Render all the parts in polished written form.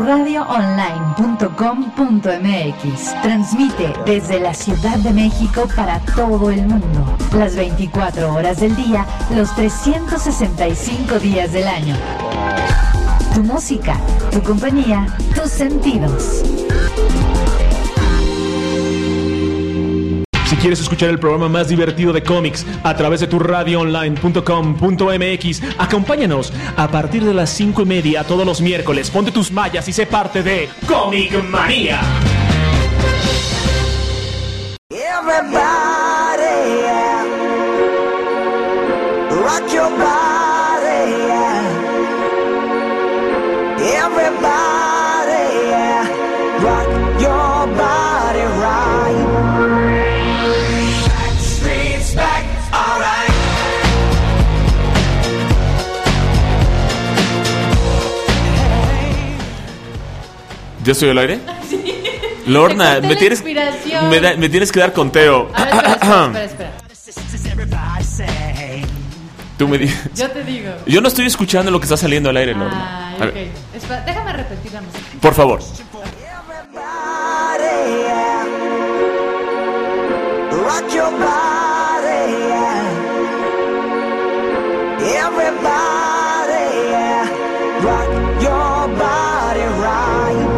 turadioonline.com.mx. Transmite desde la Ciudad de México para todo el mundo. Las 24 horas del día, los 365 días del año. Tu música, tu compañía, tus sentidos. Si quieres escuchar el programa más divertido de cómics a través de turadioonline.com.mx, acompáñanos a partir de las 5:30 todos los miércoles. Ponte tus mallas y sé parte de Comic Manía. Everybody, yeah. Rock your body, yeah. Everybody, yeah. Rock your body right. Backstreet's back, alright. ¿Ya estoy al aire? Lorna, me tienes que dar conteo. A ver, espera. Tú me Yo te digo. Yo no estoy escuchando lo que está saliendo al aire, Lorna. Ah, ok. Espera, déjame repetir la música. Por favor. Everybody, yeah. Rock your body, yeah. Everybody, yeah. Rock your body right.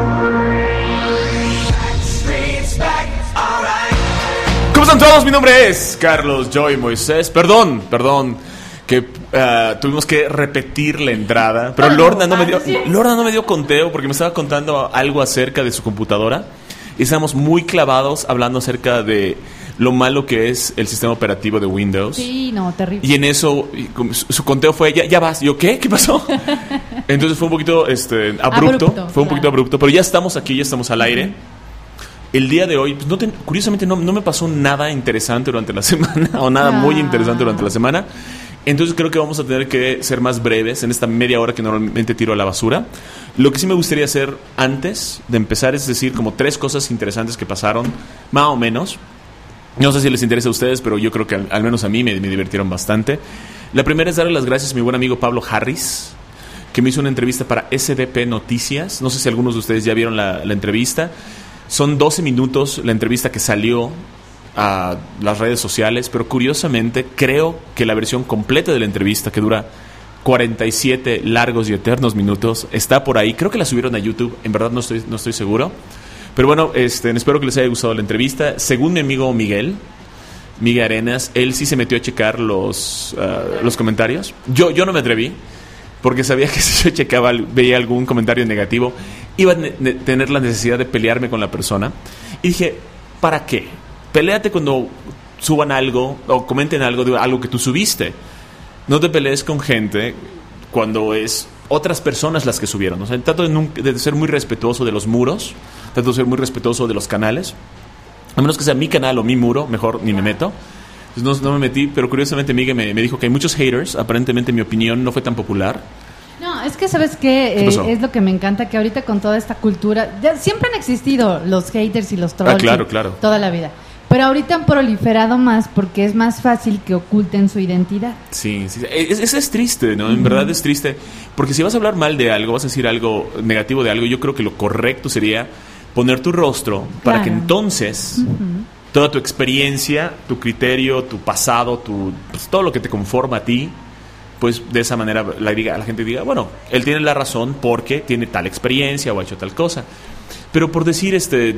Backstreet's back, alright. ¿Cómo están todos? Mi nombre es Carlos Joy Moisés. Perdón que tuvimos que repetir la entrada, pero Lorna no me dio conteo porque me estaba contando algo acerca de su computadora y estábamos muy clavados hablando acerca de lo malo que es el sistema operativo de Windows. Sí, no, terrible. Y en eso su conteo fue ya vas. ¿Yo qué? ¿Qué pasó? Entonces fue un poquito abrupto. Fue un poquito abrupto, pero ya estamos aquí, ya estamos al aire. El día de hoy, pues curiosamente no me pasó nada interesante durante la semana o nada muy interesante durante la semana. Entonces creo que vamos a tener que ser más breves en esta media hora que normalmente tiro a la basura. Lo que sí me gustaría hacer antes de empezar es decir como 3 cosas interesantes que pasaron, más o menos. No sé si les interesa a ustedes, pero yo creo que al menos a mí me divirtieron bastante. La primera es darle las gracias a mi buen amigo Pablo Harris, que me hizo una entrevista para SDP Noticias. No sé si algunos de ustedes ya vieron la entrevista. Son 12 minutos la entrevista que salió a las redes sociales, pero curiosamente creo que la versión completa de la entrevista, que dura 47 largos y eternos minutos, está por ahí. Creo que la subieron a YouTube, en verdad no estoy seguro. Pero bueno, espero que les haya gustado la entrevista. Según mi amigo Miguel Arenas, él sí se metió a checar los comentarios. Yo no me atreví, porque sabía que si yo veía algún comentario negativo, iba a tener la necesidad de pelearme con la persona. Y dije, ¿para qué? Peléate cuando suban algo o comenten algo de algo que tú subiste. No te pelees con gente cuando es otras personas las que subieron. O sea, trato de ser muy respetuoso de los muros, trato de ser muy respetuoso de los canales. A menos que sea mi canal o mi muro, mejor ni me meto. Entonces no me metí, pero curiosamente Miguel me dijo que hay muchos haters. Aparentemente mi opinión no fue tan popular. No, es que ¿sabes qué? Es lo que me encanta, que ahorita con toda esta cultura, siempre han existido los haters y los trolls. Claro. Toda la vida. Pero ahorita han proliferado más porque es más fácil que oculten su identidad. Sí. Eso es triste, ¿no? En verdad es triste. Porque si vas a hablar mal de algo, vas a decir algo negativo de algo, yo creo que lo correcto sería poner tu rostro para que entonces toda tu experiencia, tu criterio, tu pasado, pues, todo lo que te conforma a ti, pues de esa manera la gente diga, bueno, él tiene la razón porque tiene tal experiencia o ha hecho tal cosa. Pero por decir,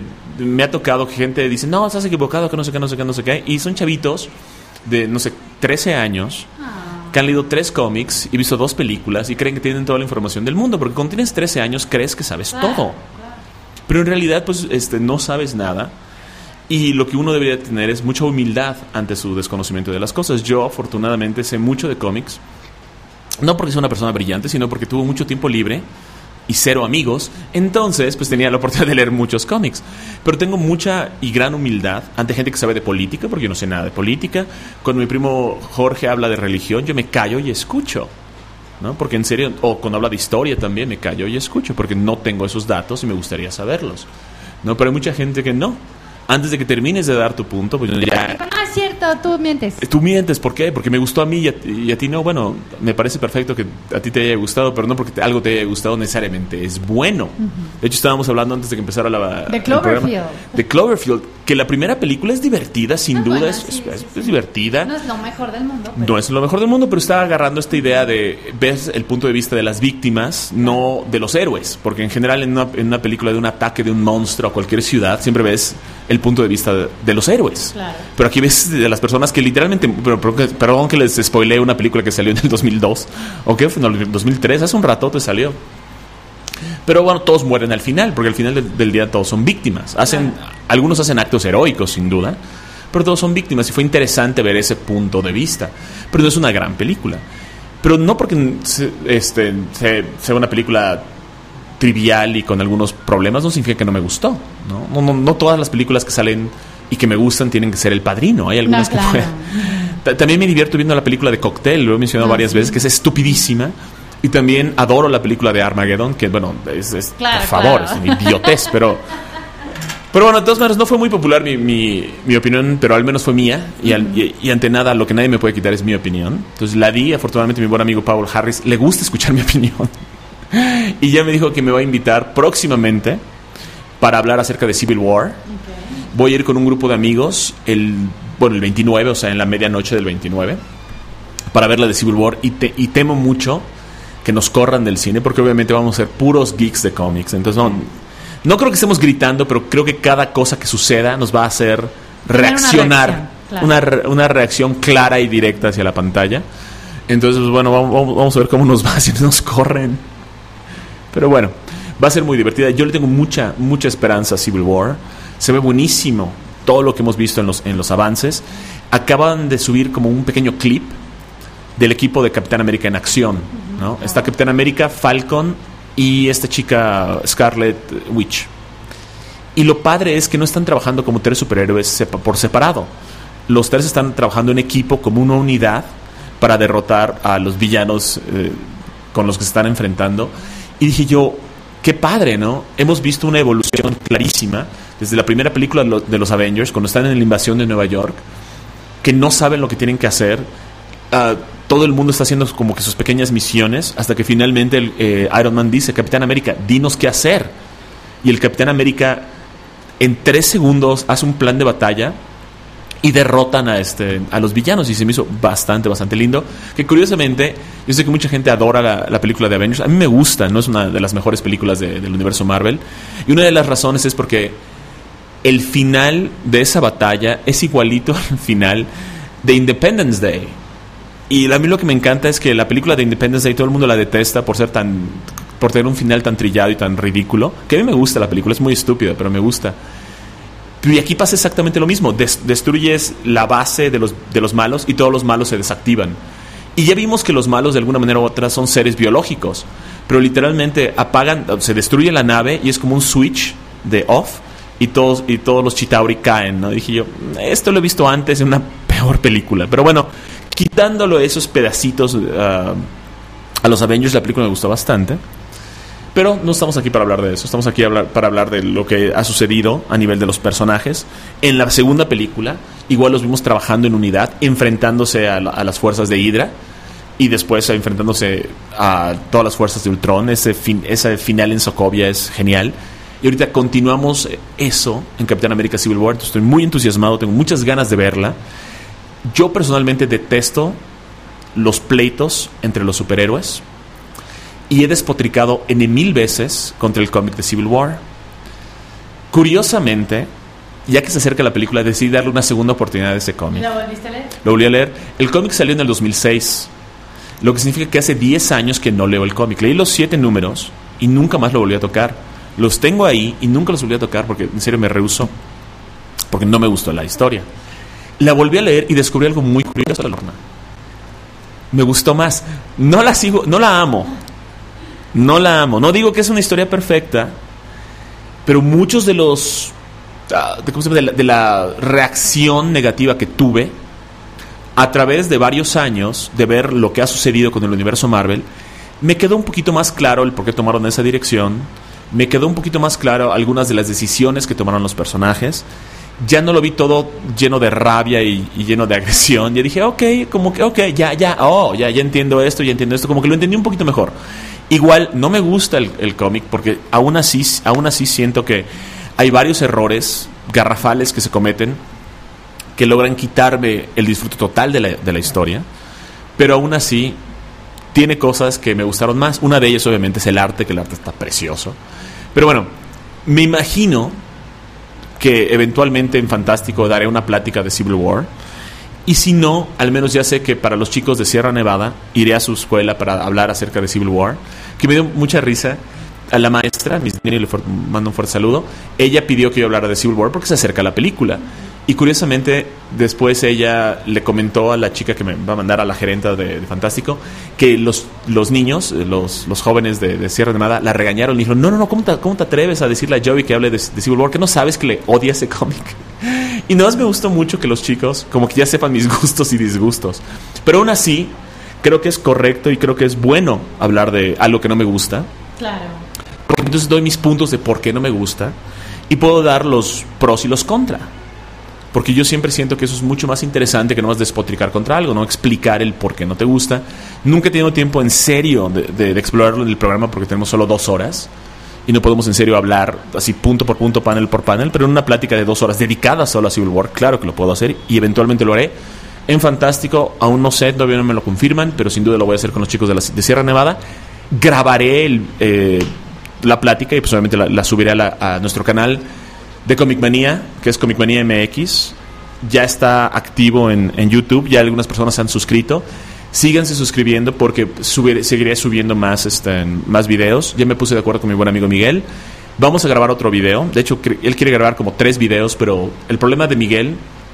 me ha tocado que gente dice, no, estás equivocado, que no sé qué. Y son chavitos de, 13 años que han leído 3 cómics y visto 2 películas y creen que tienen toda la información del mundo. Porque cuando tienes 13 años crees que sabes todo. Pero en realidad, pues, no sabes nada. Y lo que uno debería tener es mucha humildad ante su desconocimiento de las cosas. Yo, afortunadamente, sé mucho de cómics. No porque sea una persona brillante, sino porque tuve mucho tiempo libre y 0 amigos, entonces pues tenía la oportunidad de leer muchos cómics. Pero tengo mucha y gran humildad ante gente que sabe de política, porque yo no sé nada de política. Cuando mi primo Jorge habla de religión, yo me callo y escucho, ¿no? Porque en serio, o cuando habla de historia también me callo y escucho, porque no tengo esos datos y me gustaría saberlos, ¿no? Pero hay mucha gente que no. Antes de que termines de dar tu punto, pues ya... No es cierto. cierto, tú mientes. Tú mientes, ¿por qué? Porque me gustó a mí y a ti no. Bueno, me parece perfecto que a ti te haya gustado, pero no porque algo te haya gustado necesariamente es bueno. De hecho, estábamos hablando antes de que empezara de Cloverfield. De Cloverfield, que la primera película es divertida, sin duda, buena, es divertida. No es lo mejor del mundo. No es lo mejor del mundo, pero está agarrando esta idea de ves el punto de vista de las víctimas, no de los héroes. Porque en general en una película de un ataque de un monstruo a cualquier ciudad, siempre ves el punto de vista de los héroes. Claro. Pero aquí ves de las personas que literalmente, perdón que les spoileé una película que salió en el 2002, ¿o qué? No, el 2003, hace un ratote salió. Pero bueno, todos mueren al final, porque al final del día todos son víctimas. Algunos hacen actos heroicos, sin duda, pero todos son víctimas, y fue interesante ver ese punto de vista. Pero no es una gran película. Pero no porque sea una película trivial y con algunos problemas, no significa que no me gustó. No todas las películas que salen y que me gustan tienen que ser El Padrino. Hay algunas claro. que también me divierto viendo la película de Cocktail, lo he mencionado varias veces, que es estupidísima. Y también adoro la película de Armageddon, que bueno, claro, por favor, claro. es una idiotez, pero bueno, de todas maneras no fue muy popular mi opinión, pero al menos fue mía, y ante nada lo que nadie me puede quitar es mi opinión. Entonces la di, afortunadamente mi buen amigo Paul Harris le gusta escuchar mi opinión y ya me dijo que me va a invitar próximamente para hablar acerca de Civil War. Okay. Voy a ir con un grupo de amigos el 29, o sea, en la medianoche del 29, para ver la de Civil War, y temo mucho que nos corran del cine, porque obviamente vamos a ser puros geeks de cómics. Entonces no creo que estemos gritando, pero creo que cada cosa que suceda nos va a hacer reaccionar, una reacción clara y directa hacia la pantalla. Entonces, pues, bueno, vamos a ver cómo nos va si nos corren. Pero bueno, va a ser muy divertida. Yo le tengo mucha esperanza a Civil War. Se ve buenísimo todo lo que hemos visto en los avances. Acaban de subir como un pequeño clip del equipo de Capitán América en acción, ¿no? Está Capitán América, Falcon y esta chica Scarlet Witch. Y lo padre es que no están trabajando como tres superhéroes por separado. Los tres están trabajando en equipo como una unidad para derrotar a los villanos con los que se están enfrentando. Y dije yo, qué padre, ¿no? Hemos visto una evolución clarísima desde la primera película de los Avengers, cuando están en la invasión de Nueva York, que no saben lo que tienen que hacer. Todo el mundo está haciendo como que sus pequeñas misiones, hasta que finalmente Iron Man dice: Capitán América, dinos qué hacer. Y el Capitán América en 3 segundos hace un plan de batalla y derrotan a los villanos, y se me hizo bastante lindo. Que curiosamente, yo sé que mucha gente adora la película de Avengers. A mí me gusta, no es una de las mejores películas del universo Marvel, y una de las razones es porque el final de esa batalla es igualito al final de Independence Day. Y a mí lo que me encanta es que la película de Independence Day todo el mundo la detesta por tener un final tan trillado y tan ridículo, que a mí me gusta la película, es muy estúpida, pero me gusta. Y aquí pasa exactamente lo mismo. Destruyes la base de los malos y todos los malos se desactivan. Y ya vimos que los malos de alguna manera u otra son seres biológicos, pero literalmente se destruye la nave y es como un switch de off, y todos los Chitauri caen, ¿no? Dije yo, esto lo he visto antes en una peor película. Pero bueno, quitándolo esos pedacitos a los Avengers, la película me gustó bastante. Pero no estamos aquí para hablar de eso. Estamos aquí para hablar de lo que ha sucedido a nivel de los personajes. En la segunda película, igual los vimos trabajando en unidad, enfrentándose a las fuerzas de Hydra, y después enfrentándose a todas las fuerzas de Ultron. Ese final en Sokovia es genial. Y ahorita continuamos eso en Capitán América Civil War. Estoy muy entusiasmado, tengo muchas ganas de verla. Yo personalmente detesto los pleitos entre los superhéroes, y he despotricado N,000 veces contra el cómic de Civil War. Curiosamente, ya que se acerca la película, decidí darle una segunda oportunidad a ese cómic. ¿Lo volviste a leer? Lo volví a leer. El cómic salió en el 2006, lo que significa que hace 10 años que no leo el cómic. Leí los 7 números y nunca más lo volví a tocar. Los tengo ahí y nunca los volví a tocar porque en serio me rehusó, porque no me gustó la historia. La volví a leer y descubrí algo muy curioso de Lorna. Me gustó más. No la amo. No digo que es una historia perfecta, pero muchos de la reacción negativa que tuve a través de varios años de ver lo que ha sucedido con el universo Marvel, me quedó un poquito más claro el por qué tomaron esa dirección. Me quedó un poquito más claro algunas de las decisiones que tomaron los personajes. ya no lo vi todo lleno de rabia y lleno de agresión. Ya dije, ya entiendo esto, como que lo entendí un poquito mejor. Igual, no me gusta el cómic porque aún así siento que hay varios errores garrafales que se cometen que logran quitarme el disfrute total de la historia, pero aún así tiene cosas que me gustaron más. Una de ellas obviamente es el arte, que el arte está precioso. Pero bueno, me imagino que eventualmente en Fantástico daré una plática de Civil War. Y si no, al menos ya sé que para los chicos de Sierra Nevada iré a su escuela para hablar acerca de Civil War, que me dio mucha risa. A la maestra, Miss Jenny, le mando un fuerte saludo. Ella pidió que yo hablara de Civil War porque se acerca la película. Y curiosamente, después ella le comentó a la chica que me va a mandar, a la gerenta de Fantástico, que los niños, los jóvenes de Sierra Nevada, la regañaron y dijeron, no, ¿cómo te atreves a decirle a Joey que hable de Civil War? Que no sabes que le odia ese cómic. Y nada más me gustó mucho que los chicos como que ya sepan mis gustos y disgustos. Pero aún así, creo que es correcto y creo que es bueno hablar de algo que no me gusta. Claro. Porque entonces doy mis puntos de por qué no me gusta y puedo dar los pros y los contra. Porque yo siempre siento que eso es mucho más interesante que no más despotricar contra algo, no explicar el por qué no te gusta. Nunca he tenido tiempo en serio de explorarlo en el programa porque tenemos solo 2 horas y no podemos en serio hablar así punto por punto, panel por panel, pero en una plática de 2 horas dedicada solo a Civil War, claro que lo puedo hacer y eventualmente lo haré. En Fantástico, aún no sé, todavía no me lo confirman, pero sin duda lo voy a hacer con los chicos de Sierra Nevada. Grabaré la plática y pues obviamente la subiré a nuestro canal de Comic Manía, que es Comic Manía MX. Ya está activo en YouTube, ya algunas personas se han suscrito. Síganse suscribiendo porque seguiré subiendo más videos. Ya me puse de acuerdo con mi buen amigo Miguel. Vamos a grabar otro video. De hecho, él quiere grabar como 3 videos, pero el problema de Miguel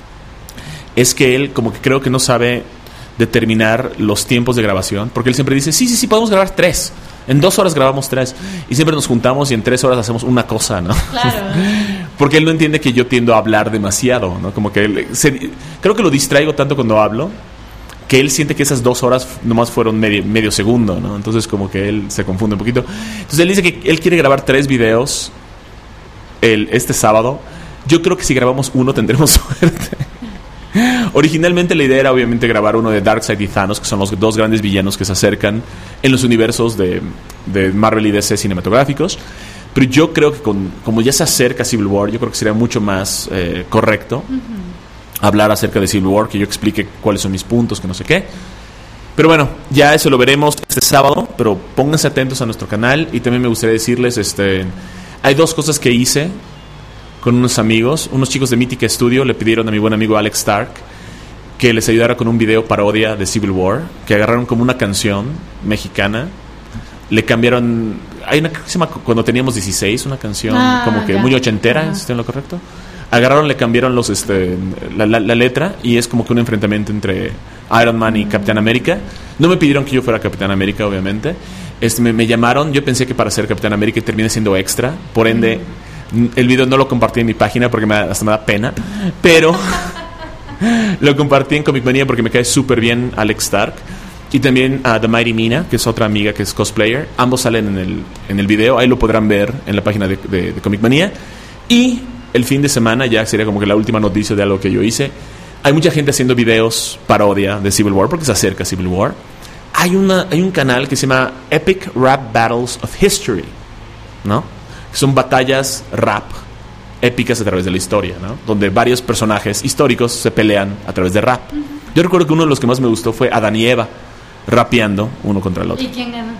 es que él como que creo que no sabe determinar los tiempos de grabación, porque él siempre dice, sí, podemos grabar 3. En 2 horas grabamos 3. Y siempre nos juntamos y en 3 horas hacemos una cosa, ¿no? Claro. Porque él no entiende que yo tiendo a hablar demasiado, ¿no? Como que creo que lo distraigo tanto cuando hablo, que él siente que esas 2 horas nomás fueron medio segundo, ¿no? Entonces como que él se confunde un poquito. Entonces él dice que él quiere grabar 3 videos este sábado. Yo creo que si grabamos uno tendremos suerte. Originalmente la idea era obviamente grabar uno de Darkseid y Thanos, que son los 2 grandes villanos que se acercan en los universos de Marvel y DC cinematográficos. Pero yo creo que como ya se acerca Civil War, yo creo que sería mucho más correcto hablar acerca de Civil War, que yo explique cuáles son mis puntos, que no sé qué. Pero bueno, ya eso lo veremos este sábado, pero pónganse atentos a nuestro canal. Y también me gustaría decirles, hay 2 cosas que hice con unos amigos. Unos chicos de Mythic Studio le pidieron a mi buen amigo Alex Stark que les ayudara con un video parodia de Civil War, que agarraron como una canción mexicana, le cambiaron, hay una que se llama Cuando teníamos 16, una canción como que muy ochentera, ¿estoy en lo correcto? Agarraron, le cambiaron la letra y es como que un enfrentamiento entre Iron Man y Capitán América. No me pidieron que yo fuera Capitán América, obviamente. Me llamaron, yo pensé que para ser Capitán América terminé siendo extra, por ende el video no lo compartí en mi página porque hasta me da pena, pero lo compartí en Comic Manía porque me cae súper bien Alex Stark. Y también a The Mighty Mina, que es otra amiga que es cosplayer. Ambos salen en el video, ahí lo podrán ver en la página de Comic Manía. Y el fin de semana, ya sería como que la última noticia de algo que yo hice, hay mucha gente haciendo videos parodia de Civil War porque se acerca Civil War. Hay un canal que se llama Epic Rap Battles of History, ¿no? Son batallas rap épicas a través de la historia, ¿no? Donde varios personajes históricos se pelean a través de rap. Yo recuerdo que uno de los que más me gustó fue Adán y Eva rapeando uno contra el otro. ¿Y quién ganó?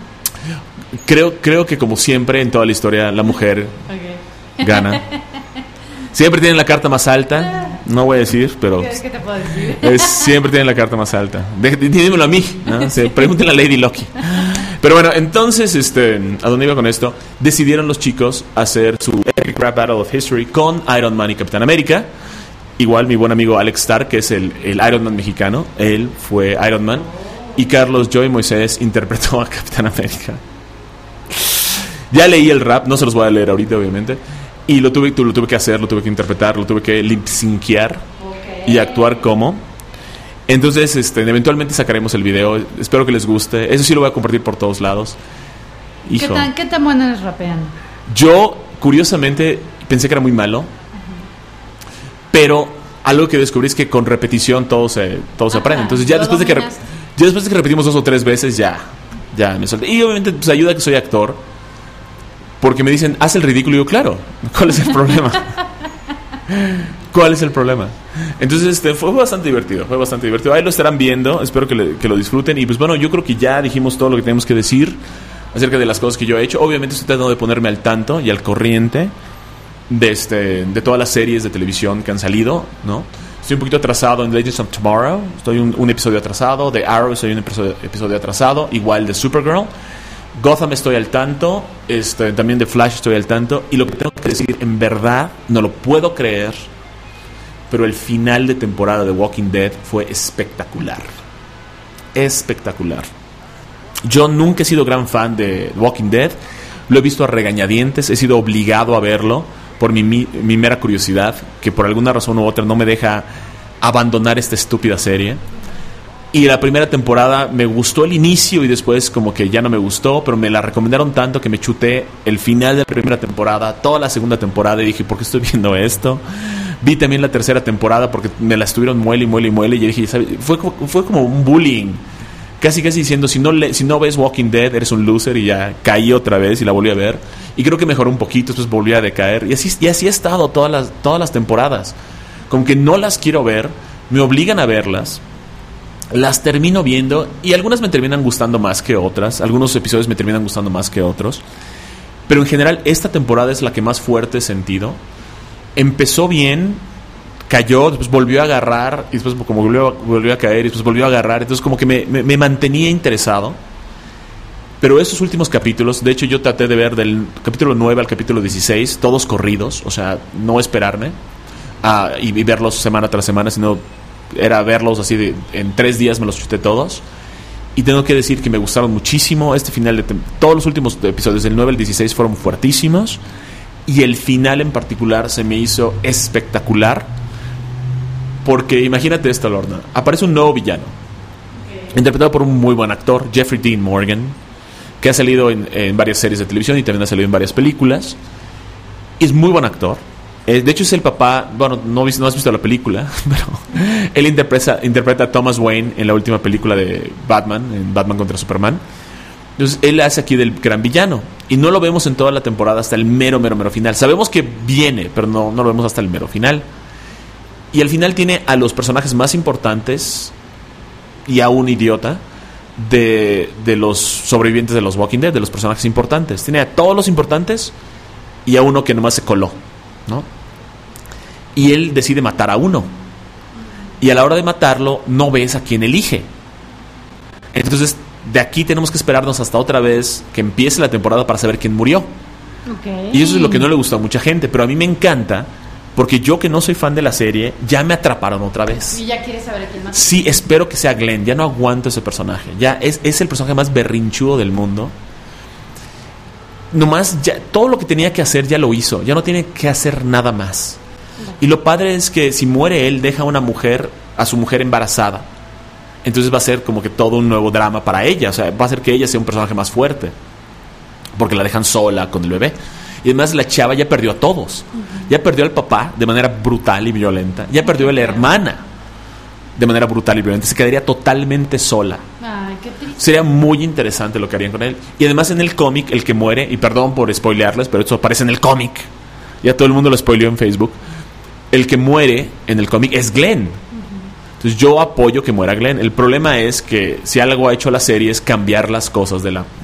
Creo que como siempre en toda la historia la mujer gana. Siempre tienen la carta más alta. No voy a decir, pero ¿Qué te puedo decir? siempre tienen la carta más alta. Dímelo a mí, ¿no? Pregúntenle a Lady Loki. Pero bueno, entonces, ¿a dónde iba con esto? Decidieron los chicos hacer su Epic Rap Battle of History con Iron Man y Capitán América. Igual mi buen amigo Alex Stark, que es el Iron Man mexicano, él fue Iron Man. Y Carlos Joy Moisés interpretó a Capitán América. Ya leí el rap, no se los voy a leer ahorita, obviamente. Y lo tuve que hacer, lo tuve que interpretar, lo tuve que lip-syncear y actuar como. Entonces, eventualmente sacaremos el video. Espero que les guste. Eso sí lo voy a compartir por todos lados. Hijo. ¿Qué tan bueno eres rapeando? Yo, curiosamente, pensé que era muy malo. Pero algo que descubrí es que con repetición todo se aprende. Entonces ya después de que repetimos 2 o 3 veces, ya me solté. Y obviamente pues ayuda que soy actor, porque me dicen, haz el ridículo. Y yo, claro, ¿cuál es el problema? ¿Cuál es el problema? Entonces fue bastante divertido. Ahí lo estarán viendo, espero que lo disfruten. Y pues bueno, yo creo que ya dijimos todo lo que tenemos que decir acerca de las cosas que yo he hecho. Obviamente estoy tratando de ponerme al tanto y al corriente de todas las series de televisión que han salido, ¿no? Estoy un poquito atrasado en Legends of Tomorrow, estoy un episodio atrasado. De Arrow estoy un episodio atrasado, igual de Supergirl. Gotham estoy al tanto, también de Flash estoy al tanto. Y lo que tengo que decir, en verdad, no lo puedo creer, pero el final de temporada de Walking Dead fue espectacular. Espectacular. Yo nunca he sido gran fan de Walking Dead. Lo he visto a regañadientes, he sido obligado a verlo por mi mera curiosidad, que por alguna razón u otra no me deja abandonar esta estúpida serie. Y la primera temporada me gustó el inicio y después como que ya no me gustó, pero me la recomendaron tanto que me chuté el final de la primera temporada, toda la segunda temporada, y dije, ¿por qué estoy viendo esto? Vi también la tercera temporada porque me la estuvieron muele y dije, ¿sabes? Fue como un bullying, casi diciendo, si no ves Walking Dead eres un loser, y ya caí otra vez y la volví a ver y creo que mejoró un poquito, después volví a decaer y así he estado todas las temporadas, como que no las quiero ver, me obligan a verlas, las termino viendo y algunas me terminan gustando más que otras, algunos episodios me terminan gustando más que otros, pero en general esta temporada es la que más fuerte he sentido. Empezó bien, cayó, después volvió a agarrar y después como volvió a caer y después volvió a agarrar, entonces como que me mantenía interesado. Pero estos últimos capítulos, de hecho yo traté de ver del capítulo 9 al capítulo 16 todos corridos, o sea, no esperarme y verlos semana tras semana, sino era verlos así en 3 días me los chuté todos. Y tengo que decir que me gustaron muchísimo. Este final todos los últimos episodios del 9 al 16 fueron fuertísimos, y el final en particular se me hizo espectacular. Porque imagínate esto, Lorna. Aparece un nuevo villano, interpretado por un muy buen actor, Jeffrey Dean Morgan, que ha salido en varias series de televisión y también ha salido en varias películas. Es muy buen actor. De hecho es el papá, bueno, no has visto la película, pero él interpreta a Thomas Wayne en la última película de Batman, en Batman contra Superman. Entonces él hace aquí del gran villano y no lo vemos en toda la temporada hasta el mero final. Sabemos que viene, pero no lo vemos hasta el mero final. Y al final tiene a los personajes más importantes y a un idiota de los sobrevivientes de los Walking Dead, de los personajes importantes. Tiene a todos los importantes y a uno que nomás se coló, ¿no? Y él decide matar a uno. Y a la hora de matarlo, no ves a quién elige. Entonces, de aquí tenemos que esperarnos hasta otra vez que empiece la temporada para saber quién murió. Okay. Y eso es lo que no le gusta a mucha gente, pero a mí me encanta. Porque yo, que no soy fan de la serie, ya me atraparon otra vez. ¿Y ya quieres saber quién más? Sí, espero que sea Glenn. Ya no aguanto ese personaje. Ya es el personaje más berrinchudo del mundo. Nomás, ya, todo lo que tenía que hacer ya lo hizo. Ya no tiene que hacer nada más. Y lo padre es que si muere él, deja a su mujer embarazada. Entonces va a ser como que todo un nuevo drama para ella. O sea, va a hacer que ella sea un personaje más fuerte. Porque la dejan sola con el bebé. Y además la chava ya perdió a todos. Ya perdió al papá de manera brutal y violenta. Ya perdió a la hermana de manera brutal y violenta. Se quedaría totalmente sola. Ay, qué triste. Sería muy interesante lo que harían con él. Y además en el cómic, el que muere, y perdón por spoilearles, pero esto aparece en el cómic. Ya todo el mundo lo spoileó en Facebook. El que muere en el cómic es Glenn. Entonces yo apoyo que muera Glenn. El problema es que si algo ha hecho la serie es cambiar las cosas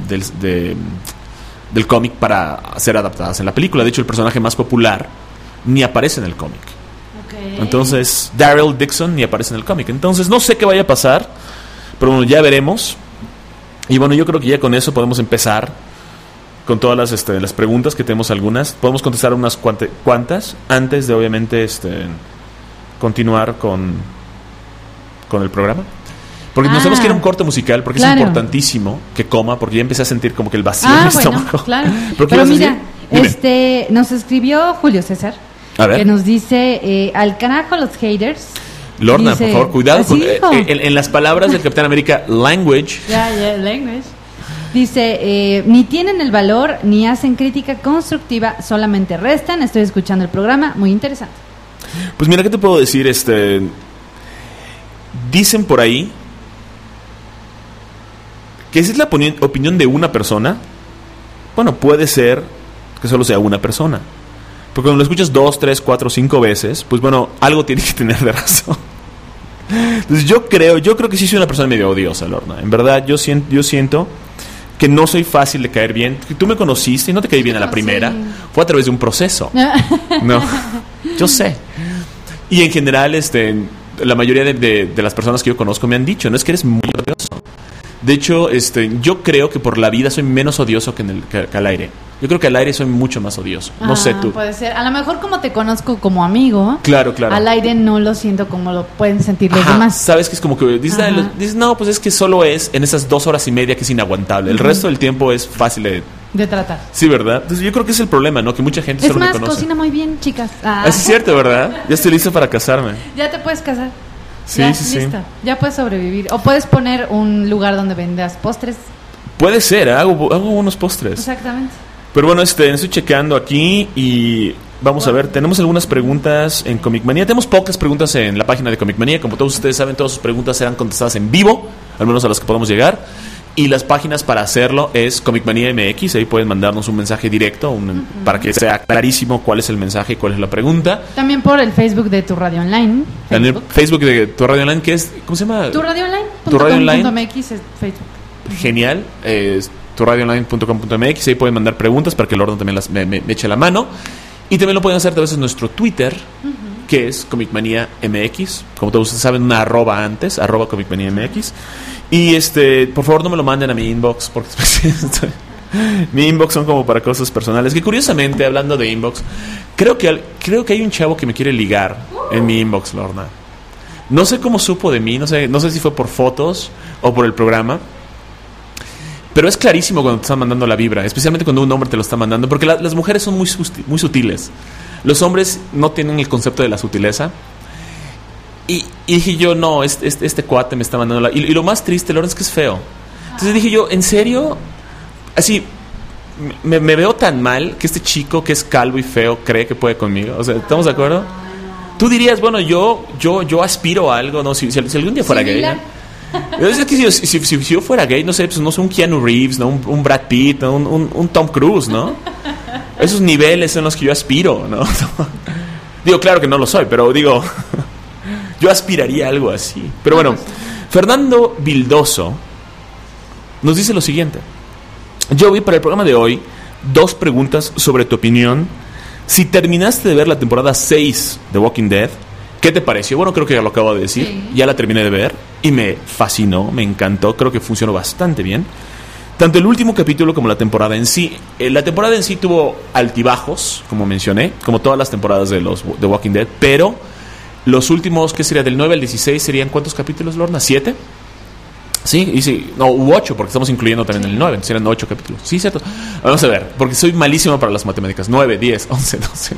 del cómic para ser adaptadas en la película. De hecho, el personaje más popular ni aparece en el cómic. Okay. Entonces, Daryl Dixon ni aparece en el cómic. Entonces, no sé qué vaya a pasar, pero bueno, ya veremos. Y bueno, yo creo que ya con eso podemos empezar con todas las preguntas, que tenemos algunas. Podemos contestar unas cuantas antes de, obviamente, continuar con el programa. Porque nos tenemos que ir a un corte musical, porque claro, es importantísimo que coma, porque ya empecé a sentir como que el vacío en el estómago. Claro. Pero mira, nos escribió Julio César, que nos dice, al carajo los haters. Lorna, dice, por favor, cuidado en las palabras del Capitán América, language. Language. Dice, ni tienen el valor, ni hacen crítica constructiva, solamente restan. Estoy escuchando el programa, muy interesante. Pues mira, ¿qué te puedo decir? Dicen por ahí que si es la opinión de una persona, bueno, puede ser que solo sea una persona. Porque cuando lo escuchas 2, 3, 4, 5 veces, pues bueno, algo tiene que tener de razón. Entonces yo creo que sí soy una persona medio odiosa, Lorna. En verdad, yo siento que no soy fácil de caer bien. Tú me conociste y no te caí bien a la primera. Fue a través de un proceso. No, yo sé. Y en general, la mayoría de las personas que yo conozco me han dicho, no es que eres muy odioso. De hecho, yo creo que por la vida soy menos odioso que al aire. Yo creo que al aire soy mucho más odioso. No sé tú. Puede ser. A lo mejor como te conozco como amigo. Claro. Al aire no lo siento como lo pueden sentir los demás. Sabes que es como que dices, no, pues es que solo es en esas 2 horas y media que es inaguantable. El resto del tiempo es fácil de tratar. Sí, ¿verdad? Entonces yo creo que es el problema, ¿no? Que mucha gente solo me conoce. Es más, cocina muy bien, chicas. Es cierto, ¿verdad? Ya estoy listo para casarme. Ya te puedes casar. Sí. Ya puedes sobrevivir. O puedes poner un lugar donde vendas postres. Puede ser, hago unos postres. Exactamente. Pero bueno, estoy checando aquí y vamos a ver, tenemos algunas preguntas en Comic Manía. Tenemos pocas preguntas en la página de Comic Manía. Como todos ustedes saben, todas sus preguntas serán contestadas en vivo, al menos a las que podamos llegar. Y las páginas para hacerlo es Comic Manía MX. Ahí pueden mandarnos un mensaje directo para que sea clarísimo cuál es el mensaje y cuál es la pregunta. También por el Facebook de Tu Radio Online. Facebook de Tu Radio Online, que es, ¿cómo se llama? Tu Radio Online. Tu Radio Online. .mx es Facebook. Genial. turadioonline.com.mx. Ahí pueden mandar preguntas para que el orden también me eche la mano. Y también lo pueden hacer a través de nuestro Twitter, que es Comic Manía MX. Como todos ustedes saben, una arroba antes, @Comic Manía MX. Y por favor no me lo manden a mi inbox, porque mi inbox son como para cosas personales. Que curiosamente, hablando de inbox, creo que hay un chavo que me quiere ligar en mi inbox, Lorna. No sé cómo supo de mí, no sé si fue por fotos o por el programa. Pero es clarísimo cuando te están mandando la vibra, especialmente cuando un hombre te lo está mandando, porque las mujeres son muy sutiles. Los hombres no tienen el concepto de la sutileza. Y dije yo, no, este cuate me está mandando y lo más triste, Lorna, es que es feo. Entonces dije yo, ¿en serio? Así, me veo tan mal que este chico que es calvo y feo cree que puede conmigo. O sea, ¿estamos de acuerdo? Tú dirías, bueno, yo aspiro a algo, ¿no? Si algún día fuera gay, ¿no? Es que si yo fuera gay, no sé, pues no sé, un Keanu Reeves, ¿no? Un Brad Pitt, ¿no? un Tom Cruise, ¿no? Esos niveles son los que yo aspiro, ¿no? Digo, claro que no lo soy, pero digo, yo aspiraría a algo así. Pero bueno, Fernando Vildoso nos dice lo siguiente. Yo vi para el programa de hoy 2 preguntas sobre tu opinión. Si terminaste de ver la temporada 6 de Walking Dead, ¿qué te pareció? Bueno, creo que ya lo acabo de decir. Sí. Ya la terminé de ver y me fascinó, me encantó. Creo que funcionó bastante bien. Tanto el último capítulo como la temporada en sí. La temporada en sí tuvo altibajos, como mencioné, como todas las temporadas de Walking Dead. Pero los últimos, ¿qué sería? Del 9 al 16 serían ¿cuántos capítulos, Lorna? ¿7? Sí, no, 8, porque estamos incluyendo también el 9, entonces eran 8 capítulos. Sí, cierto. Vamos a ver, porque soy malísimo para las matemáticas. 9, 10, 11, 12.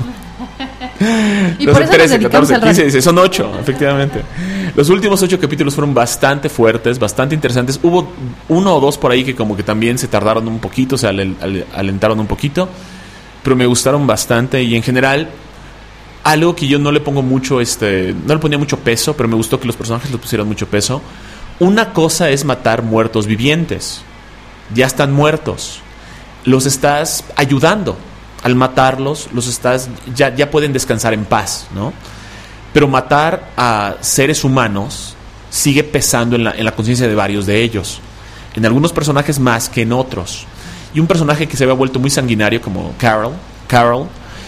Y por eso 13, 14, 15, 16, son 8, efectivamente. Los últimos 8 capítulos fueron bastante fuertes, bastante interesantes. Hubo 1 o 2 por ahí que como que también se tardaron un poquito, se alentaron un poquito, pero me gustaron bastante. Y en general, algo que yo no le pongo mucho, no le ponía mucho peso, pero me gustó que los personajes le pusieran mucho peso. Una cosa es matar muertos vivientes. Ya están muertos. Los estás ayudando. Al matarlos, ya pueden descansar en paz, ¿no? Pero matar a seres humanos sigue pesando en la conciencia de varios de ellos. En algunos personajes más que en otros. Y un personaje que se había vuelto muy sanguinario como Carol,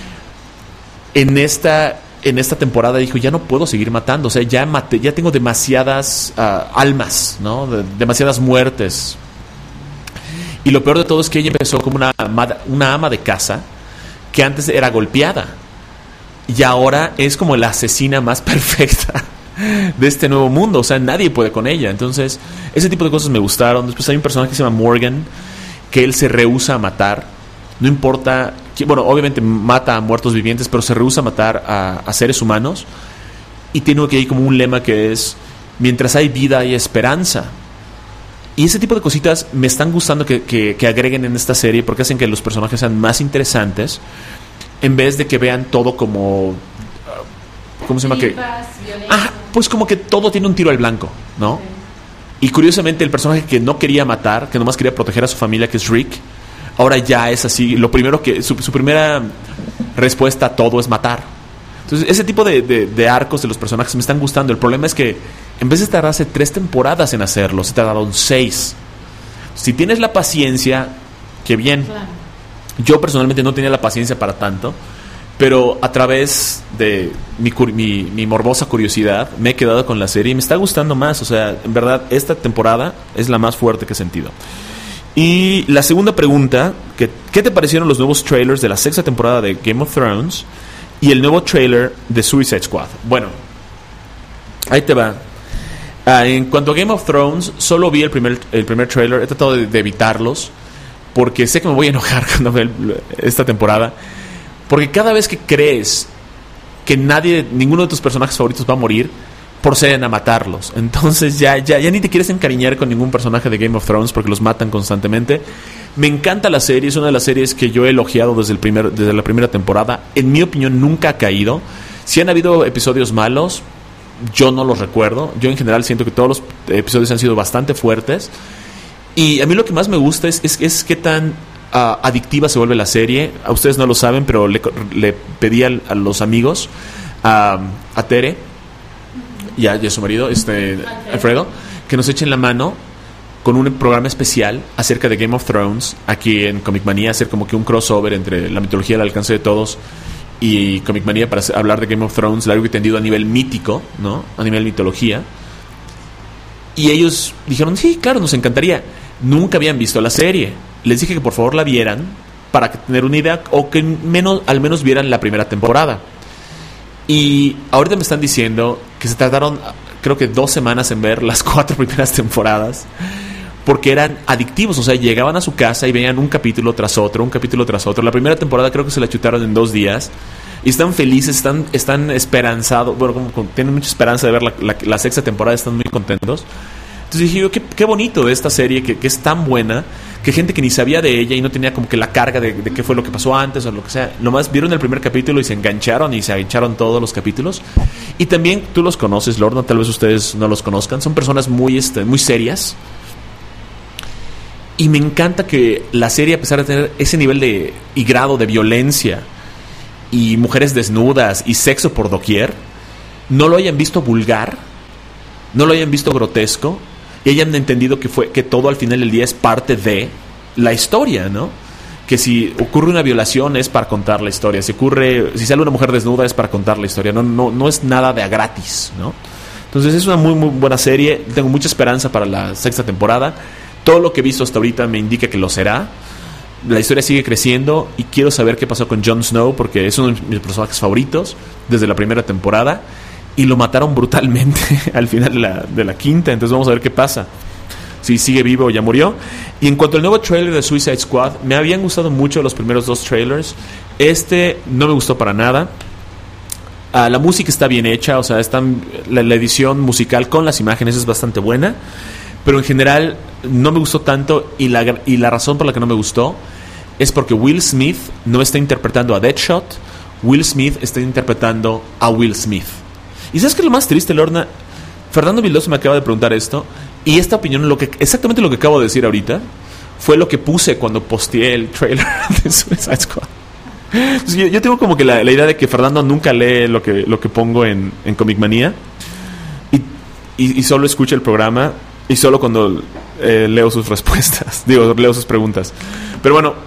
en esta temporada dijo, ya no puedo seguir matando, o sea, ya tengo demasiadas almas, ¿no? Demasiadas muertes. Y lo peor de todo es que ella empezó como una ama de casa que antes era golpeada y ahora es como la asesina más perfecta de este nuevo mundo, o sea, nadie puede con ella. Entonces, ese tipo de cosas me gustaron. Después hay un personaje que se llama Morgan, que él se rehúsa a matar, no importa, bueno, obviamente mata a muertos vivientes, pero se rehúsa a matar a seres humanos, y tiene aquí como un lema que es, mientras hay vida hay esperanza. Y ese tipo de cositas me están gustando que agreguen en esta serie, porque hacen que los personajes sean más interesantes, en vez de que vean todo como ¿cómo se llama? Pues como que todo tiene un tiro al blanco, ¿no? Sí. Y curiosamente el personaje que no quería matar, que nomás quería proteger a su familia, que es Rick, ahora ya es así. Lo primero que su primera respuesta a todo es matar. Entonces ese tipo de arcos de los personajes me están gustando. El problema es que en vez de tardarse 3 temporadas en hacerlo, se tardaron 6. Si tienes la paciencia, qué bien. Claro. Yo personalmente no tenía la paciencia para tanto, pero a través de mi morbosa curiosidad me he quedado con la serie y me está gustando más. O sea, en verdad, esta temporada es la más fuerte que he sentido. Y la segunda pregunta, ¿qué te parecieron los nuevos trailers de la 6ª temporada de Game of Thrones y el nuevo trailer de Suicide Squad? Bueno, ahí te va. En cuanto a Game of Thrones, solo vi el primer trailer. He tratado de evitarlos porque sé que me voy a enojar cuando vea esta temporada. Porque cada vez que crees que ninguno de tus personajes favoritos va a morir, proceden a matarlos. Entonces ya ni te quieres encariñar con ningún personaje de Game of Thrones porque los matan constantemente. Me encanta la serie, es una de las series que yo he elogiado desde la primera temporada. En mi opinión nunca ha caído. Si han habido episodios malos, yo no los recuerdo. Yo en general siento que todos los episodios han sido bastante fuertes. Y a mí lo que más me gusta es qué tan adictiva se vuelve la serie. A ustedes no lo saben, pero le pedí a los amigos, a Tere y a su marido, Alfredo, que nos echen la mano con un programa especial acerca de Game of Thrones aquí en Comic Manía, hacer como que un crossover entre la mitología al alcance de todos y Comic Manía para hablar de Game of Thrones largo y tendido a nivel mítico, ¿no? A nivel mitología. Y ellos dijeron, sí, claro, nos encantaría. Nunca habían visto la serie. Les dije que por favor la vieran para tener una idea, o que al menos vieran la primera temporada. Y ahorita me están diciendo que se tardaron, creo que 2 semanas en ver las 4 primeras temporadas, porque eran adictivos. O sea, llegaban a su casa y veían un capítulo tras otro, un capítulo tras otro. La primera temporada creo que se la chutaron en 2 días. Y están felices, están esperanzados. Bueno, como tienen mucha esperanza de ver la 6ª temporada, están muy contentos. Entonces dije yo, qué bonito de esta serie, que es tan buena, que gente que ni sabía de ella y no tenía como que la carga de qué fue lo que pasó antes o lo que sea, nomás vieron el primer capítulo y se engancharon y se echaron todos los capítulos. Y también tú los conoces, Lorna, tal vez ustedes no los conozcan, son personas muy serias. Y me encanta que la serie, a pesar de tener ese nivel y grado de violencia y mujeres desnudas y sexo por doquier, no lo hayan visto vulgar, no lo hayan visto grotesco, y hayan entendido que todo al final del día es parte de la historia, ¿no? Que si ocurre una violación es para contar la historia, si sale una mujer desnuda es para contar la historia, no es nada de a gratis, ¿no? Entonces es una muy muy buena serie. Tengo mucha esperanza para la 6ª temporada. Todo lo que he visto hasta ahorita me indica que lo será. La historia sigue creciendo y quiero saber qué pasó con Jon Snow, porque es uno de mis personajes favoritos desde la primera temporada. Y lo mataron brutalmente al final de la 5ª. Entonces vamos a ver qué pasa, si sigue vivo o ya murió. Y en cuanto al nuevo trailer de Suicide Squad, me habían gustado mucho los primeros 2 trailers. No me gustó para nada. La música está bien hecha, o sea, la edición musical con las imágenes es bastante buena. Pero en general no me gustó tanto. Y la razón por la que no me gustó es porque Will Smith no está interpretando a Deadshot. Will Smith está interpretando a Will Smith. ¿Y sabes qué es lo más triste, Lorna? Fernando Vildoso me acaba de preguntar esto, y esta opinión, exactamente lo que acabo de decir ahorita, fue lo que puse cuando posteé el trailer de Suicide Squad. Entonces, yo tengo como que la idea de que Fernando nunca lee lo que pongo en Comic Manía, y solo escucha el programa, y solo cuando leo sus respuestas, leo sus preguntas. Pero bueno,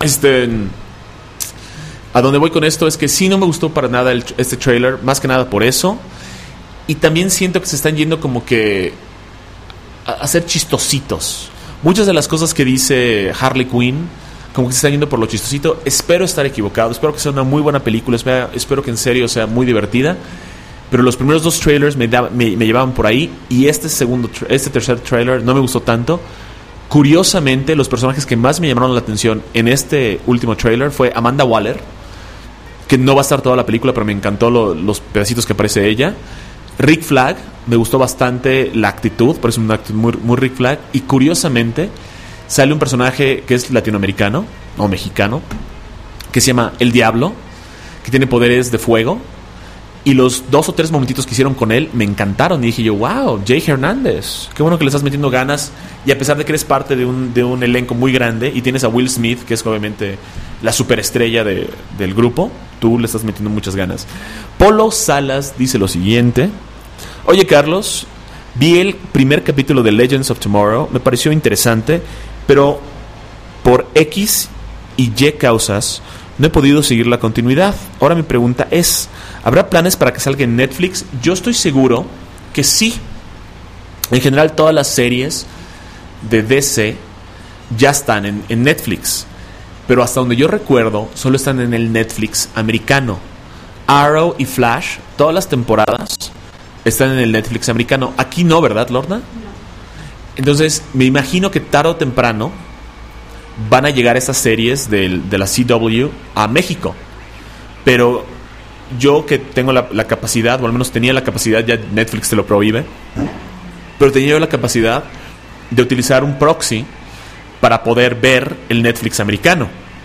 a donde voy con esto es que sí no me gustó para nada este trailer, más que nada por eso. Y también siento que se están yendo como que a ser chistositos. Muchas de las cosas que dice Harley Quinn, como que se están yendo por lo chistosito. Espero estar equivocado, espero que sea una muy buena película, espero que en serio sea muy divertida. Pero los primeros 2 trailers me llevaban por ahí, y este tercer trailer no me gustó tanto. Curiosamente, los personajes que más me llamaron la atención en este último trailer fue Amanda Waller, que no va a estar toda la película, pero me encantó los pedacitos que aparece ella. Rick Flag, me gustó bastante la actitud, parece una actitud muy, muy Rick Flag. Y curiosamente sale un personaje que es latinoamericano o mexicano, que se llama El Diablo, que tiene poderes de fuego. Y los 2 o 3 momentitos que hicieron con él me encantaron. Y dije yo, wow, Jay Hernández, qué bueno que le estás metiendo ganas. Y a pesar de que eres parte de un elenco muy grande y tienes a Will Smith, que es obviamente la superestrella del grupo, tú le estás metiendo muchas ganas. Polo Salas dice lo siguiente: oye, Carlos, vi el primer capítulo de Legends of Tomorrow, me pareció interesante, pero por X y Y causas no he podido seguir la continuidad. Ahora mi pregunta es, ¿habrá planes para que salga en Netflix? Yo estoy seguro que sí. En general todas las series de DC ya están en Netflix, pero hasta donde yo recuerdo solo están en el Netflix americano. Arrow y Flash, todas las temporadas están en el Netflix americano. Aquí no, ¿verdad, Lorna? No. Entonces me imagino que tarde o temprano van a llegar esas series de la CW a México. Pero yo, que tengo la capacidad, o al menos tenía la capacidad, ya Netflix te lo prohíbe, pero tenía yo la capacidad de utilizar un proxy para poder ver el Netflix americano.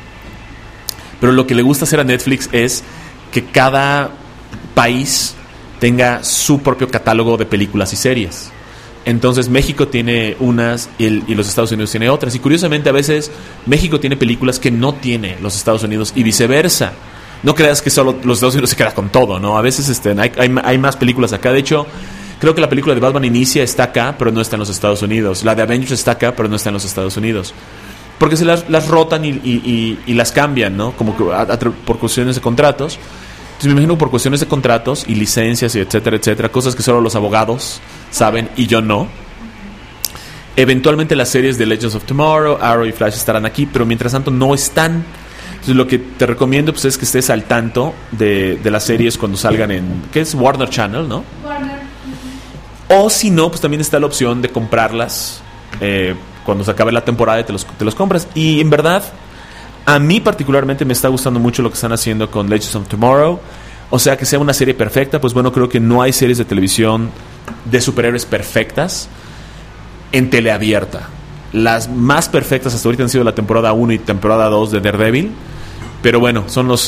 Pero lo que le gusta hacer a Netflix es que cada país tenga su propio catálogo de películas y series. Entonces México tiene unas y los Estados Unidos tiene otras. Y curiosamente a veces México tiene películas que no tiene los Estados Unidos y viceversa. No creas que solo los Estados Unidos se queda con todo, ¿no? A veces hay más películas acá. De hecho, creo que la película de Batman Inicia está acá, pero no está en los Estados Unidos. La de Avengers está acá, pero no está en los Estados Unidos. Porque se las rotan y las cambian, ¿no? Como que por cuestiones de contratos. Entonces me imagino por cuestiones de contratos y licencias y etcétera, etcétera, cosas que solo los abogados saben y yo no. Eventualmente las series de Legends of Tomorrow, Arrow y Flash estarán aquí, pero mientras tanto no están. Entonces lo que te recomiendo pues es que estés al tanto de las series cuando salgan en, ¿qué es? Warner Channel, ¿no? Warner. O si no, pues también está la opción de comprarlas cuando se acabe la temporada y te los compras. Y en verdad, a mí particularmente me está gustando mucho lo que están haciendo con Legends of Tomorrow. O sea, que sea una serie perfecta, pues bueno, creo que no hay series de televisión de superhéroes perfectas en teleabierta. Las más perfectas hasta ahorita han sido la temporada 1 y temporada 2 de Daredevil. Pero bueno, son los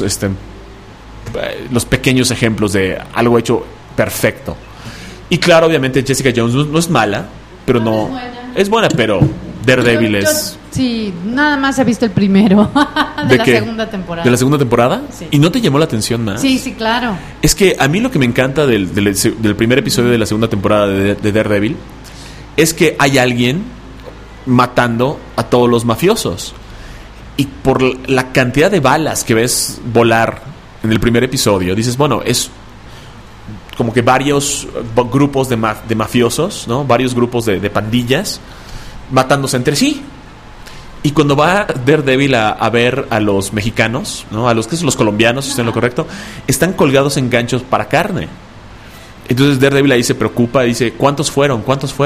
pequeños ejemplos de algo hecho perfecto. Y claro, obviamente Jessica Jones no es mala, pero no... Es buena, pero Daredevil es... Sí, nada más he visto el primero de la segunda temporada. ¿De la segunda temporada? Sí. ¿Y no te llamó la atención más? Sí, claro. Es que a mí lo que me encanta del primer episodio de la segunda temporada de Daredevil es que hay alguien matando a todos los mafiosos. Y por la cantidad de balas que ves volar en el primer episodio, dices, bueno, es como que varios grupos de mafiosos, ¿no? Varios grupos de pandillas matándose entre sí. Y cuando va Daredevil a ver a los mexicanos, ¿no? A los que son los colombianos, si estoy en lo correcto, están colgados en ganchos para carne. Entonces Daredevil ahí se preocupa y dice, ¿cuántos fueron?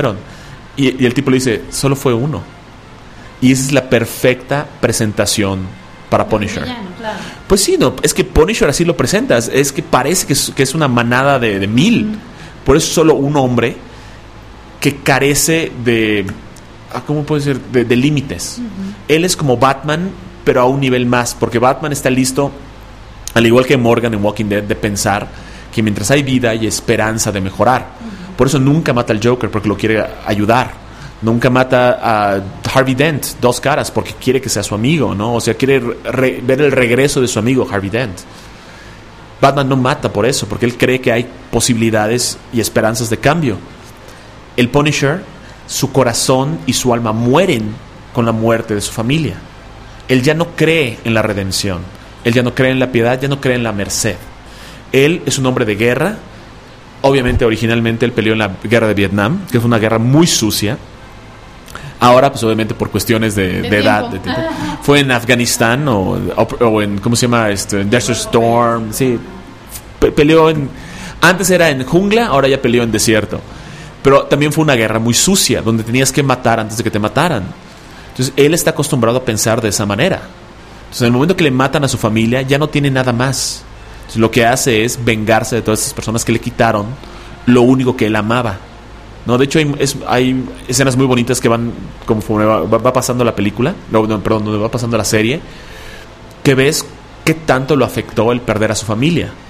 Y el tipo le dice, solo fue uno. Y esa es la perfecta presentación para Punisher. Claro. Pues sí, no, es que Punisher así lo presentas. Es que parece que es una manada de 1000. Por eso solo un hombre que carece de... ¿Cómo puede ser? De límites. Él es como Batman, pero a un nivel más. Porque Batman está listo, al igual que Morgan en Walking Dead, de pensar que mientras hay vida hay esperanza de mejorar. Por eso nunca mata al Joker, porque lo quiere ayudar. Nunca mata a Harvey Dent, dos caras, porque quiere que sea su amigo, ¿no? O sea, quiere ver el regreso de su amigo Harvey Dent. Batman no mata por eso, porque él cree que hay posibilidades y esperanzas de cambio. El Punisher, su corazón y su alma mueren con la muerte de su familia. Él ya no cree en la redención. Él ya no cree en la piedad, ya no cree en la merced. Él es un hombre de guerra. Obviamente, originalmente él peleó en la guerra de Vietnam, que fue una guerra muy sucia. Ahora, pues obviamente por cuestiones de edad, de tiempo. Fue en Afganistán o en, ¿cómo se llama? Desert Storm. Sí, peleó en... Antes era en jungla, ahora ya peleó en desierto. Pero también fue una guerra muy sucia, donde tenías que matar antes de que te mataran. Entonces, él está acostumbrado a pensar de esa manera. Entonces, en el momento que le matan a su familia, ya no tiene nada más. Entonces, lo que hace es vengarse de todas esas personas que le quitaron lo único que él amaba. No, de hecho hay escenas muy bonitas que van conforme va pasando la película, donde va pasando la serie, que ves qué tanto lo afectó el perder a su familia.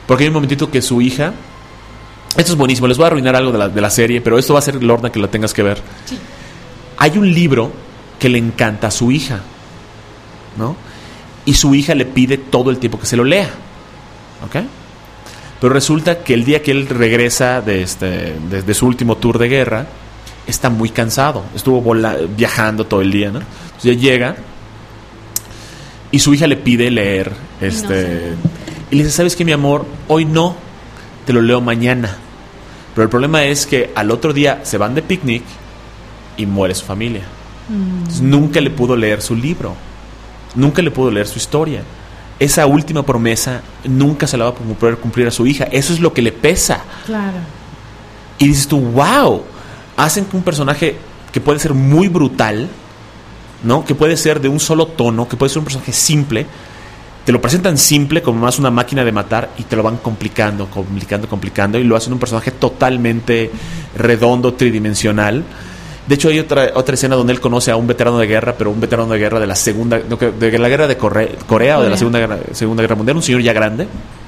Porque hay un momentito que su hija... Esto es buenísimo, les voy a arruinar algo de la serie, pero esto va a ser, Lorna, que la tengas que ver. Sí. Hay un libro que le encanta a su hija, ¿no? Y su hija le pide todo el tiempo que se lo lea, ¿ok? Pero resulta que el día que él regresa de su último tour de guerra, está muy cansado. Estuvo viajando todo el día, ¿no? Entonces ya llega y su hija le pide leer y le dice, ¿sabes qué, mi amor? Hoy no, te lo leo mañana. Pero el problema es que al otro día se van de picnic y muere su familia. Entonces, nunca le pudo leer su libro, nunca le pudo leer su historia. Esa última promesa nunca se la va a poder cumplir a su hija. Eso es lo que le pesa. Claro. Y dices tú, wow, hacen que un personaje que puede ser muy brutal, ¿no? Que puede ser de un solo tono, que puede ser un personaje simple, te lo presentan simple como más una máquina de matar y te lo van complicando y lo hacen un personaje totalmente redondo, tridimensional. De hecho hay otra escena donde él conoce a un veterano de guerra, pero un veterano de guerra de la segunda, de la guerra de Corea o de la segunda guerra mundial, un señor ya grande,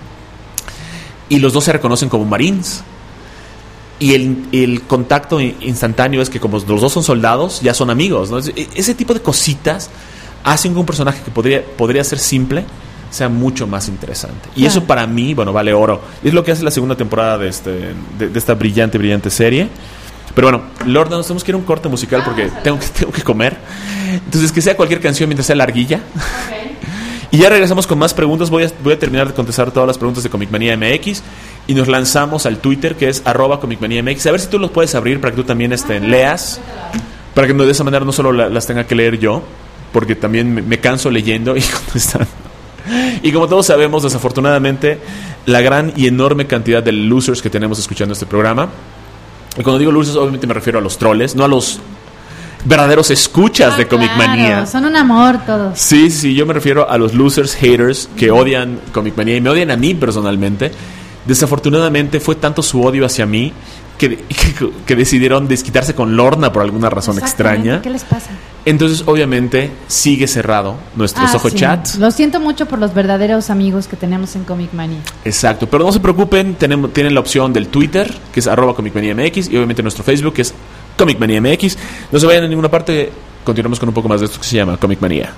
y los dos se reconocen como marines. Y el contacto instantáneo es que como los dos son soldados, ya son amigos, ¿no? Ese tipo de cositas hacen que un personaje que podría ser simple sea mucho más interesante. Y eso para mí, bueno, vale oro. Es lo que hace la segunda temporada de esta brillante serie. Pero bueno, Lorna, nos tenemos que ir a un corte musical porque tengo que comer. Entonces, que sea cualquier canción mientras sea larguilla. Okay. Y ya regresamos con más preguntas. Voy a terminar de contestar todas las preguntas de Comic Manía MX. Y nos lanzamos al Twitter, que es @ComicManiaMX. A ver si tú los puedes abrir para que tú también leas. Para que de esa manera no solo las tenga que leer yo, porque también me canso leyendo y contestando. Y como todos sabemos, desafortunadamente, la gran y enorme cantidad de losers que tenemos escuchando este programa. Y cuando digo losers, obviamente me refiero a los troles, no a los verdaderos escuchas de Comic Manía. Son un amor todos. Sí, yo me refiero a los losers, haters, que odian Comic Manía y me odian a mí personalmente. Desafortunadamente fue tanto su odio hacia mí que decidieron desquitarse con Lorna por alguna razón extraña. ¿Qué les pasa? Entonces, obviamente, sigue cerrado nuestro Soho Chat. Lo siento mucho por los verdaderos amigos que tenemos en Comic Manía. Exacto, pero no se preocupen, tienen la opción del Twitter, que es @ComicManiaMX, y obviamente nuestro Facebook, que es Comic Manía MX. No se vayan a ninguna parte, continuamos con un poco más de esto que se llama Comic Manía.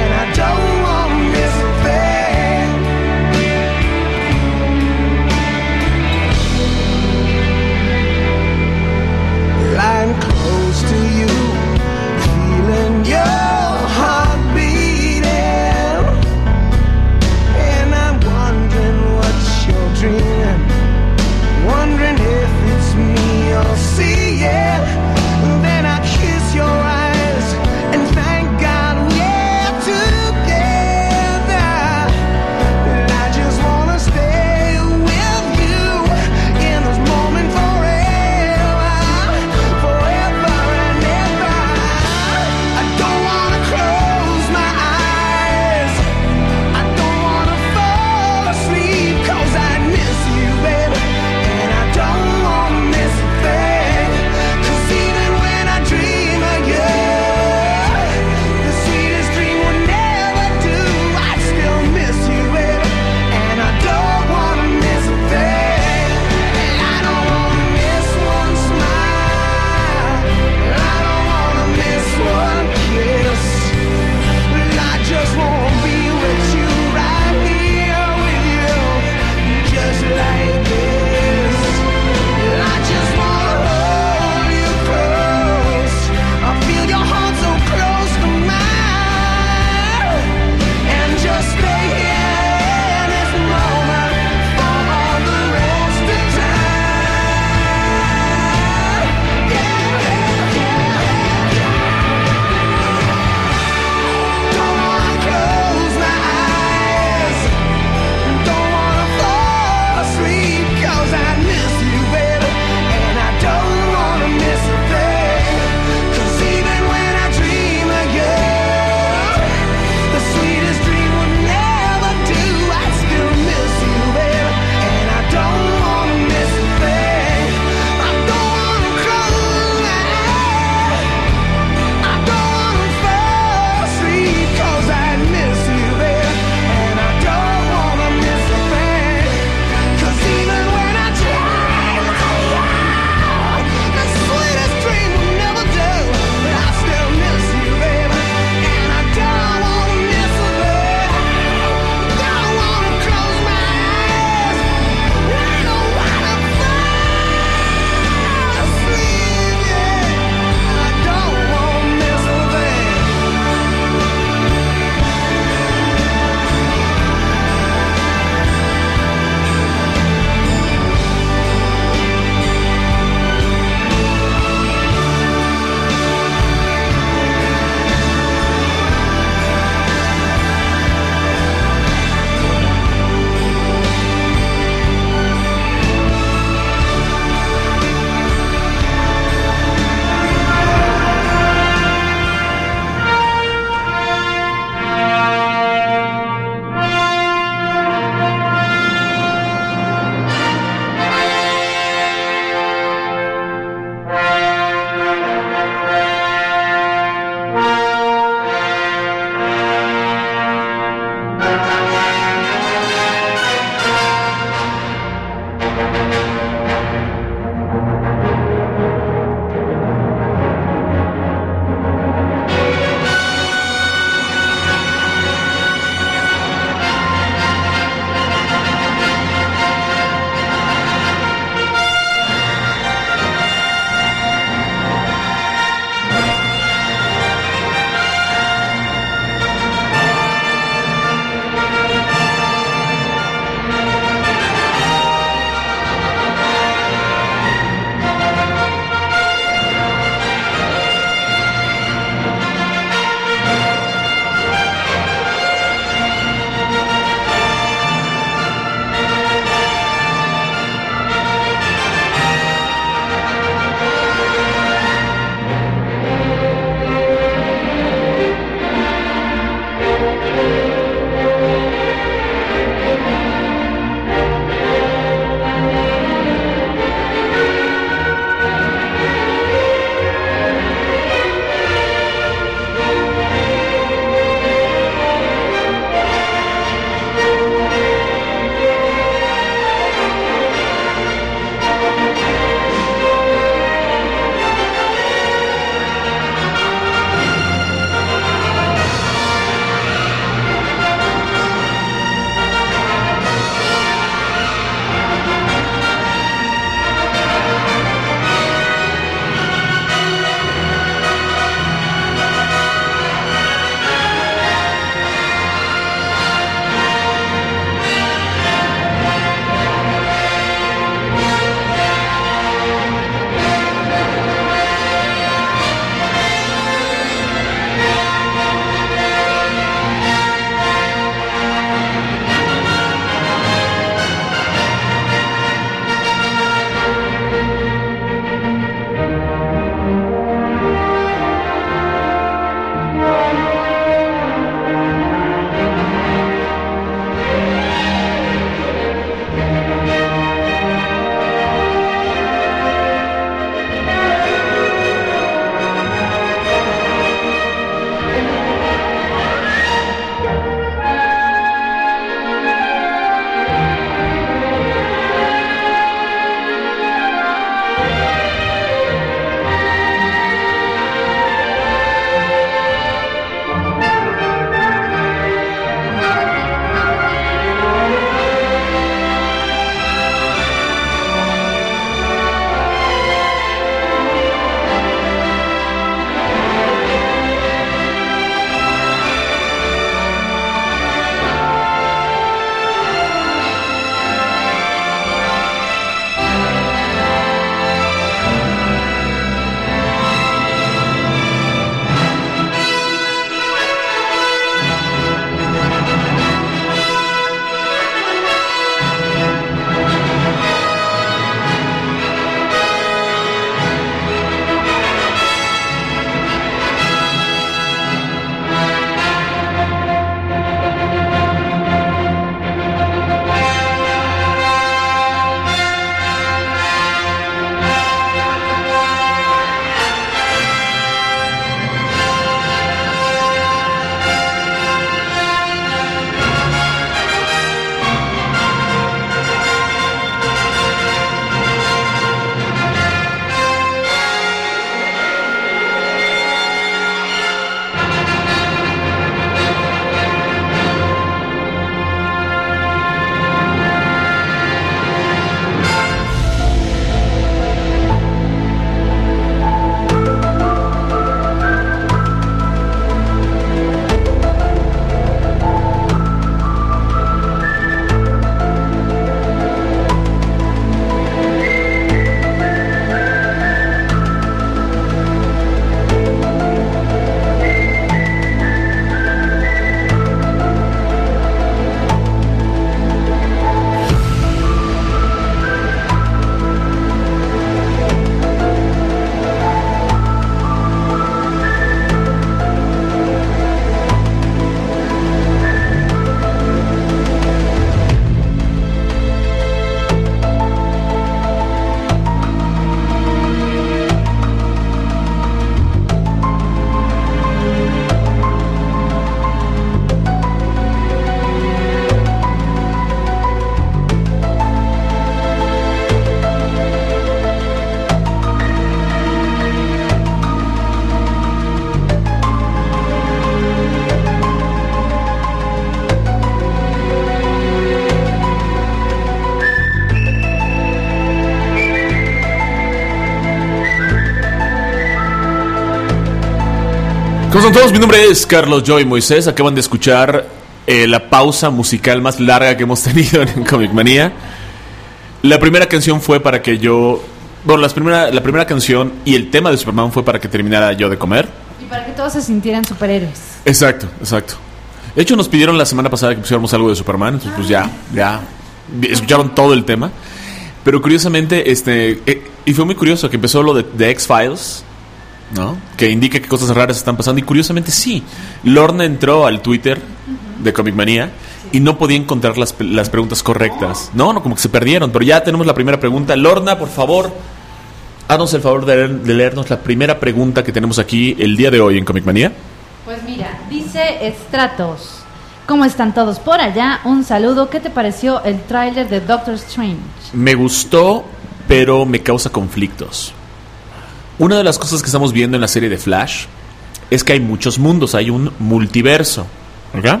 ¿Cómo están todos? Mi nombre es Carlos Joy Moisés. Acaban de escuchar la pausa musical más larga que hemos tenido en Comic Manía. La primera canción fue para que yo... Bueno, la primera canción y el tema de Superman fue para que terminara yo de comer. Y para que todos se sintieran superhéroes. Exacto. De hecho, nos pidieron la semana pasada que pusiéramos algo de Superman. Entonces, pues ya escucharon todo el tema. Pero curiosamente, y fue muy curioso que empezó lo de X-Files, ¿no? Que indica que cosas raras están pasando. Y curiosamente sí, Lorna entró al Twitter de Comic Manía y no podía encontrar las preguntas correctas. No, como que se perdieron. Pero ya tenemos la primera pregunta. Lorna, por favor, haznos el favor de leernos la primera pregunta que tenemos aquí el día de hoy en Comic Manía. Pues mira, dice Stratos: ¿cómo están todos por allá? Un saludo. ¿Qué te pareció el tráiler de Doctor Strange? Me gustó, pero me causa conflictos. Una de las cosas que estamos viendo en la serie de Flash es que hay muchos mundos, hay un multiverso, ¿ok?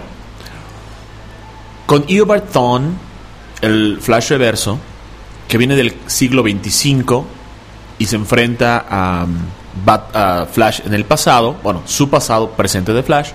Con Eobard Thawne, el Flash reverso, que viene del siglo 25 y se enfrenta a Flash en el pasado, bueno, su pasado presente de Flash,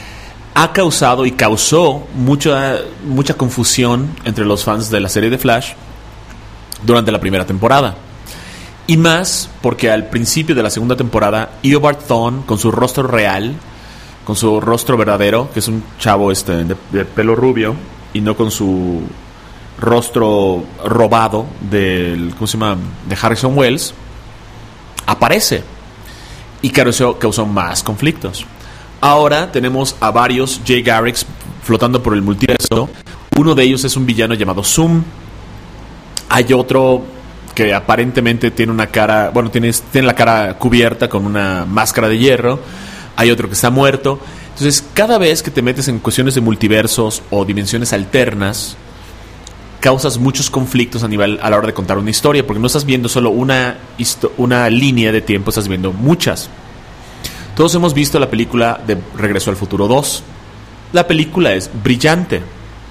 ha causado y causó mucha confusión entre los fans de la serie de Flash durante la primera temporada. Y más porque al principio de la segunda temporada, Eobard Thawne, con su rostro real, con su rostro verdadero, que es un chavo de pelo rubio, y no con su rostro robado de Harrison Wells, aparece y causó más conflictos. Ahora tenemos a varios Jay Garricks flotando por el multiverso. Uno de ellos es un villano llamado Zoom. Hay otro que aparentemente tiene una cara, bueno, tiene la cara cubierta con una máscara de hierro. Hay otro que está muerto. Entonces, cada vez que te metes en cuestiones de multiversos o dimensiones alternas, causas muchos conflictos a la hora de contar una historia, porque no estás viendo solo una línea de tiempo, estás viendo muchas. Todos hemos visto la película de Regreso al Futuro 2. La película es brillante,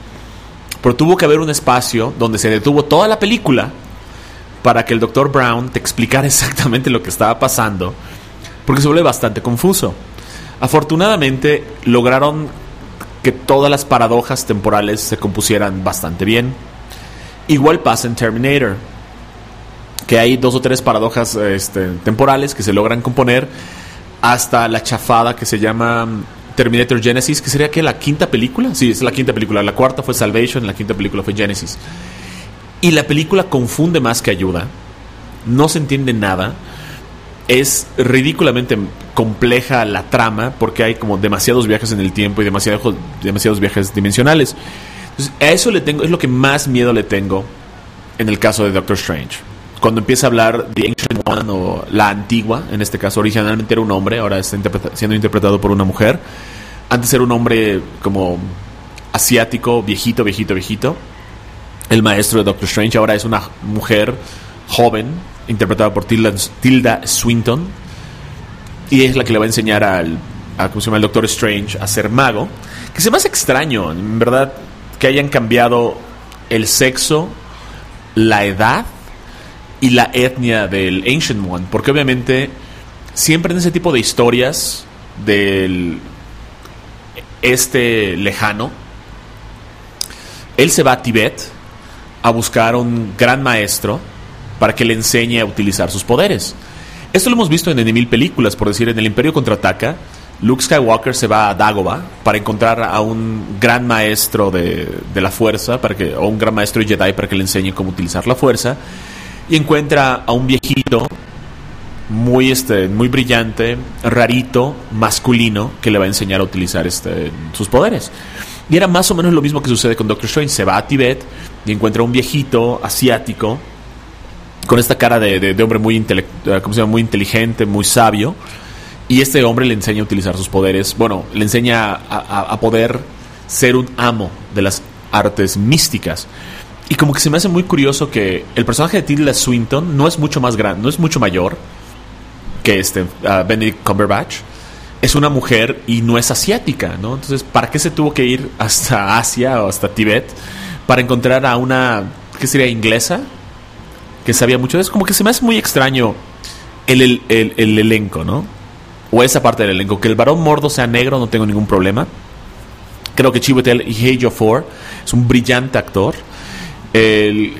pero tuvo que haber un espacio donde se detuvo toda la película para que el Dr. Brown te explicara exactamente lo que estaba pasando, porque se vuelve bastante confuso. Afortunadamente lograron que todas las paradojas temporales se compusieran bastante bien. Igual pasa en Terminator, que hay 2 o 3 paradojas temporales que se logran componer, hasta la chafada que se llama Terminator Genesis, que sería que la quinta película. Sí, es la quinta película. La cuarta fue Salvation, la quinta película fue Genesis. Y la película confunde más que ayuda. No se entiende nada. Es ridículamente compleja la trama, porque hay como demasiados viajes en el tiempo y demasiados viajes dimensionales. Entonces, a eso es lo que más miedo le tengo en el caso de Doctor Strange. Cuando empieza a hablar de Ancient One, o la antigua, en este caso originalmente era un hombre, ahora está siendo interpretado por una mujer. Antes era un hombre como asiático, viejito. El maestro de Doctor Strange. Ahora es una mujer joven, interpretada por Tilda Swinton, y es la que le va a enseñar al Doctor Strange a ser mago. Que se me hace extraño, en verdad, que hayan cambiado el sexo, la edad y la etnia del Ancient One, porque obviamente siempre en ese tipo de historias del lejano, él se va a Tibet a buscar un gran maestro para que le enseñe a utilizar sus poderes. Esto lo hemos visto en 1000 películas, por decir, en El Imperio Contraataca, Luke Skywalker se va a Dagobah para encontrar a un gran maestro de la fuerza, o un gran maestro Jedi para que le enseñe cómo utilizar la fuerza, y encuentra a un viejito muy brillante, rarito, masculino, que le va a enseñar a utilizar sus poderes. Y era más o menos lo mismo que sucede con Doctor Strange. Se va a Tibet y encuentra a un viejito asiático con esta cara de hombre muy inteligente, muy sabio, y este hombre le enseña a utilizar sus poderes. Bueno, le enseña a poder ser un amo de las artes místicas. Y como que se me hace muy curioso que el personaje de Tilda Swinton no es mucho más grande, no es mucho mayor que Benedict Cumberbatch. Es una mujer y no es asiática, ¿no? Entonces, ¿para qué se tuvo que ir hasta Asia o hasta Tibet para encontrar a una, ¿qué sería? Inglesa, que sabía mucho de eso? Como que se me hace muy extraño el elenco, ¿no? o esa parte del elenco. Que el Barón Mordo sea negro, no tengo ningún problema. Creo que Chiwetel Ejiofor es un brillante actor. El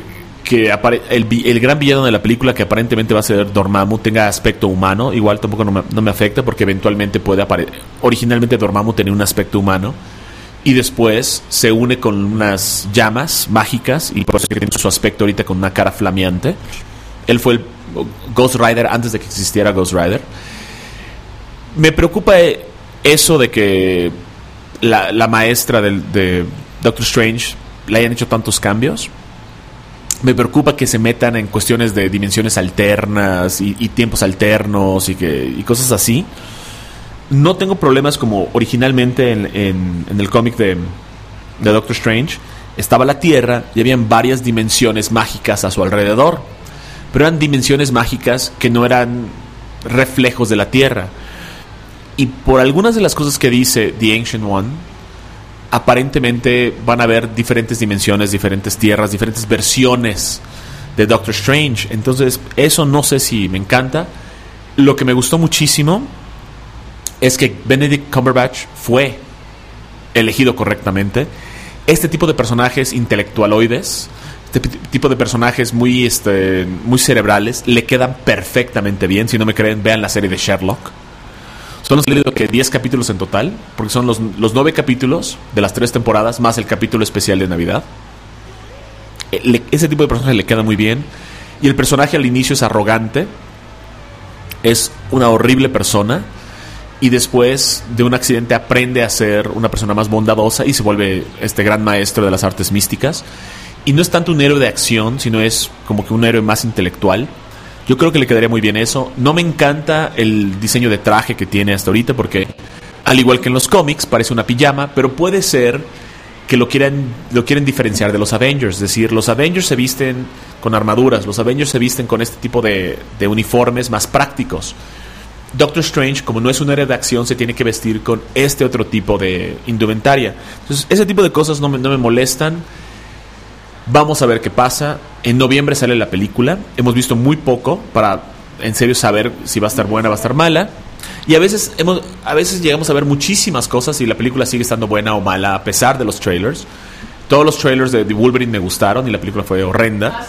gran villano de la película, que aparentemente va a ser Dormammu, tenga aspecto humano, igual tampoco no me afecta, porque eventualmente puede originalmente Dormammu tenía un aspecto humano y después se une con unas llamas mágicas y por eso tiene su aspecto ahorita con una cara flameante. Él fue el Ghost Rider antes de que existiera Ghost Rider. Me preocupa eso de que la maestra de Doctor Strange le hayan hecho tantos cambios. Me preocupa que se metan en cuestiones de dimensiones alternas y tiempos alternos y cosas así. No tengo problemas como originalmente en el cómic de Doctor Strange. Estaba la Tierra y habían varias dimensiones mágicas a su alrededor. Pero eran dimensiones mágicas que no eran reflejos de la Tierra. Y por algunas de las cosas que dice The Ancient One, aparentemente van a haber diferentes dimensiones, diferentes tierras, diferentes versiones de Doctor Strange. Entonces, eso no sé si me encanta. Lo que me gustó muchísimo es que Benedict Cumberbatch fue elegido correctamente. Este tipo de personajes intelectualoides, este tipo de personajes muy cerebrales, le quedan perfectamente bien. Si no me creen, vean la serie de Sherlock. Son 10 capítulos en total, porque son los 9 capítulos de las 3 temporadas, más el capítulo especial de Navidad. Ese tipo de personaje le queda muy bien. Y el personaje al inicio es arrogante, es una horrible persona, y después de un accidente aprende a ser una persona más bondadosa y se vuelve este gran maestro de las artes místicas. Y no es tanto un héroe de acción, sino es como que un héroe más intelectual. Yo creo que le quedaría muy bien eso. No me encanta el diseño de traje que tiene hasta ahorita, porque al igual que en los cómics parece una pijama, pero puede ser que lo quieren diferenciar de los Avengers. Es decir, los Avengers se visten con armaduras, los Avengers se visten con este tipo de uniformes más prácticos. Doctor Strange, como no es un héroe de acción, se tiene que vestir con este otro tipo de indumentaria. Entonces, ese tipo de cosas no me molestan. Vamos a ver qué pasa. En noviembre sale la película. Hemos visto muy poco para en serio saber si va a estar buena o va a estar mala. Y a veces llegamos a ver muchísimas cosas y la película sigue estando buena o mala a pesar de los trailers. Todos los trailers de The Wolverine me gustaron y la película fue horrenda.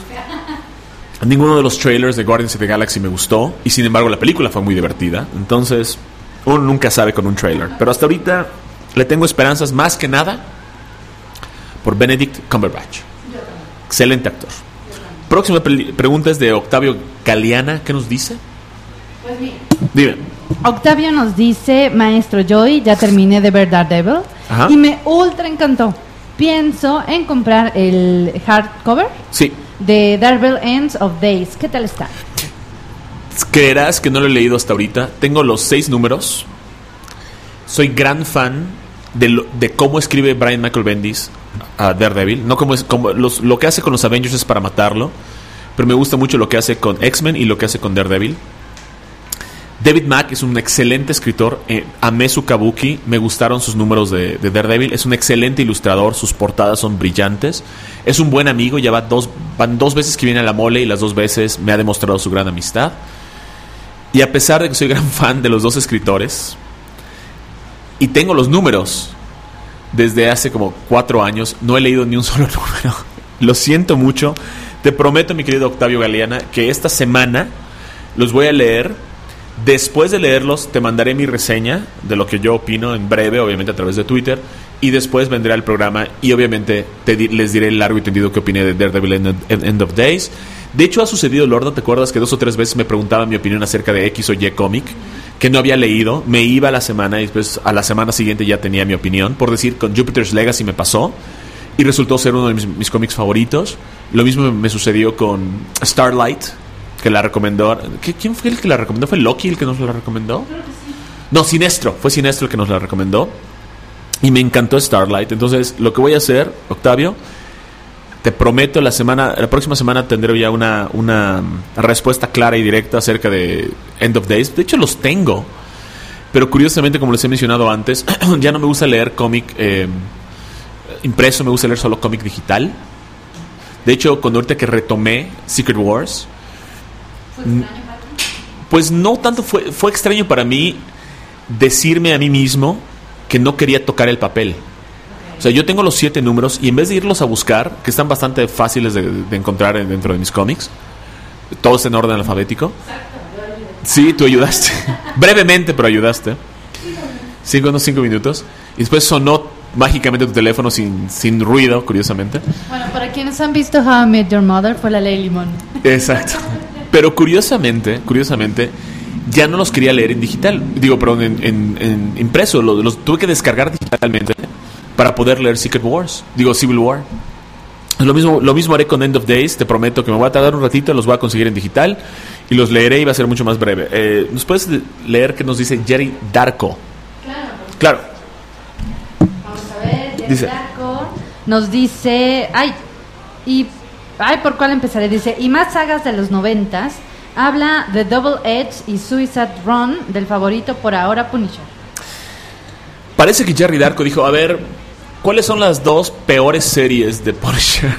Ninguno de los trailers de Guardians of the Galaxy me gustó y sin embargo la película fue muy divertida. Entonces uno nunca sabe con un trailer. Pero hasta ahorita le tengo esperanzas más que nada por Benedict Cumberbatch. Excelente actor. Próxima pregunta es de Octavio Galeana. ¿Qué nos dice? Pues bien. Dime. Octavio nos dice: Maestro Joy, ya terminé de ver Daredevil. Ajá. Y me ultra encantó. Pienso en comprar el hardcover Sí. de Daredevil Ends of Days. ¿Qué tal está? Creerás que no lo he leído hasta ahorita. Tengo los 6 números. Soy gran fan de cómo escribe Brian Michael Bendis a Daredevil. No lo que hace con los Avengers es para matarlo, pero me gusta mucho lo que hace con X-Men y lo que hace con Daredevil. David Mack es un excelente escritor. Amé su Kabuki, me gustaron sus números de Daredevil. Es un excelente ilustrador, sus portadas son brillantes. Es un buen amigo, ya van dos veces que viene a la mole y las 2 veces me ha demostrado su gran amistad. Y a pesar de que soy gran fan de los 2 escritores y tengo los números desde hace como 4 años, no he leído ni un solo número. Lo siento mucho. Te prometo, mi querido Octavio Galeana, que esta semana los voy a leer. Después de leerlos, te mandaré mi reseña de lo que yo opino en breve, obviamente a través de Twitter. Y después vendré al programa y obviamente les diré el largo y tendido que opiné de Daredevil End of Days. De hecho, ha sucedido, Lorda, ¿te acuerdas que 2 o 3 veces me preguntaban mi opinión acerca de X o Y cómic que no había leído? Me iba a la semana y después a la semana siguiente ya tenía mi opinión. Por decir, con Jupiter's Legacy me pasó y resultó ser uno de mis cómics favoritos. Lo mismo me sucedió con Starlight, que la recomendó. ¿Quién fue el que la recomendó? ¿Fue Loki el que nos la recomendó? Creo que sí. No, Sinestro. Fue Sinestro el que nos la recomendó. Y me encantó Starlight. Entonces, lo que voy a hacer, Octavio, te prometo, la próxima semana tendré ya una respuesta clara y directa acerca de End of Days. De hecho, los tengo. Pero curiosamente, como les he mencionado antes, ya no me gusta leer cómic impreso, me gusta leer solo cómic digital. De hecho, cuando ahorita que retomé Secret Wars, Pues no tanto, fue extraño para mí decirme a mí mismo que no quería tocar el papel. O sea, yo tengo los 7 números y en vez de irlos a buscar, que están bastante fáciles de encontrar dentro de mis cómics, todos en orden alfabético. Sí, tú ayudaste. Brevemente, pero ayudaste. 5 minutos. Y después sonó mágicamente tu teléfono sin ruido, curiosamente. Bueno, para quienes han visto How I Met Your Mother, fue la ley limón. Exacto. Pero curiosamente, ya no los quería leer en digital. Digo, perdón, en impreso. Los tuve que descargar digitalmente para poder leer Civil War. Lo mismo haré con End of Days. Te prometo que me voy a tardar un ratito, los voy a conseguir en digital y los leeré y va a ser mucho más breve. ¿Nos puedes leer qué nos dice Jerry Darko? Claro. Vamos a ver, Jerry Darko nos dice... ¿por cuál empezaré? Dice, y más sagas de los 90s. Habla de Double Edge y Suicide Run, del favorito por ahora, Punisher. Parece que Jerry Darko dijo, a ver, ¿cuáles son las 2 peores series de Punisher?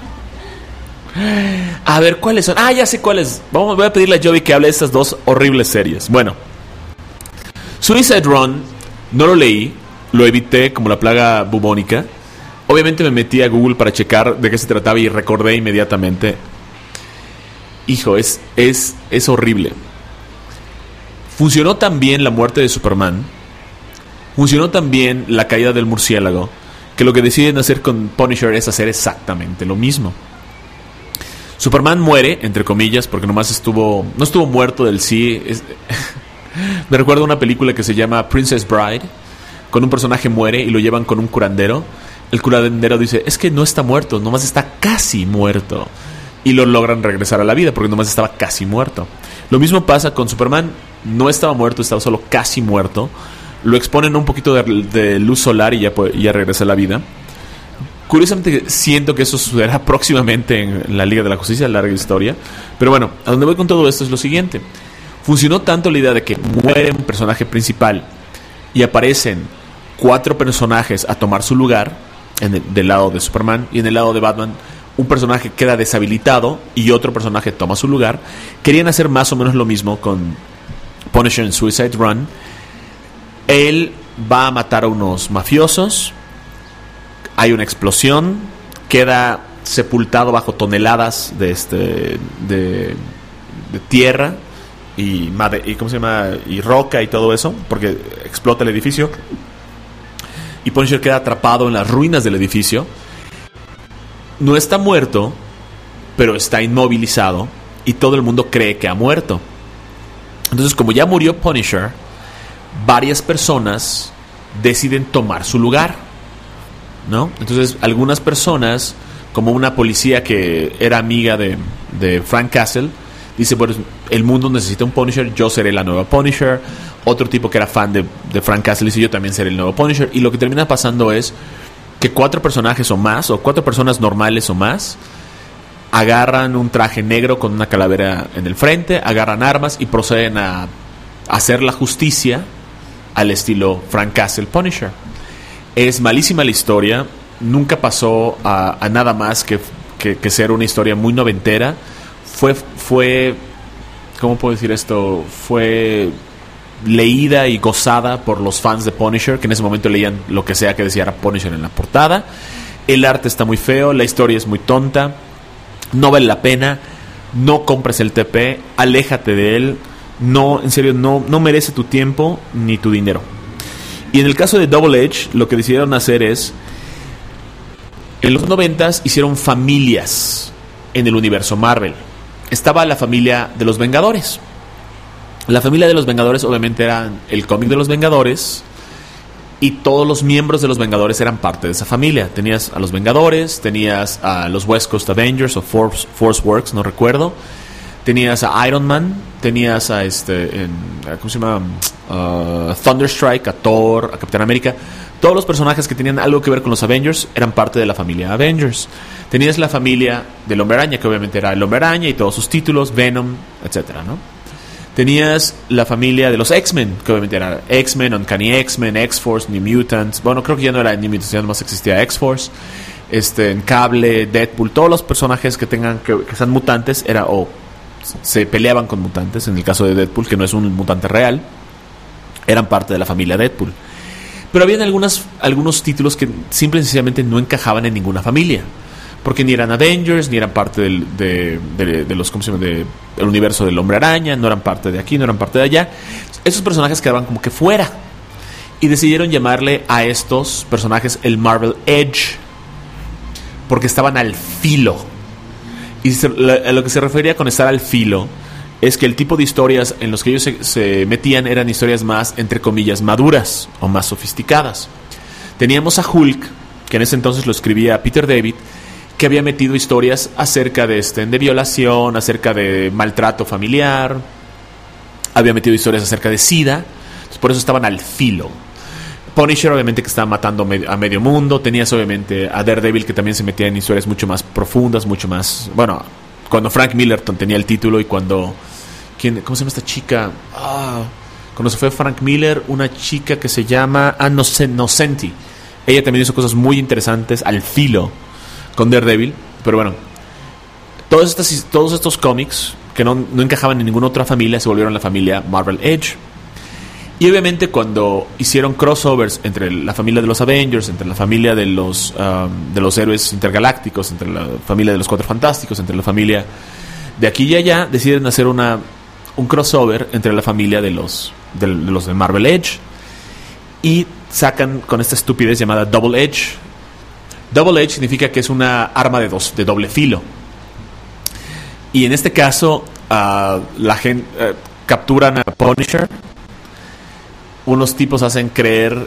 A ver, ¿cuáles son? Ya sé cuáles. Voy a pedirle a Joey que hable de estas 2 horribles series. Bueno, Suicide Run no lo leí, lo evité como la plaga bubónica. Obviamente me metí a Google para checar de qué se trataba y recordé inmediatamente. Hijo, es horrible. Funcionó tan bien la muerte de Superman, funcionó tan bien la caída del murciélago, que lo que deciden hacer con Punisher es hacer exactamente lo mismo. Superman muere, entre comillas, porque no estuvo muerto del sí. Me recuerda una película que se llama Princess Bride, con un personaje muere y lo llevan con un curandero. El curandero dice, es que no está muerto, nomás está casi muerto. Y lo logran regresar a la vida porque nomás estaba casi muerto. Lo mismo pasa con Superman. No estaba muerto, estaba solo casi muerto. Lo exponen un poquito de luz solar y ya regresa a la vida. Curiosamente siento que eso sucederá próximamente en la Liga de la Justicia, larga historia. Pero bueno, a donde voy con todo esto es lo siguiente. Funcionó tanto la idea de que muere un personaje principal y aparecen 4 personajes a tomar su lugar del lado de Superman, y en el lado de Batman un personaje queda deshabilitado y otro personaje toma su lugar. Querían hacer más o menos lo mismo con Punisher en Suicide Run. Él va a matar a unos mafiosos, hay una explosión, queda sepultado bajo toneladas de tierra y ¿cómo se llama? Y roca y todo eso, porque explota el edificio. Y Punisher queda atrapado en las ruinas del edificio. No está muerto, pero está inmovilizado y todo el mundo cree que ha muerto. Entonces, como ya murió Punisher, varias personas deciden tomar su lugar, ¿no? Entonces, algunas personas, como una policía que era amiga de Frank Castle, dice, bueno, el mundo necesita un Punisher, yo seré la nueva Punisher. Otro tipo que era fan de Frank Castle dice, yo también seré el nuevo Punisher. Y lo que termina pasando es que 4 personajes o más, o 4 personas normales o más, agarran un traje negro con una calavera en el frente, agarran armas y proceden a hacer la justicia al estilo Frank Castle Punisher. Es malísima la historia, nunca pasó a nada más que ser una historia muy noventera. Fue ¿cómo puedo decir esto? Fue leída y gozada por los fans de Punisher, que en ese momento leían lo que sea que decía Punisher en la portada. El arte está muy feo, la historia es muy tonta, no vale la pena, no compres el TP, aléjate de él, no, en serio, no merece tu tiempo ni tu dinero. Y en el caso de Double Edge, lo que decidieron hacer es, en los 90s hicieron familias en el universo Marvel. Estaba la familia de los Vengadores. La familia de los Vengadores obviamente eran el cómic de los Vengadores, y todos los miembros de los Vengadores eran parte de esa familia. Tenías a los Vengadores, tenías a los West Coast Avengers o Force Works, no recuerdo. Tenías a Iron Man, tenías a ¿cómo se llama? Thunderstrike, a Thor, a Capitán América. Todos los personajes que tenían algo que ver con los Avengers eran parte de la familia Avengers. Tenías la familia del Hombre Araña, que obviamente era el Hombre Araña y todos sus títulos, Venom, etcétera, ¿no? Tenías la familia de los X-Men, que obviamente era X-Men, Uncanny X-Men, X-Force, New Mutants. Bueno, creo que ya no era New Mutants, ya nomás existía X-Force. En Cable, Deadpool, todos los personajes que sean mutantes era se peleaban con mutantes. En el caso de Deadpool, que no es un mutante real, eran parte de la familia Deadpool. Pero habían algunos títulos que simple y sencillamente no encajaban en ninguna familia, porque ni eran Avengers, ni eran parte de los, ¿cómo se llama?, del universo del Hombre Araña, no eran parte de aquí, no eran parte de allá. Esos personajes quedaban como que fuera, y decidieron llamarle a estos personajes el Marvel Edge, porque estaban al filo. Y a lo que se refería con estar al filo es que el tipo de historias en los que ellos se metían eran historias más, entre comillas, maduras o más sofisticadas. Teníamos a Hulk, que en ese entonces lo escribía Peter David, que había metido historias acerca de violación, acerca de maltrato familiar, había metido historias acerca de SIDA, entonces por eso estaban al filo. Punisher, obviamente, que estaba matando a medio mundo. Tenías, obviamente, a Daredevil, que también se metía en historias mucho más profundas, mucho más... Bueno, cuando Frank Miller tenía el título y cuando... ¿Cómo se llama esta chica? Cuando se fue Frank Miller, una chica que se llama... Nocenti. Ella también hizo cosas muy interesantes al filo con Daredevil. Pero bueno, todos estos cómics que no encajaban en ninguna otra familia se volvieron la familia Marvel Edge. Y obviamente cuando hicieron crossovers entre la familia de los Avengers, entre la familia de los héroes intergalácticos, entre la familia de los Cuatro Fantásticos, entre la familia de aquí y allá, deciden hacer un crossover entre la familia de los de Marvel Edge, y sacan con esta estupidez llamada Double Edge. Double Edge significa que es una arma de doble filo. Y en este caso la gente capturan a Punisher. Unos tipos le hacen creer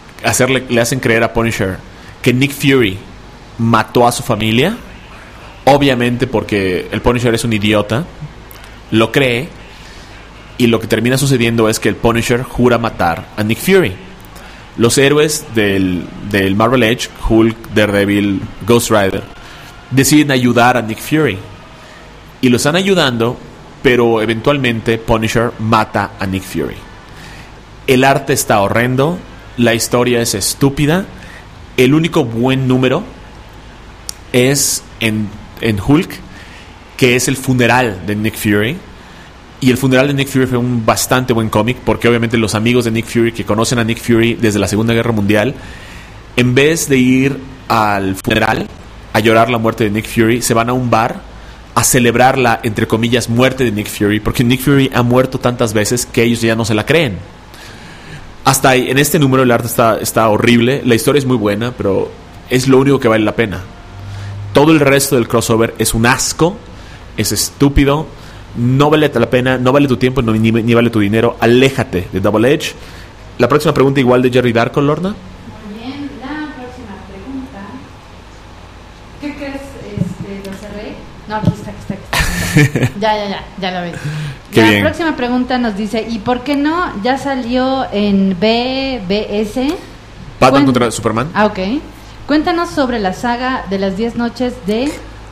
a Punisher que Nick Fury mató a su familia, obviamente porque el Punisher es un idiota, lo cree, y lo que termina sucediendo es que el Punisher jura matar a Nick Fury. Los héroes del Marvel Edge, Hulk, Daredevil, Ghost Rider, deciden ayudar a Nick Fury y lo están ayudando, pero eventualmente Punisher mata a Nick Fury. El arte está horrendo, la historia es estúpida. El único buen número es en Hulk, que es el funeral de Nick Fury. Y el funeral de Nick Fury fue un bastante buen cómic, porque obviamente los amigos de Nick Fury, que conocen a Nick Fury desde la Segunda Guerra Mundial, en vez de ir al funeral a llorar la muerte de Nick Fury, se van a un bar a celebrar la, entre comillas, muerte de Nick Fury, porque Nick Fury ha muerto tantas veces que ellos ya no se la creen. Hasta ahí, en este número el arte está horrible, la historia es muy buena, pero es lo único que vale la pena. Todo el resto del crossover es un asco, es estúpido, no vale la pena, no vale tu tiempo, ni vale tu dinero. Aléjate de Double Edge. La próxima pregunta igual de Jerry Darko, Lorna. Muy bien, la próxima pregunta. ¿Qué crees? ¿Lo cerré? No, aquí está. Ya lo ves. Qué la bien. Próxima pregunta nos dice, ¿y por qué no ya salió en BBS? Batman contra Superman. Ok. Cuéntanos sobre la saga de las 10 noches de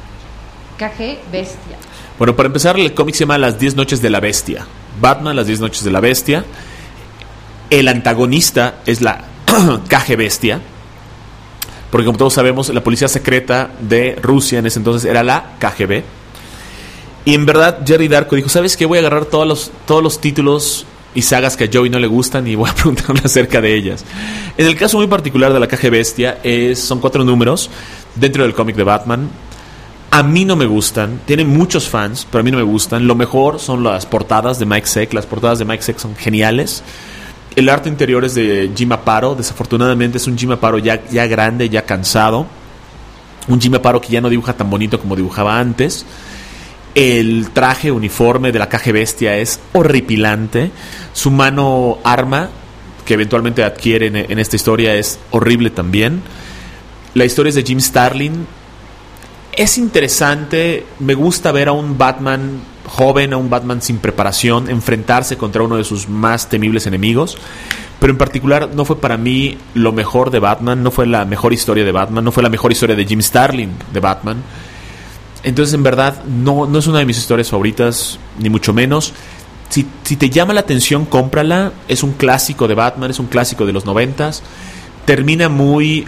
KG Bestia. Bueno, para empezar, el cómic se llama Las 10 noches de la bestia. Batman, Las 10 noches de la bestia. El antagonista es la KG Bestia, porque como todos sabemos, la policía secreta de Rusia en ese entonces era la KGB. Y en verdad Jerry Darko dijo, ¿sabes qué? Voy a agarrar todos los títulos y sagas que a Joey no le gustan y voy a preguntarle acerca de ellas. En el caso muy particular de la KG Bestia, son 4 números dentro del cómic de Batman. A mí no me gustan, tienen muchos fans, pero a mí no me gustan. Lo mejor son las portadas de Mike Zeck. Las portadas de Mike Zeck son geniales. El arte interior es de Jim Aparo. Desafortunadamente es un Jim Aparo ya grande, ya cansado. Un Jim Aparo que ya no dibuja tan bonito como dibujaba antes. El traje uniforme de la KG Bestia es horripilante. Su mano arma, que eventualmente adquiere en esta historia, es horrible también. La historia es de Jim Starlin. Es interesante. Me gusta ver a un Batman joven, a un Batman sin preparación, enfrentarse contra uno de sus más temibles enemigos. Pero en particular no fue para mí lo mejor de Batman. No fue la mejor historia de Batman. No fue la mejor historia de Jim Starlin de Batman. Entonces, en verdad, no es una de mis historias favoritas, ni mucho menos. Si te llama la atención, cómprala. Es un clásico de Batman, es un clásico de los 90s. Termina muy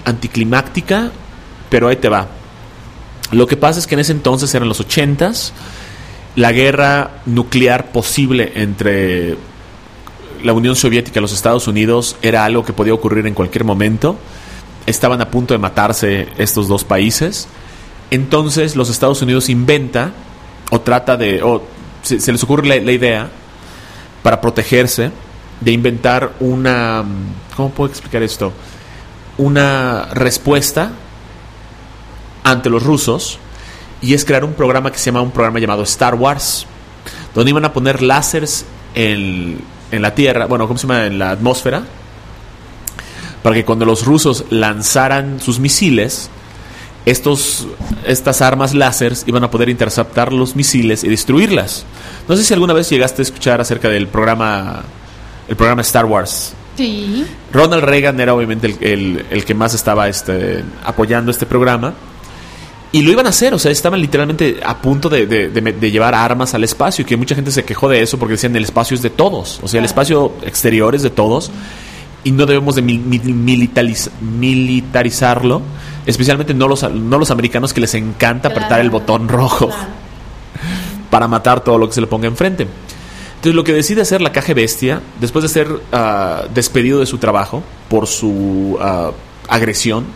anticlimáctica, pero ahí te va. Lo que pasa es que en ese entonces eran los 80s. la guerra nuclear posible entre la Unión Soviética y los Estados Unidos era algo que podía ocurrir en cualquier momento. Estaban a punto de matarse estos dos países. Entonces los Estados Unidos inventa o trata de, se les ocurre la idea para protegerse de inventar una, ¿cómo puedo explicar esto? Una respuesta ante los rusos, y es crear un programa que se llama un programa llamado Star Wars, donde iban a poner láseres en la Tierra, bueno, ¿cómo se llama? En la atmósfera, para que cuando los rusos lanzaran sus misiles, estas armas láseres iban a poder interceptar los misiles y destruirlas. No sé si alguna vez llegaste a escuchar acerca del programa Star Wars. Sí. Ronald Reagan era obviamente el que más estaba apoyando este programa. Y lo iban a hacer, o sea, estaban literalmente a punto de llevar armas al espacio, y que mucha gente se quejó de eso porque decían el espacio es de todos, o sea, el espacio exterior es de todos y no debemos de militarizarlo, especialmente no los americanos, que les encanta apretar el botón rojo para matar todo lo que se le ponga enfrente. Entonces lo que decide hacer la Caja Bestia, después de ser despedido de su trabajo por su agresión,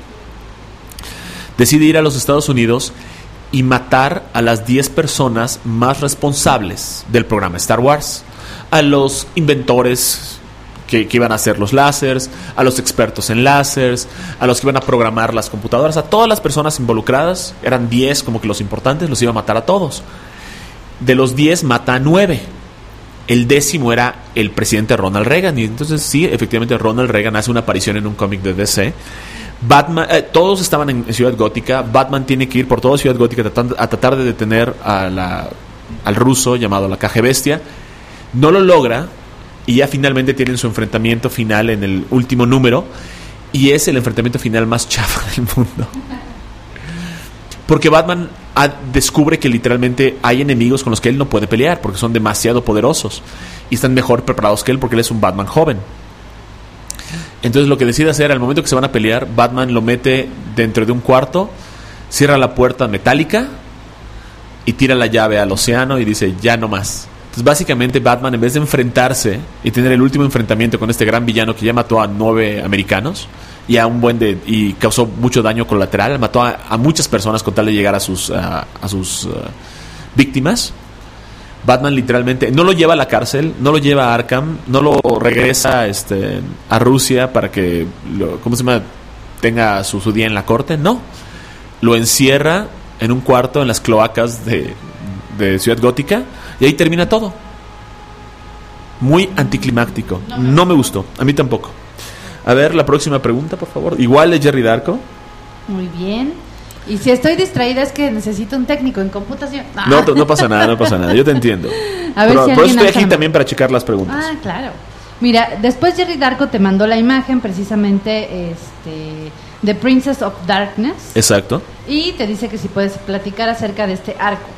decide ir a los Estados Unidos y matar a las 10 personas más responsables del programa Star Wars. A los inventores que iban a hacer los láseres, a los expertos en láseres, a los que iban a programar las computadoras, a todas las personas involucradas. Eran 10 como que los importantes, los iba a matar a todos. De los 10 mata a 9. El 10º era el presidente Ronald Reagan. Y entonces sí, efectivamente Ronald Reagan hace una aparición en un cómic de DC. Batman, todos estaban en Ciudad Gótica. Batman tiene que ir por toda Ciudad Gótica a tratar de detener al ruso llamado la Caja Bestia. No lo logra, y ya finalmente tienen su enfrentamiento final en el último número, y es el enfrentamiento final más chafa del mundo, porque Batman descubre que literalmente hay enemigos con los que él no puede pelear porque son demasiado poderosos y están mejor preparados que él, porque él es un Batman joven. Entonces lo que decide hacer al momento que se van a pelear, Batman lo mete dentro de un cuarto, cierra la puerta metálica y tira la llave al océano y dice ya no más. Entonces básicamente Batman, en vez de enfrentarse y tener el último enfrentamiento con este gran villano que ya mató a 9 americanos y y causó mucho daño colateral, mató a muchas personas con tal de llegar a sus víctimas, Batman literalmente no lo lleva a la cárcel, no lo lleva a Arkham, no lo regresa a Rusia para que tenga su día en la corte. No, lo encierra en un cuarto en las cloacas de Ciudad Gótica, y ahí termina todo. Muy anticlimáctico. No me gustó, a mí tampoco. A ver, la próxima pregunta, por favor. Igual de Jerry Darko. Muy bien. Y si estoy distraída es que necesito un técnico en computación. No pasa nada, yo te entiendo. A ver, por eso estoy aquí también para checar las preguntas. Ah, claro. Mira, después Jerry Darko te mandó la imagen, precisamente The Princess of Darkness. Exacto. Y te dice que si puedes platicar acerca de este arco.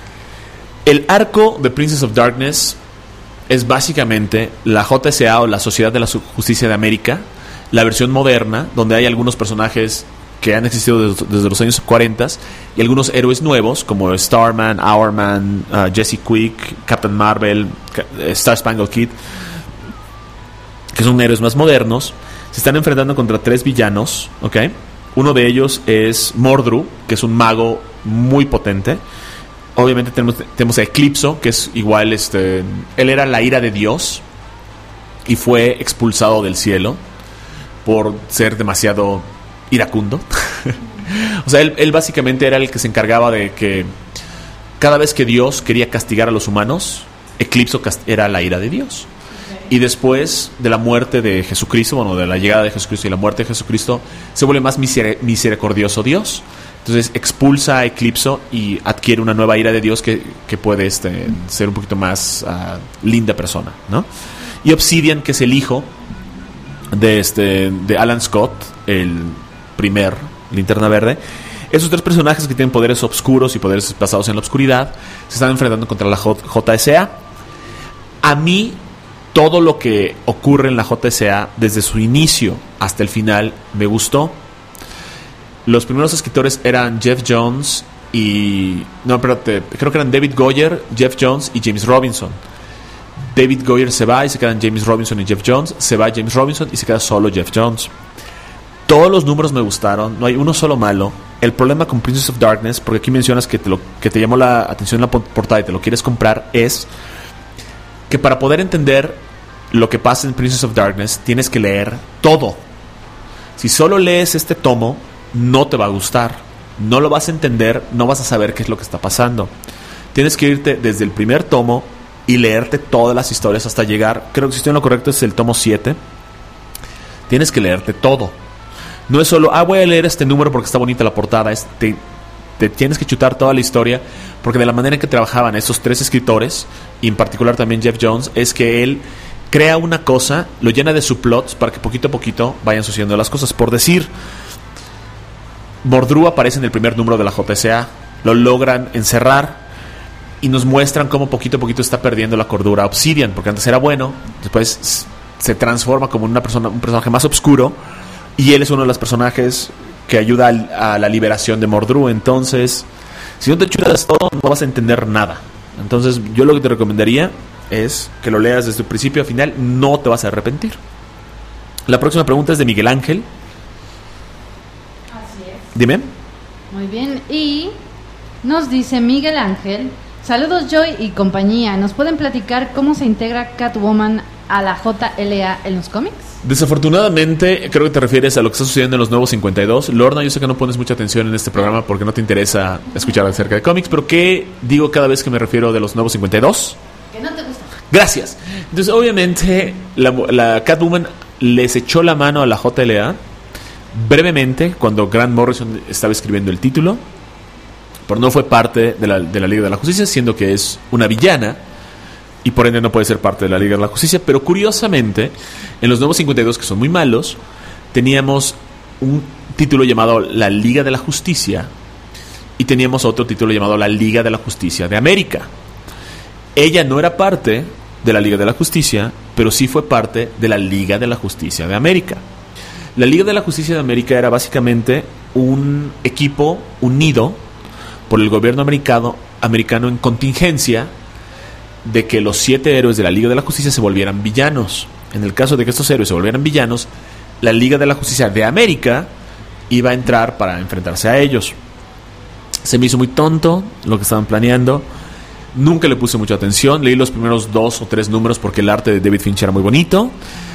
El arco de Princess of Darkness es básicamente la JSA, o la Sociedad de la Justicia de América, la versión moderna, donde hay algunos personajes que han existido desde los años 40 y algunos héroes nuevos como Starman, Hourman, Jesse Quick, Captain Marvel, Star Spangled Kid, que son héroes más modernos. Se están enfrentando contra 3 villanos, ¿ok? Uno de ellos es Mordru, que es un mago muy potente. Obviamente tenemos a Eclipso, que es igual, él era la ira de Dios y fue expulsado del cielo por ser demasiado iracundo. O sea, él básicamente era el que se encargaba de que cada vez que Dios quería castigar a los humanos, Eclipso era la ira de Dios. Y después de la muerte de Jesucristo, bueno, de la llegada de Jesucristo y la muerte de Jesucristo, se vuelve más misericordioso Dios. Entonces expulsa a Eclipso y adquiere una nueva ira de Dios que puede ser un poquito más linda persona, ¿no? Y Obsidian, que es el hijo de Alan Scott, el primer Linterna Verde. Esos 3 personajes que tienen poderes oscuros y poderes basados en la oscuridad se están enfrentando contra la JSA. A mí todo lo que ocurre en la JSA desde su inicio hasta el final me gustó. Los primeros escritores eran Jeff Jones y... No, espérate, creo que eran David Goyer, Jeff Jones y James Robinson. David Goyer se va y se quedan James Robinson y Jeff Jones. Se va James Robinson y se queda solo Jeff Jones. Todos los números me gustaron, no hay uno solo malo. El problema con Princess of Darkness, porque aquí mencionas que te llamó la atención en la portada y te lo quieres comprar, es que para poder entender lo que pasa en Princess of Darkness tienes que leer todo. Si solo lees este tomo, no te va a gustar, no lo vas a entender, no vas a saber qué es lo que está pasando. Tienes que irte desde el primer tomo y leerte todas las historias hasta llegar, creo que si estoy en lo correcto es el tomo 7. Tienes que leerte todo. No es solo, voy a leer este número porque está bonita la portada. Te tienes que chutar toda la historia, porque de la manera en que trabajaban estos tres escritores, y en particular también Jeff Jones, es que él crea una cosa, lo llena de subplots para que poquito a poquito vayan sucediendo las cosas. Por decir, Mordru aparece en el primer número de la JSA, lo logran encerrar y nos muestran cómo poquito a poquito está perdiendo la cordura Obsidian, porque antes era bueno, después se transforma como un personaje más oscuro, y él es uno de los personajes que ayuda a la liberación de Mordru. Entonces, si no te chutas todo, no vas a entender nada. Entonces, yo lo que te recomendaría es que lo leas desde el principio a final, no te vas a arrepentir. La próxima pregunta es de Miguel Ángel. Así es. Dime. Muy bien, y nos dice Miguel Ángel: saludos Joy y compañía, ¿nos pueden platicar cómo se integra Catwoman a la JLA en los cómics? Desafortunadamente, creo que te refieres a lo que está sucediendo en los Nuevos 52. Lorna, yo sé que no pones mucha atención en este programa porque no te interesa escuchar acerca de cómics, pero ¿qué digo cada vez que me refiero de los Nuevos 52? Que no te gusta. Gracias. Entonces, obviamente, la Catwoman les echó la mano a la JLA brevemente cuando Grant Morrison estaba escribiendo el título, pero no fue parte de la Liga de la Justicia, siendo que es una villana y por ende no puede ser parte de la Liga de la Justicia. Pero curiosamente, en los Nuevos 52, que son muy malos, teníamos un título llamado La Liga de la Justicia y teníamos otro título llamado La Liga de la Justicia de América. Ella no era parte de la Liga de la Justicia, pero sí fue parte de la Liga de la Justicia de América. La Liga de la Justicia de América era básicamente un equipo unido por el gobierno americano en contingencia de que los 7 héroes de la Liga de la Justicia se volvieran villanos. En el caso de que estos héroes se volvieran villanos, la Liga de la Justicia de América iba a entrar para enfrentarse a ellos. Se me hizo muy tonto lo que estaban planeando. Nunca le puse mucha atención. Leí los primeros 2 o 3 números porque el arte de David Fincher era muy bonito.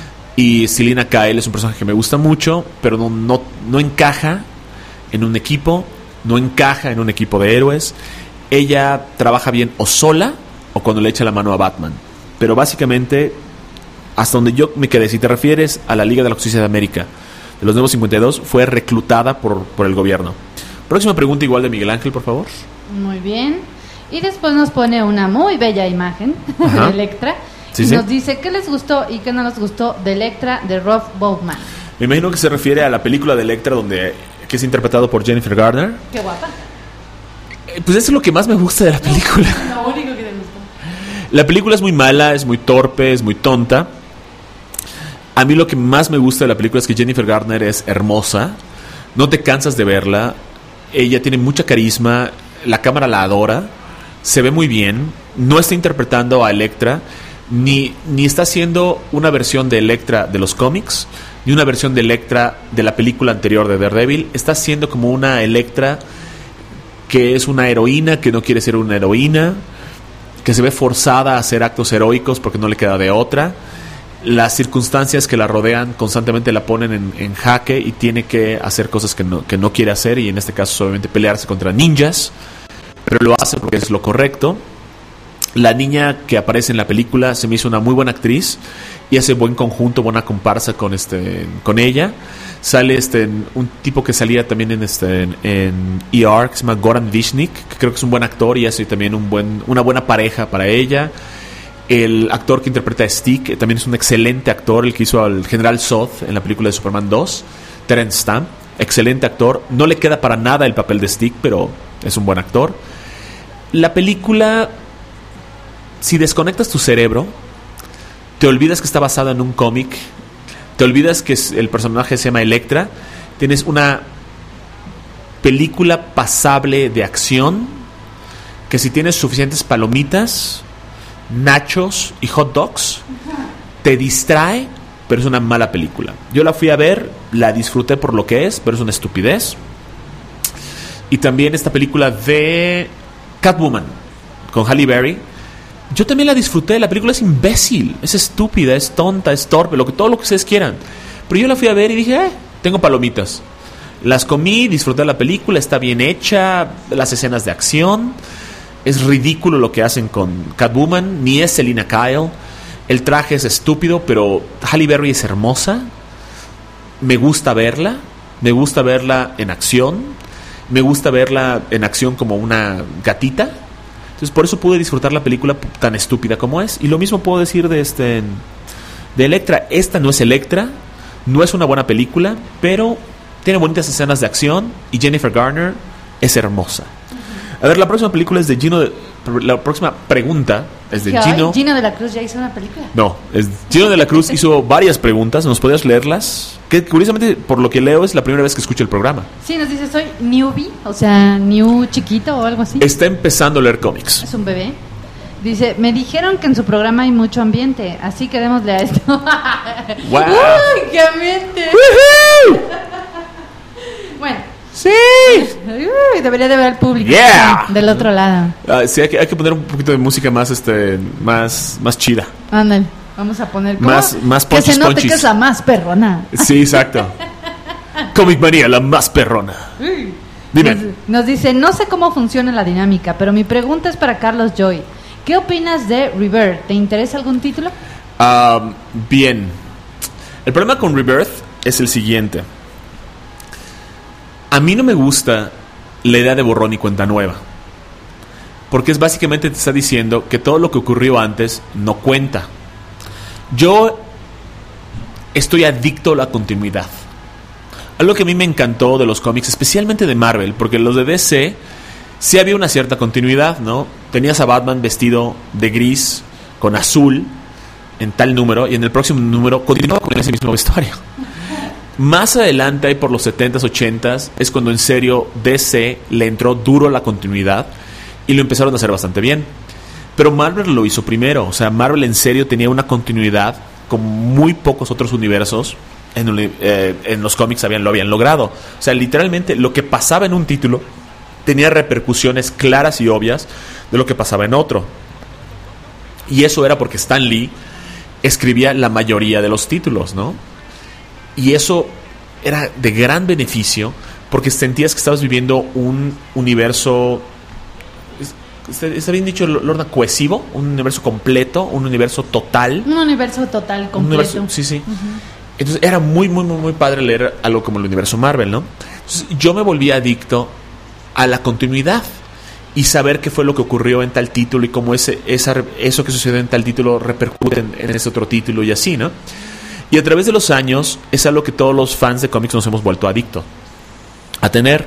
Y Selina Kyle es un personaje que me gusta mucho, pero no encaja en un equipo. No encaja en un equipo de héroes. Ella trabaja bien o sola o cuando le echa la mano a Batman. Pero básicamente, hasta donde yo me quedé, si te refieres a la Liga de la Justicia de América de los Nuevos 52, fue reclutada por el gobierno. Próxima pregunta igual de Miguel Ángel, por favor. Muy bien. Y después nos pone una muy bella imagen Ajá. de Elektra. Sí, y sí. nos dice qué les gustó y qué no les gustó de Elektra de Rob Bowman. Me imagino que se refiere a la película de Elektra que es interpretado por Jennifer Garner. Qué guapa. Pues eso es lo que más me gusta de la película. Lo único que te gustó. La película es muy mala, es muy torpe, es muy tonta. A mí lo que más me gusta de la película es que Jennifer Garner es hermosa. No te cansas de verla. Ella tiene mucha carisma. La cámara la adora. Se ve muy bien. No está interpretando a Elektra, ni está haciendo una versión de Elektra de los cómics, ni una versión de Elektra de la película anterior de Daredevil. Está haciendo como una Elektra que es una heroína que no quiere ser una heroína, que se ve forzada a hacer actos heroicos porque no le queda de otra. Las circunstancias que la rodean constantemente la ponen en jaque y tiene que hacer cosas que no quiere hacer, y en este caso obviamente pelearse contra ninjas, pero lo hace porque es lo correcto. La niña que aparece en la película se me hizo una muy buena actriz y hace buen conjunto, buena comparsa con ella. Sale un tipo que salía también en ER, que se llama Goran Vishnik, que creo que es un buen actor y hace también una buena pareja para ella. El actor que interpreta a Stick también es un excelente actor, el que hizo al General Zod en la película de Superman 2, Terence Stamp, excelente actor. No le queda para nada el papel de Stick, pero es un buen actor. La película, si desconectas tu cerebro, te olvidas que está basada en un cómic, te olvidas que el personaje se llama Elektra, tienes una película pasable de acción que si tienes suficientes palomitas, nachos y hot dogs, te distrae, pero es una mala película. Yo la fui a ver, la disfruté por lo que es, pero es una estupidez. Y también esta película de Catwoman con Halle Berry, yo también la disfruté. La película es imbécil, es estúpida, es tonta, es torpe, todo lo que ustedes quieran. Pero yo la fui a ver y dije, tengo palomitas. Las comí, disfruté la película, está bien hecha, las escenas de acción. Es ridículo lo que hacen con Catwoman, ni es Selina Kyle. El traje es estúpido, pero Halle Berry es hermosa. Me gusta verla en acción. Me gusta verla en acción como una gatita. Entonces por eso pude disfrutar la película tan estúpida como es. Y lo mismo puedo decir de Elektra. Esta no es Elektra, no es una buena película, pero tiene bonitas escenas de acción y Jennifer Garner es hermosa. A ver, la próxima película es de Gino. La próxima pregunta es de Gino. ¿Gino de la Cruz ya hizo una película? No, Gino de la Cruz hizo varias preguntas. ¿Nos podrías leerlas? Que curiosamente, por lo que leo, es la primera vez que escucho el programa. Sí, nos dice, soy newbie, o sea, new chiquito o algo así. Está empezando a leer cómics. Es un bebé. Dice, me dijeron que en su programa hay mucho ambiente, así que démosle a esto. ¡Wow! ¡Uy, qué ambiente! ¡Woohoo! Bueno. ¡Sí! Uy, debería de ver al público. Yeah. Del otro lado. Sí, hay que poner un poquito de música más chida. Ándale, vamos a poner más que punches, se note punches. que es la más perrona. Sí, exacto. Comic Manía, la más perrona. Dime. Nos dice, no sé cómo funciona la dinámica, pero mi pregunta es para Carlos Joy. ¿Qué opinas de Rebirth? ¿Te interesa algún título? Bien. El problema con Rebirth es el siguiente. A mí no me gusta la idea de borrón y cuenta nueva, porque es básicamente te está diciendo que todo lo que ocurrió antes no cuenta. Yo estoy adicto a la continuidad. Algo que a mí me encantó de los cómics, especialmente de Marvel, porque los de DC sí había una cierta continuidad, ¿no? Tenías a Batman vestido de gris con azul en tal número, y en el próximo número continuaba con ese mismo vestuario. Más adelante, ahí por los 70s, 80s, es cuando en serio DC le entró duro a la continuidad y lo empezaron a hacer bastante bien. Pero Marvel lo hizo primero. O sea, Marvel en serio tenía una continuidad como muy pocos otros universos en los cómics lo habían logrado. O sea, literalmente lo que pasaba en un título tenía repercusiones claras y obvias de lo que pasaba en otro. Y eso era porque Stan Lee escribía la mayoría de los títulos, ¿no? Y eso era de gran beneficio porque sentías que estabas viviendo un universo, ¿está bien dicho, Lorna? Cohesivo, un universo completo, un universo total. Un universo total, completo. Sí. Entonces era muy, muy, muy, muy padre leer algo como el universo Marvel, ¿no? Entonces yo me volví adicto a la continuidad y saber qué fue lo que ocurrió en tal título y cómo eso que sucedió en tal título repercute en ese otro título y así, ¿no? Y a través de los años es algo que todos los fans de cómics nos hemos vuelto adictos a tener.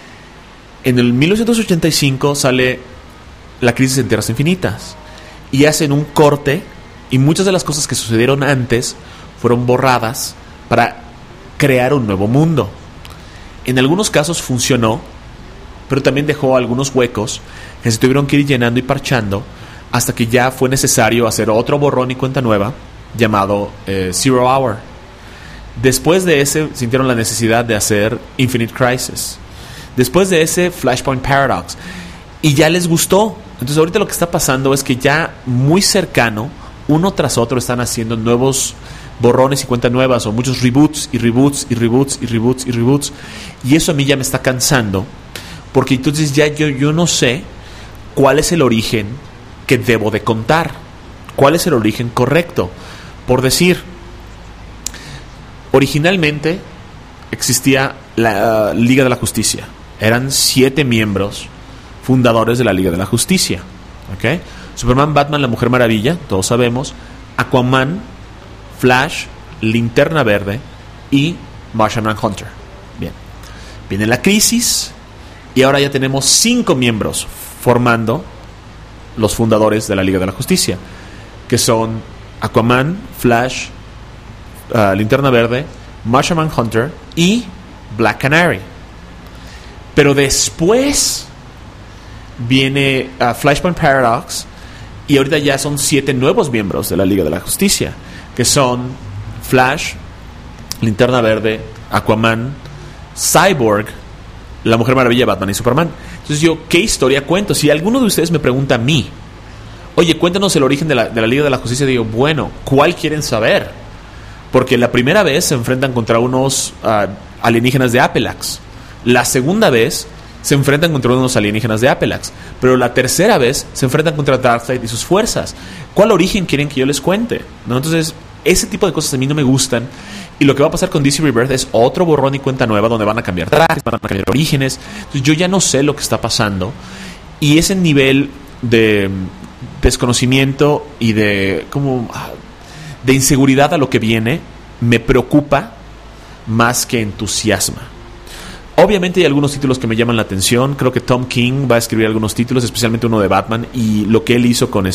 En el 1985 sale La Crisis en Tierras Infinitas y hacen un corte y muchas de las cosas que sucedieron antes fueron borradas para crear un nuevo mundo. En algunos casos funcionó, pero también dejó algunos huecos que se tuvieron que ir llenando y parchando hasta que ya fue necesario hacer otro borrón y cuenta nueva llamado Zero Hour. Después de ese sintieron la necesidad de hacer Infinite Crisis. Después de ese Flashpoint Paradox. Y ya les gustó. Entonces ahorita lo que está pasando es que ya muy cercano, uno tras otro, están haciendo nuevos borrones y cuentas nuevas, o muchos reboots y reboots y reboots y reboots y reboots. Y eso a mí ya me está cansando, porque entonces ya yo no sé cuál es el origen que debo de contar, cuál es el origen correcto. Por decir, originalmente existía la Liga de la Justicia. Eran 7 miembros fundadores de la Liga de la Justicia, ¿okay? Superman, Batman, la Mujer Maravilla, todos sabemos, Aquaman, Flash, Linterna Verde y Martian Manhunter. Bien, viene la crisis y ahora ya tenemos 5 miembros formando los fundadores de la Liga de la Justicia, que son Aquaman, Flash, Linterna Verde, Martian Manhunter y Black Canary. Pero después viene Flashpoint Paradox, y ahorita ya son 7 nuevos miembros de la Liga de la Justicia, que son Flash, Linterna Verde, Aquaman, Cyborg, la Mujer Maravilla, Batman y Superman. Entonces yo, ¿qué historia cuento? Si alguno de ustedes me pregunta a mí, oye, cuéntanos el origen de la Liga de la Justicia, digo, bueno, ¿cuál quieren saber? Porque la primera vez se enfrentan contra unos alienígenas de Apelax. La segunda vez se enfrentan contra unos alienígenas de Apelax. Pero la tercera vez se enfrentan contra Darkseid y sus fuerzas. ¿Cuál origen quieren que yo les cuente? ¿No? Entonces, ese tipo de cosas a mí no me gustan. Y lo que va a pasar con DC Rebirth es otro borrón y cuenta nueva, donde van a cambiar trajes, van a cambiar orígenes. Entonces yo ya no sé lo que está pasando. Y ese nivel de desconocimiento y de inseguridad a lo que viene me preocupa más que entusiasma. Obviamente hay algunos títulos que me llaman la atención. Creo que Tom King va a escribir algunos títulos, especialmente uno de Batman, y lo que él hizo con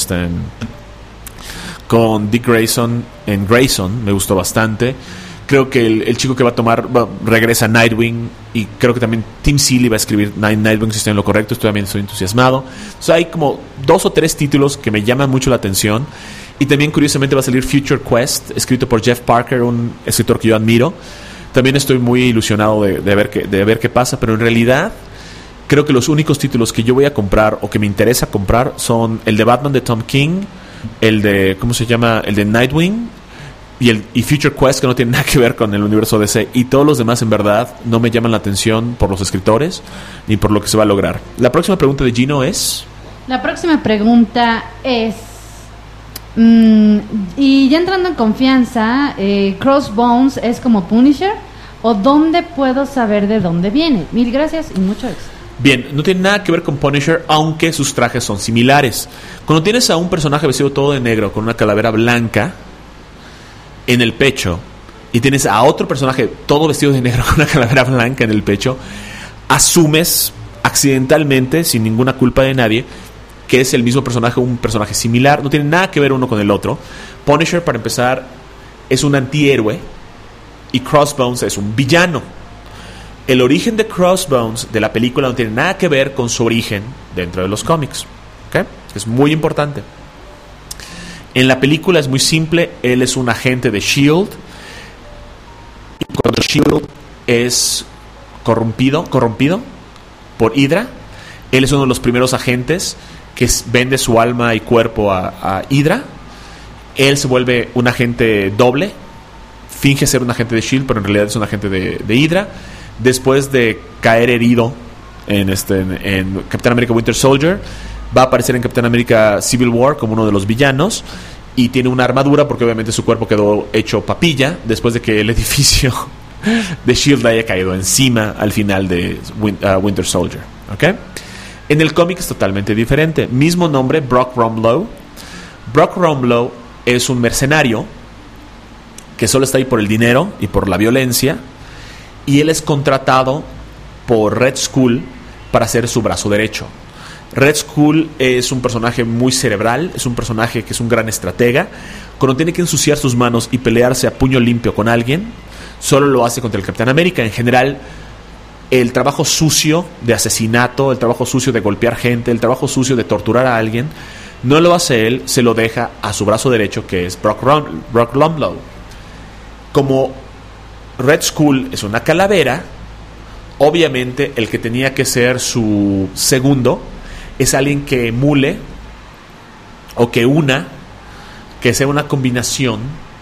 Dick Grayson en Grayson me gustó bastante. Creo que el chico que va a tomar regresa a Nightwing, y creo que también Tim Seeley va a escribir Nightwing, si estoy en lo correcto. Estoy también estoy entusiasmado. O sea, hay como 2 o 3 títulos que me llaman mucho la atención. Y también curiosamente va a salir Future Quest, escrito por Jeff Parker, un escritor que yo admiro. También estoy muy ilusionado de ver qué pasa, pero en realidad creo que los únicos títulos que yo voy a comprar o que me interesa comprar son el de Batman de Tom King, el de, ¿cómo se llama? El de Nightwing y Future Quest, que no tiene nada que ver con el universo DC, y todos los demás en verdad no me llaman la atención por los escritores ni por lo que se va a lograr. La próxima pregunta de Gino es... La próxima pregunta es... y ya entrando en confianza, Crossbones es como Punisher, ¿o dónde puedo saber de dónde viene? Mil gracias y mucho éxito. Bien, no tiene nada que ver con Punisher, aunque sus trajes son similares. Cuando tienes a un personaje vestido todo de negro con una calavera blanca en el pecho, y tienes a otro personaje todo vestido de negro con una calavera blanca en el pecho, asumes accidentalmente, sin ninguna culpa de nadie, que es el mismo personaje, un personaje similar. No tiene nada que ver uno con el otro. Punisher, para empezar, es un antihéroe, y Crossbones es un villano. El origen de Crossbones de la película no tiene nada que ver con su origen dentro de los cómics, ¿okay? Es muy importante. En la película es muy simple. Él es un agente de S.H.I.E.L.D. y cuando S.H.I.E.L.D. es corrompido por Hydra, él es uno de los primeros agentes que vende su alma y cuerpo a Hydra. Él se vuelve un agente doble, finge ser un agente de S.H.I.E.L.D., pero en realidad es un agente de Hydra. Después de caer herido en Capitán América Winter Soldier, va a aparecer en Capitán América Civil War como uno de los villanos, y tiene una armadura porque obviamente su cuerpo quedó hecho papilla después de que el edificio de S.H.I.E.L.D. haya caído encima al final de Winter Soldier, ¿okay? En el cómic es totalmente diferente. Mismo nombre, Brock Rumlow. Brock Rumlow es un mercenario que solo está ahí por el dinero y por la violencia, y él es contratado por Red Skull para ser su brazo derecho. Red Skull es un personaje muy cerebral, es un personaje que es un gran estratega. Cuando tiene que ensuciar sus manos y pelearse a puño limpio con alguien, solo lo hace contra el Capitán América. En general, el trabajo sucio de asesinato, el trabajo sucio de golpear gente, el trabajo sucio de torturar a alguien, no lo hace él, se lo deja a su brazo derecho, que es Brock Rumlow. Como Red Skull es una calavera, obviamente el que tenía que ser su segundo es alguien que emule o que sea una combinación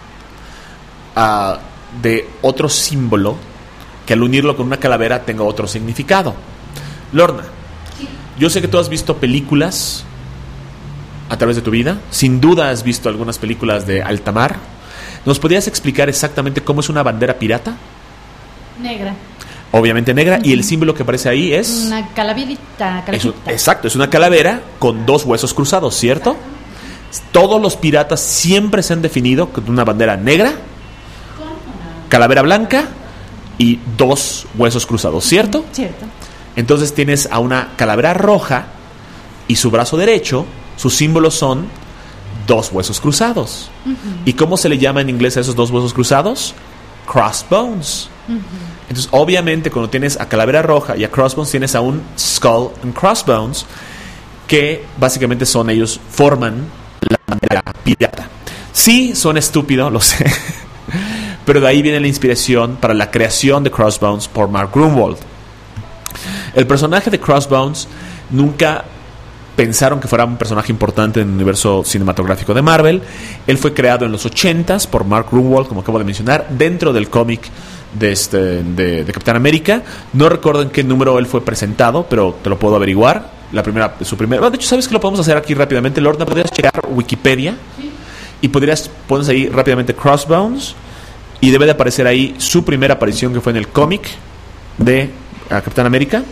de otro símbolo, que al unirlo con una calavera tenga otro significado. Lorna, yo sé que tú has visto películas a través de tu vida, sin duda has visto algunas películas de alta mar. ¿Nos podrías explicar exactamente cómo es una bandera pirata? Negra. Obviamente negra, y el símbolo que aparece ahí es... Una calaverita. Exacto, es una calavera con 2 huesos cruzados, ¿cierto? Todos los piratas siempre se han definido con una bandera negra, calavera blanca y 2 huesos cruzados, ¿cierto? Cierto. Entonces tienes a una calavera roja y su brazo derecho, sus símbolos son 2 huesos cruzados. ¿Y cómo se le llama en inglés a esos 2 huesos cruzados? Crossbones. Entonces, obviamente, cuando tienes a Calavera Roja y a Crossbones, tienes a un Skull and Crossbones, que básicamente forman la bandera pirata. Sí, suena estúpido, lo sé, pero de ahí viene la inspiración para la creación de Crossbones por Mark Gruenwald. El personaje de Crossbones nunca pensaron que fuera un personaje importante en el universo cinematográfico de Marvel. Él fue creado en los 80s por Mark Gruenwald, como acabo de mencionar, dentro del cómic de Capitán América. No recuerdo en qué número él fue presentado, pero te lo puedo averiguar. Su primera. Bueno, de hecho, ¿sabes que lo podemos hacer aquí rápidamente? Lorna, ¿podrías checar Wikipedia? Sí. Y pones ahí rápidamente Crossbones, y debe de aparecer ahí su primera aparición, que fue en el cómic de Capitán América.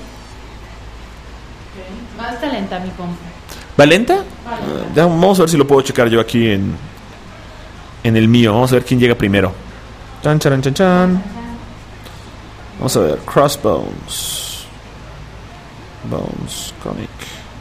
Va hasta lenta mi compra. ¿Va lenta? Ya, vamos a ver si lo puedo checar yo aquí en el mío. Vamos a ver quién llega primero. Chan, chan, chan, chan. Vamos a ver, Crossbones. Bones, comic.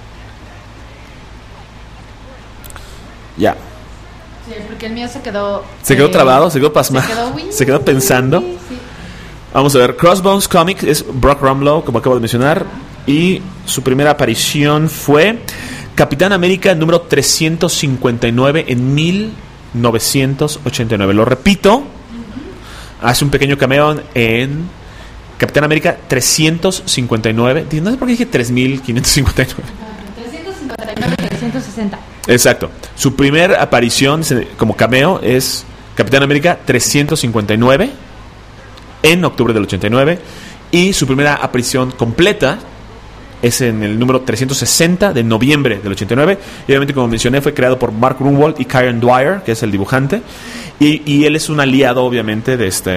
Ya. Sí, porque el mío se quedó trabado, se quedó pasmado. Se quedó pensando. Sí. Vamos a ver, Crossbones Comic es Brock Rumlow, como acabo de mencionar. Y su primera aparición fue Capitán América número 359 en 1989. Lo repito, hace un pequeño cameo en Capitán América 359. No sé por qué dije 3559. 359, 360. Exacto. Su primera aparición como cameo es Capitán América 359 en octubre del 89. Y su primera aparición completa es en el número 360 de noviembre del 89. Y obviamente, como mencioné, fue creado por Mark Gruenwald y Kieron Dwyer, que es el dibujante. Y él es un aliado, obviamente,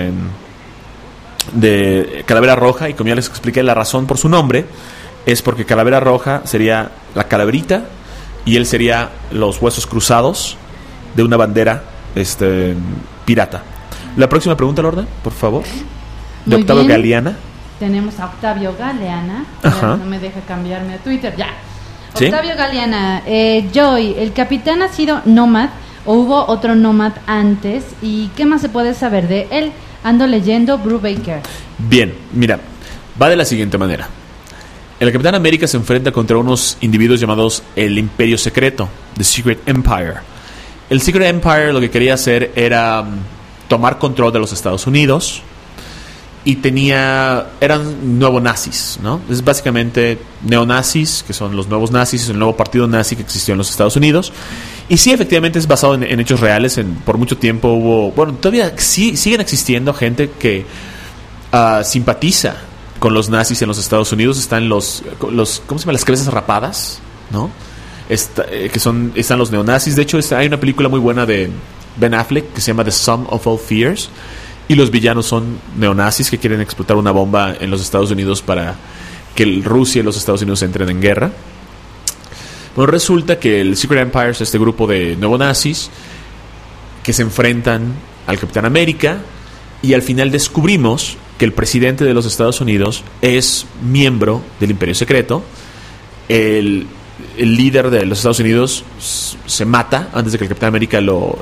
de Calavera Roja. Y como ya les expliqué, la razón por su nombre es porque Calavera Roja sería la calaverita y él sería los huesos cruzados de una bandera pirata. La próxima pregunta, Lorna, por favor. De Muy Octavio bien. Galeana. Tenemos a Octavio Galeana. Ajá. No me deja cambiarme a Twitter. Ya. ¿Sí? Octavio Galeana. Joy, ¿el capitán ha sido nómad o hubo otro nómad antes? ¿Y qué más se puede saber de él? Ando leyendo Brubaker. Bien, mira, va de la siguiente manera. El Capitán América se enfrenta contra unos individuos llamados el Imperio Secreto, The Secret Empire. El Secret Empire lo que quería hacer era tomar control de los Estados Unidos y eran nuevos nazis, ¿no? Es básicamente neonazis, que son los nuevos nazis, es el nuevo partido nazi que existió en los Estados Unidos. Y sí, efectivamente es basado en hechos reales. Por mucho tiempo todavía siguen existiendo gente que simpatiza con los nazis en los Estados Unidos. Están los ¿cómo se llama? Las cabezas rapadas, ¿no? Están los neonazis. De hecho, hay una película muy buena de Ben Affleck que se llama The Sum of All Fears. Y los villanos son neonazis que quieren explotar una bomba en los Estados Unidos para que Rusia y los Estados Unidos entren en guerra. Bueno, resulta que el Secret Empire es este grupo de neonazis que se enfrentan al Capitán América, y al final descubrimos que el presidente de los Estados Unidos es miembro del Imperio Secreto. El líder de los Estados Unidos se mata antes de que el Capitán América lo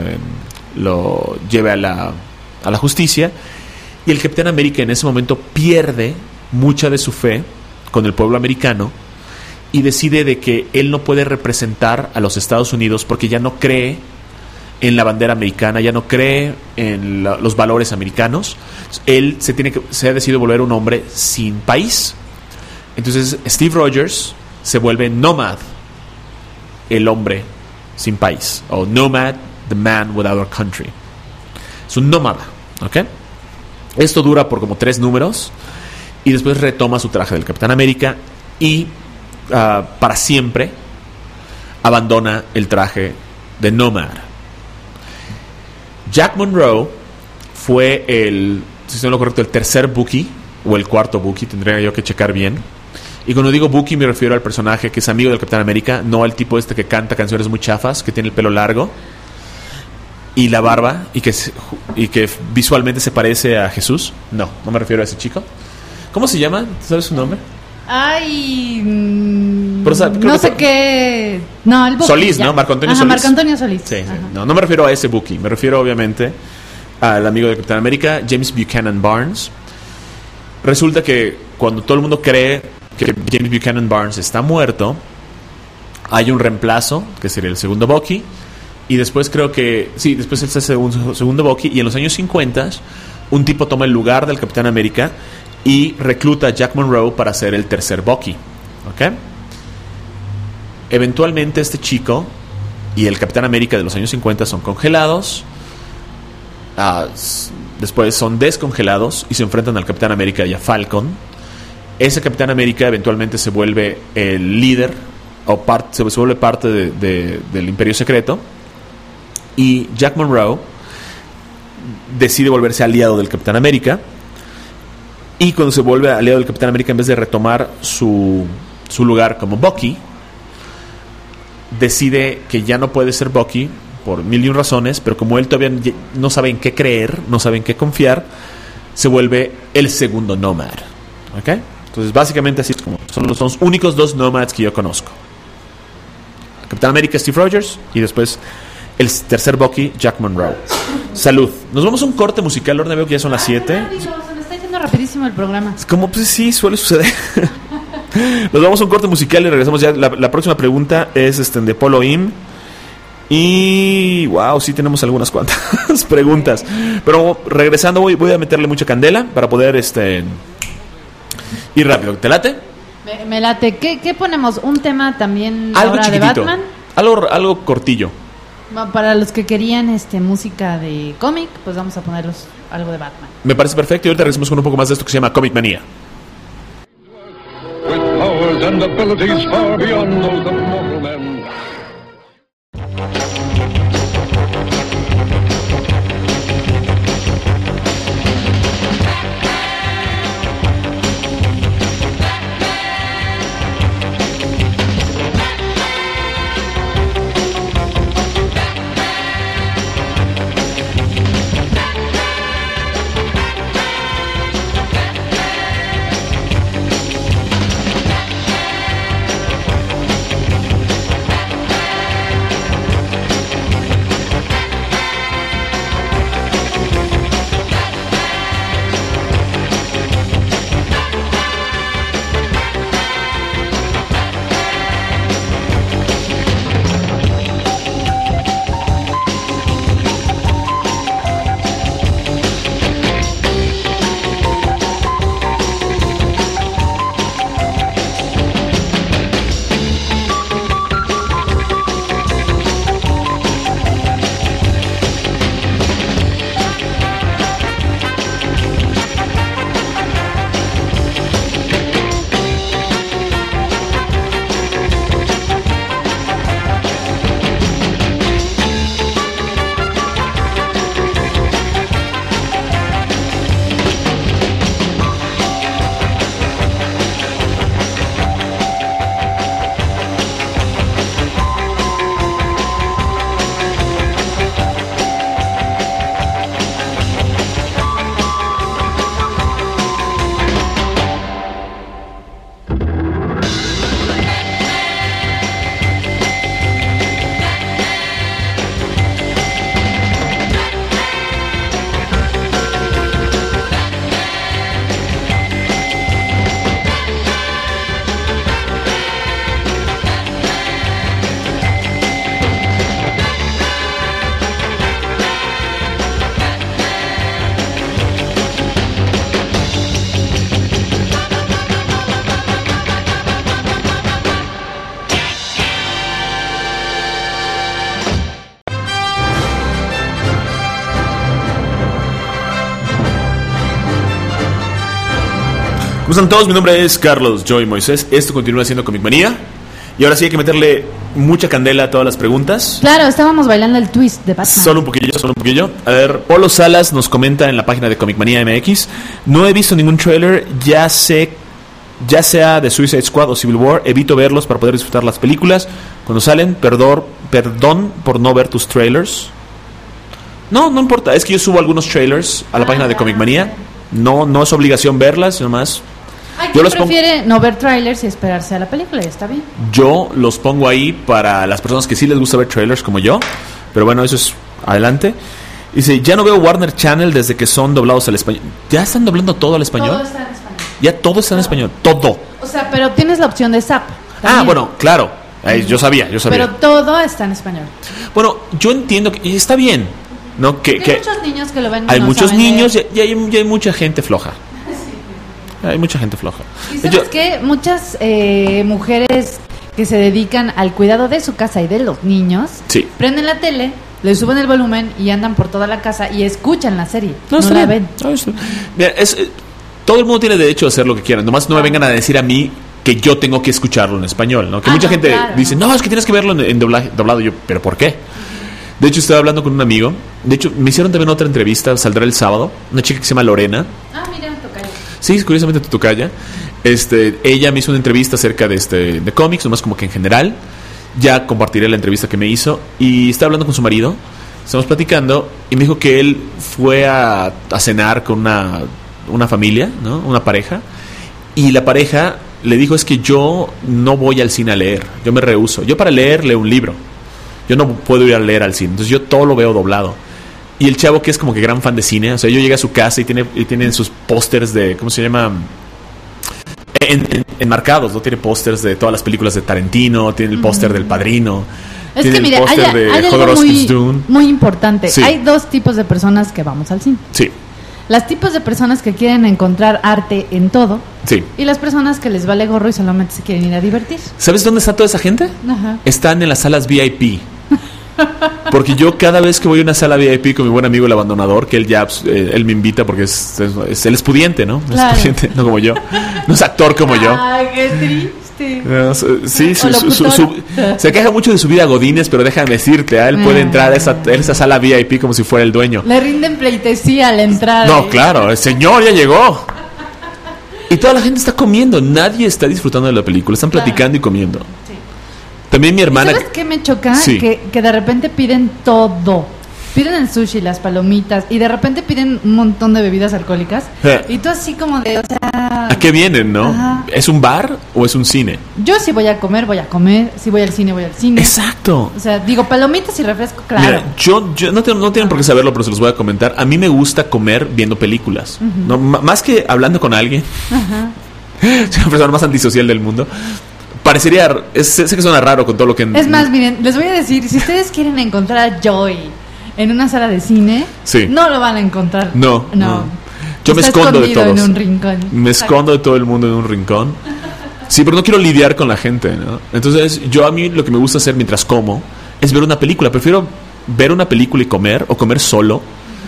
lleve a la justicia, y el Capitán América en ese momento pierde mucha de su fe con el pueblo americano y decide de que él no puede representar a los Estados Unidos porque ya no cree en la bandera americana, ya no cree en los valores americanos. Él se ha decidido volver un hombre sin país. Entonces Steve Rogers se vuelve Nomad, el hombre sin país, o Nomad, the man without a country. Es un nómada, ¿ok? Esto dura por como 3 números y después retoma su traje del Capitán América y para siempre abandona el traje de Nomad. Jack Monroe fue si estoy en lo correcto, el tercer Bucky o el cuarto Bucky, tendría yo que checar bien. Y cuando digo Bucky me refiero al personaje que es amigo del Capitán América, no al tipo que canta canciones muy chafas, que tiene el pelo largo y la barba y que visualmente se parece a Jesús. No me refiero a ese chico. ¿Cómo se llama? ¿Sabes su nombre? Ay, Pero, o sea, no sé qué. No, el Bucky. Solís, ya. ¿no? Marco Antonio Ajá, Solís. Marco Antonio Solís. Sí. No me refiero a ese Bucky. Me refiero, obviamente, al amigo de Capitán América, James Buchanan Barnes. Resulta que cuando todo el mundo cree que James Buchanan Barnes está muerto, hay un reemplazo, que sería el segundo Bucky, y después creo que... Sí, después está el segundo Bucky, y en los años 50 un tipo toma el lugar del Capitán América y recluta a Jack Monroe para ser el tercer Bucky. ¿Ok? Eventualmente este chico y el Capitán América de los años 50 son congelados. Después son descongelados y se enfrentan al Capitán América y a Falcon. Ese Capitán América eventualmente se vuelve el líder o se vuelve parte del Imperio Secreto, y Jack Monroe decide volverse aliado del Capitán América, y cuando se vuelve aliado del Capitán América, en vez de retomar su lugar como Bucky, decide que ya no puede ser Bucky por 1001 razones, pero como él todavía no sabe en qué creer, no sabe en qué confiar, se vuelve el segundo Nomad. ¿Ok? Entonces básicamente así es como son los únicos dos Nomads que yo conozco: Capitán América Steve Rogers, y después el tercer Bucky, Jack Monroe. Salud. Nos vamos a un corte musical. Ahora veo que ya son las 7. Se me está yendo rapidísimo el programa. Es como, pues sí, suele suceder. Nos vamos a un corte musical y regresamos ya. La próxima pregunta es de Polo Im. Y wow, sí tenemos algunas cuantas preguntas. Pero regresando voy a meterle mucha candela para poder ir rápido. ¿Te late? Me late. ¿Qué ponemos? ¿Un tema también algo ahora chiquitito, de Batman? Algo cortillo. Para los que querían música de cómic, pues vamos a ponerlos algo de Batman. Me parece perfecto, y ahorita regresamos con un poco más de esto que se llama Comic Manía. With powers and abilities far beyond those of mortal men. ¿Cómo están todos? Mi nombre es Carlos Joy Moisés. Esto continúa siendo Comic Manía. Y ahora sí hay que meterle mucha candela a todas las preguntas. Claro, estábamos bailando el twist de Batman. Solo un poquillo. A ver, Polo Salas nos comenta en la página de Comic Manía MX: no he visto ningún trailer, ya sea de Suicide Squad o Civil War, evito verlos para poder disfrutar las películas cuando salen. Perdón por no ver tus trailers. No importa, es que yo subo algunos trailers a la página de Comic Manía. No es obligación verlas, nomás. Hay quien prefiere no ver trailers y esperarse a la película, y está bien. Yo los pongo ahí para las personas que sí les gusta ver trailers como yo. Pero bueno, eso es adelante. Dice, ya no veo Warner Channel desde que son doblados al español. ¿Ya están doblando todo al español? Todo está en español. Ya todo está en español, todo. O sea, pero tienes la opción de Zap. Ah, bueno, claro. Yo sabía. Pero todo está en español. Bueno, yo entiendo que y está bien, ¿no? Hay muchos niños que lo ven. Hay no muchos saben niños leer. y hay mucha gente floja. Hay mucha gente floja. ¿Y sabes qué? Muchas mujeres que se dedican al cuidado de su casa y de los niños, Sí. prenden la tele, le suben el volumen y andan por toda la casa y escuchan la serie. No está la bien. ven. Mira, todo el mundo tiene derecho a hacer lo que quieran. Nomás no me vengan a decir a mí que yo tengo que escucharlo en español, ¿no? Que mucha gente dice, no, es que tienes que verlo en doblado. Yo, ¿pero por qué? De hecho, estaba hablando con un amigo. De hecho, me hicieron también otra entrevista, saldrá el sábado. Una chica que se llama Lorena. Ah, mira, tocaya. Sí, curiosamente tu tocaya. Ella me hizo una entrevista acerca de cómics, nomás como que en general. Ya compartiré la entrevista que me hizo. Y estaba hablando con su marido. Estamos platicando y me dijo que él fue a cenar con una familia, ¿no? Una pareja. Y la pareja le dijo, es que yo no voy al cine a leer. Yo me rehúso. Yo para leer leo un libro. Yo no puedo ir a leer al cine. Entonces yo todo lo veo doblado. Y el chavo, que es como que gran fan de cine, o sea, yo llegué a su casa y tiene sus pósters de, ¿cómo se llama? Enmarcados, ¿no? Tiene pósters de todas las películas de Tarantino, tiene el póster del Padrino, Es tiene que mire, el póster de hay algo Jodorowsky's Dune. muy importante. Sí. Hay dos tipos de personas que vamos al cine. Sí, Las tipos de personas que quieren encontrar arte en todo sí. y las personas que les vale gorro y solamente se quieren ir a divertir. ¿Sabes dónde está toda esa gente? Ajá. Están en las salas VIP. Porque yo cada vez que voy a una sala VIP con mi buen amigo el abandonador, que él ya él me invita porque él es pudiente, ¿no? Claro. Es pudiente, no como yo. No es actor como yo. Ay, qué triste. No, sí, O locutor. se queja mucho de su vida Godínez, pero déjame decirte, él puede entrar a esa sala VIP como si fuera el dueño. Le rinden pleitesía al entrar. No, claro, el señor ya llegó. Y toda la gente está comiendo, nadie está disfrutando de la película, están platicando y comiendo. Sí. También mi hermana... ¿Sabes qué me choca? Sí. Que de repente piden todo. Piden el sushi, las palomitas y de repente piden un montón de bebidas alcohólicas. Y tú así como de, o sea... ¿A qué vienen, no? Ajá. ¿Es un bar o es un cine? Yo si voy a comer, voy a comer. Si voy al cine, voy al cine. Exacto. O sea, digo, palomitas y refresco, claro. Mira, yo no tienen por qué saberlo, pero se los voy a comentar. A mí me gusta comer viendo películas. No, más que hablando con alguien. Ajá. Soy la persona más antisocial del mundo. Parecería, sé que suena raro con todo lo que... Es más, miren, les voy a decir, si ustedes quieren encontrar a Joy en una sala de cine, Sí. no lo van a encontrar. No. Yo me Está escondo de escondido todos. en un rincón. Me escondo de todo el mundo en un rincón. Sí, pero no quiero lidiar con la gente, ¿no? Entonces, a mí lo que me gusta hacer mientras como es ver una película. Prefiero ver una película y comer, o comer solo,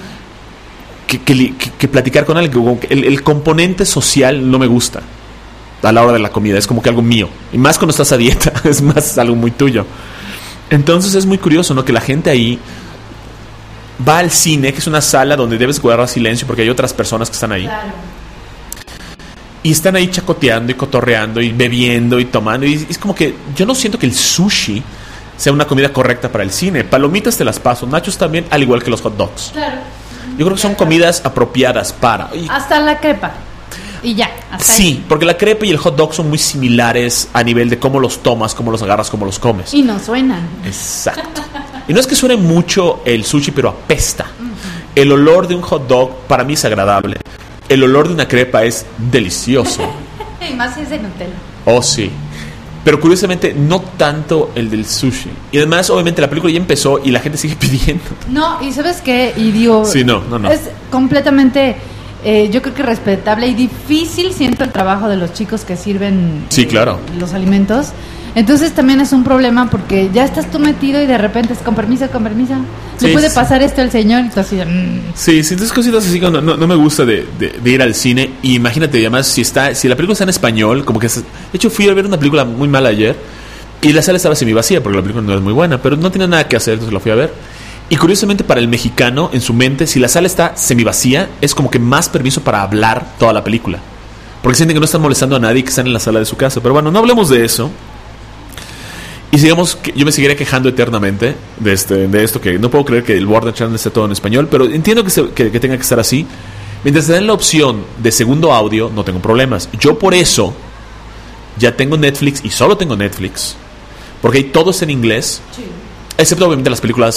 que platicar con alguien. El componente social no me gusta a la hora de la comida, es como que algo mío. Y más cuando estás a dieta, es más algo muy tuyo. Entonces es muy curioso, ¿no? Que la gente ahí va al cine, que es una sala donde debes guardar silencio porque hay otras personas que están ahí. Claro. Y están ahí chacoteando y cotorreando y bebiendo y tomando. Y es como que yo no siento que el sushi sea una comida correcta para el cine. Palomitas te las paso, nachos también, al igual que los hot dogs. Claro. Yo creo que son comidas apropiadas para... Hasta la crepa. Y ya, hasta Sí, ahí. porque la crepa y el hot dog son muy similares a nivel de cómo los tomas, cómo los agarras, cómo los comes. Y no suenan. Exacto. Y no es que suene mucho el sushi, pero apesta. El olor de un hot dog para mí es agradable. El olor de una crepa es delicioso. Y más si es de Nutella. Oh, sí. Pero curiosamente no tanto el del sushi. Y además, obviamente, la película ya empezó y la gente sigue pidiendo. No, y ¿sabes qué? Y digo... Sí, no. Es completamente... yo creo que respetable y difícil siento el trabajo de los chicos que sirven Sí, claro. los alimentos. Entonces también es un problema porque ya estás tú metido y de repente es con permiso. Sí, Le puede sí. pasar esto al señor y tú así de, Sí, entonces cositas así que no me gusta de ir al cine. Y imagínate, además, si la película está en español, como que... De hecho, fui a ver una película muy mala ayer y la sala estaba semivacía porque la película no es muy buena, pero no tenía nada que hacer, entonces la fui a ver. Y curiosamente para el mexicano, en su mente, si la sala está semivacía, es como que más permiso para hablar toda la película. Porque sienten que no están molestando a nadie que están en la sala de su casa. Pero bueno, no hablemos de eso. Y sigamos, yo me seguiré quejando eternamente de esto, que no puedo creer que el Warner Channel esté todo en español, pero entiendo que tenga que estar así. Mientras te den la opción de segundo audio, no tengo problemas. Yo por eso ya tengo Netflix y solo tengo Netflix, porque ahí todo está en inglés, excepto obviamente las películas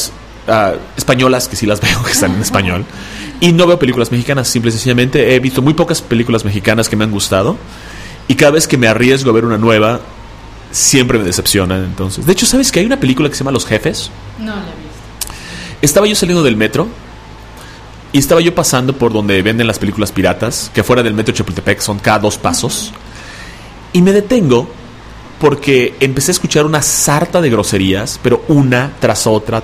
españolas, que sí las veo, que están en español. Y no veo películas mexicanas, simple y sencillamente he visto muy pocas películas mexicanas que me han gustado. Y cada vez que me arriesgo a ver una nueva, siempre me decepcionan. Entonces, de hecho, ¿sabes que hay una película que se llama Los Jefes? No la he visto. Estaba yo saliendo del metro y estaba yo pasando por donde venden las películas piratas, que afuera del metro Chapultepec son cada 2 pasos. Y me detengo porque empecé a escuchar una sarta de groserías, pero una tras otra,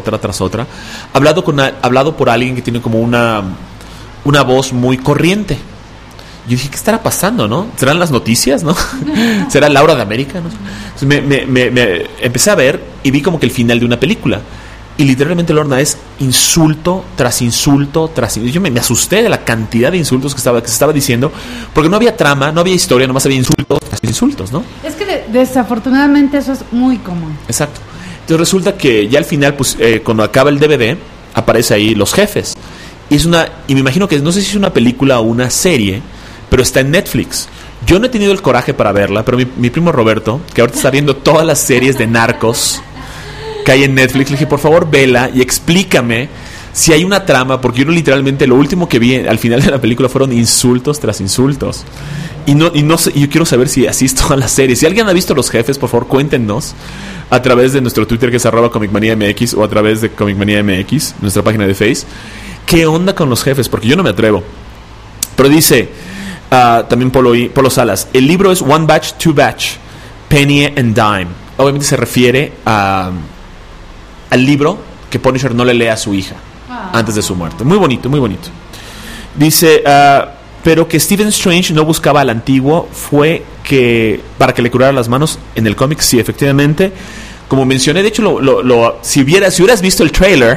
hablado por alguien que tiene como una voz muy corriente. Yo dije, ¿qué estará pasando, no? ¿Serán las noticias, no? ¿Será Laura de América? ¿No? Entonces me empecé a ver y vi como que el final de una película. Y literalmente, Lorna, es insulto tras insulto tras insulto. Yo me asusté de la cantidad de insultos que se estaba diciendo, porque no había trama, no había historia, nomás había insultos tras insultos, ¿no? Es que desafortunadamente eso es muy común. Exacto. Entonces resulta que ya al final, pues, cuando acaba el DVD, aparece ahí Los Jefes. Y me imagino que, no sé si es una película o una serie, pero está en Netflix. Yo no he tenido el coraje para verla, pero mi primo Roberto, que ahorita está viendo todas las series de narcos que hay en Netflix, le dije, por favor, vela y explícame si hay una trama, porque yo literalmente lo último que vi al final de la película fueron insultos tras insultos. Y no sé, yo quiero saber si así es toda la serie. Si alguien ha visto Los Jefes, por favor, cuéntenos a través de nuestro Twitter, que es @ComicManiaMX, o a través de ComicManiaMX, nuestra página de Face. ¿Qué onda con Los Jefes? Porque yo no me atrevo. Pero dice también Polo Salas, el libro es One Batch, Two Batch, Penny and Dime. Obviamente se refiere al libro que Punisher no le lee a su hija antes de su muerte. Muy bonito, muy bonito. Dice, pero que Stephen Strange no buscaba al antiguo fue que para que le curara las manos en el cómic. Sí, efectivamente, como mencioné, de hecho si hubieras visto el trailer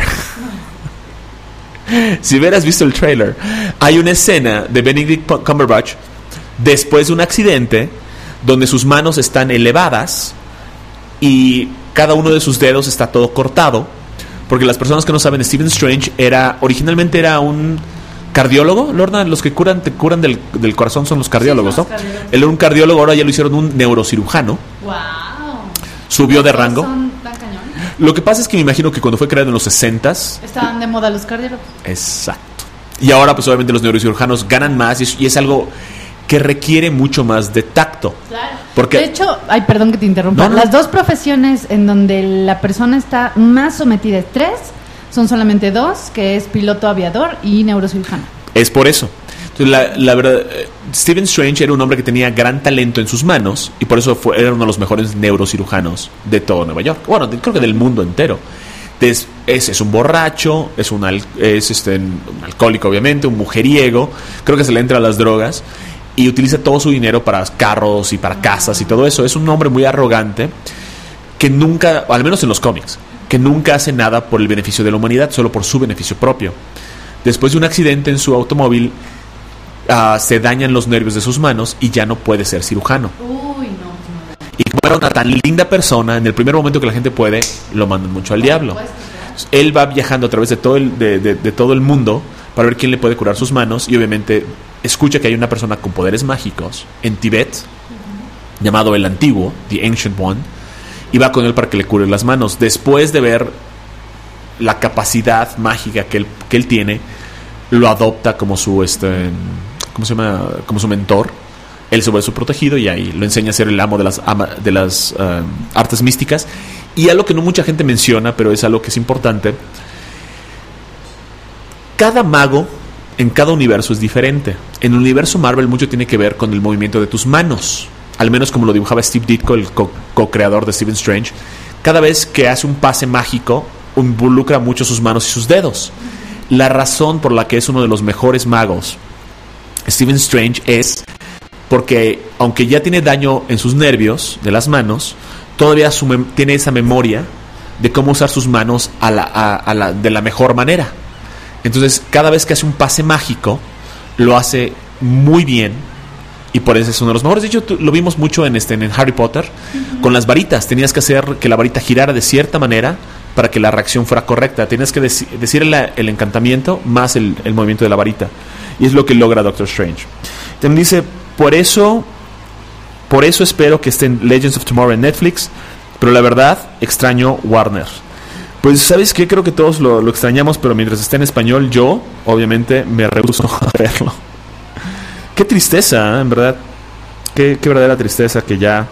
hay una escena de Benedict Cumberbatch después de un accidente donde sus manos están elevadas y cada uno de sus dedos está todo cortado, porque las personas que no saben, Stephen Strange originalmente era un cardiólogo. Lorna, los que te curan del corazón son los cardiólogos, sí, ¿no? Él era un cardiólogo, ahora ya lo hicieron un neurocirujano. Wow. Subió de rango. Lo que pasa es que me imagino que cuando fue creado en los 60s estaban de moda los cardiólogos. Exacto. Y ahora pues obviamente los neurocirujanos ganan más y es algo que requiere mucho más de tacto. Claro. Porque, de hecho, perdón que te interrumpa. No. Las dos profesiones en donde la persona está más sometida a estrés son solamente dos, que es piloto aviador y neurocirujano. Es por eso. Entonces, la verdad, Stephen Strange era un hombre que tenía gran talento en sus manos y por eso era uno de los mejores neurocirujanos de todo Nueva York. Bueno, creo que del mundo entero. Es un borracho, es un alcohólico, obviamente, un mujeriego. Creo que se le entra a las drogas y utiliza todo su dinero para carros y para casas y todo eso. Es un hombre muy arrogante que nunca, al menos en los cómics, que nunca hace nada por el beneficio de la humanidad, solo por su beneficio propio. Después de un accidente en su automóvil, se dañan los nervios de sus manos y ya no puede ser cirujano. Uy, no. Y como era una tan linda persona, en el primer momento que la gente puede, lo mandan mucho al diablo. Entonces, él va viajando a través de todo el mundo para ver quién le puede curar sus manos y obviamente escucha que hay una persona con poderes mágicos en Tibet, llamado el Antiguo, The Ancient One, y va con él para que le cure las manos. Después de ver la capacidad mágica que él tiene, lo adopta como su ¿cómo se llama? Como su mentor. Él se vuelve su protegido y ahí lo enseña a ser el amo de las artes místicas. Y algo que no mucha gente menciona, pero es algo que es importante: cada mago en cada universo es diferente. En el universo Marvel mucho tiene que ver con el movimiento de tus manos, al menos como lo dibujaba Steve Ditko, el co-creador de Stephen Strange. Cada vez que hace un pase mágico involucra mucho sus manos y sus dedos. La razón por la que es uno de los mejores magos Stephen Strange es porque, aunque ya tiene daño en sus nervios de las manos, todavía tiene esa memoria de cómo usar sus manos de la mejor manera. Entonces, cada vez que hace un pase mágico, lo hace muy bien y por eso es uno de los mejores. De hecho, lo vimos mucho en Harry Potter, con las varitas. Tenías que hacer que la varita girara de cierta manera para que la reacción fuera correcta. Tenías que decir el encantamiento más el movimiento de la varita. Y es lo que logra Doctor Strange. También dice, por eso espero que esté en Legends of Tomorrow en Netflix, pero la verdad, extraño Warner. Pues, ¿sabes qué? Creo que todos lo extrañamos, pero mientras esté en español, yo, obviamente, me rehúso a verlo. Qué tristeza, ¿eh? En verdad. Qué verdadera tristeza que ya...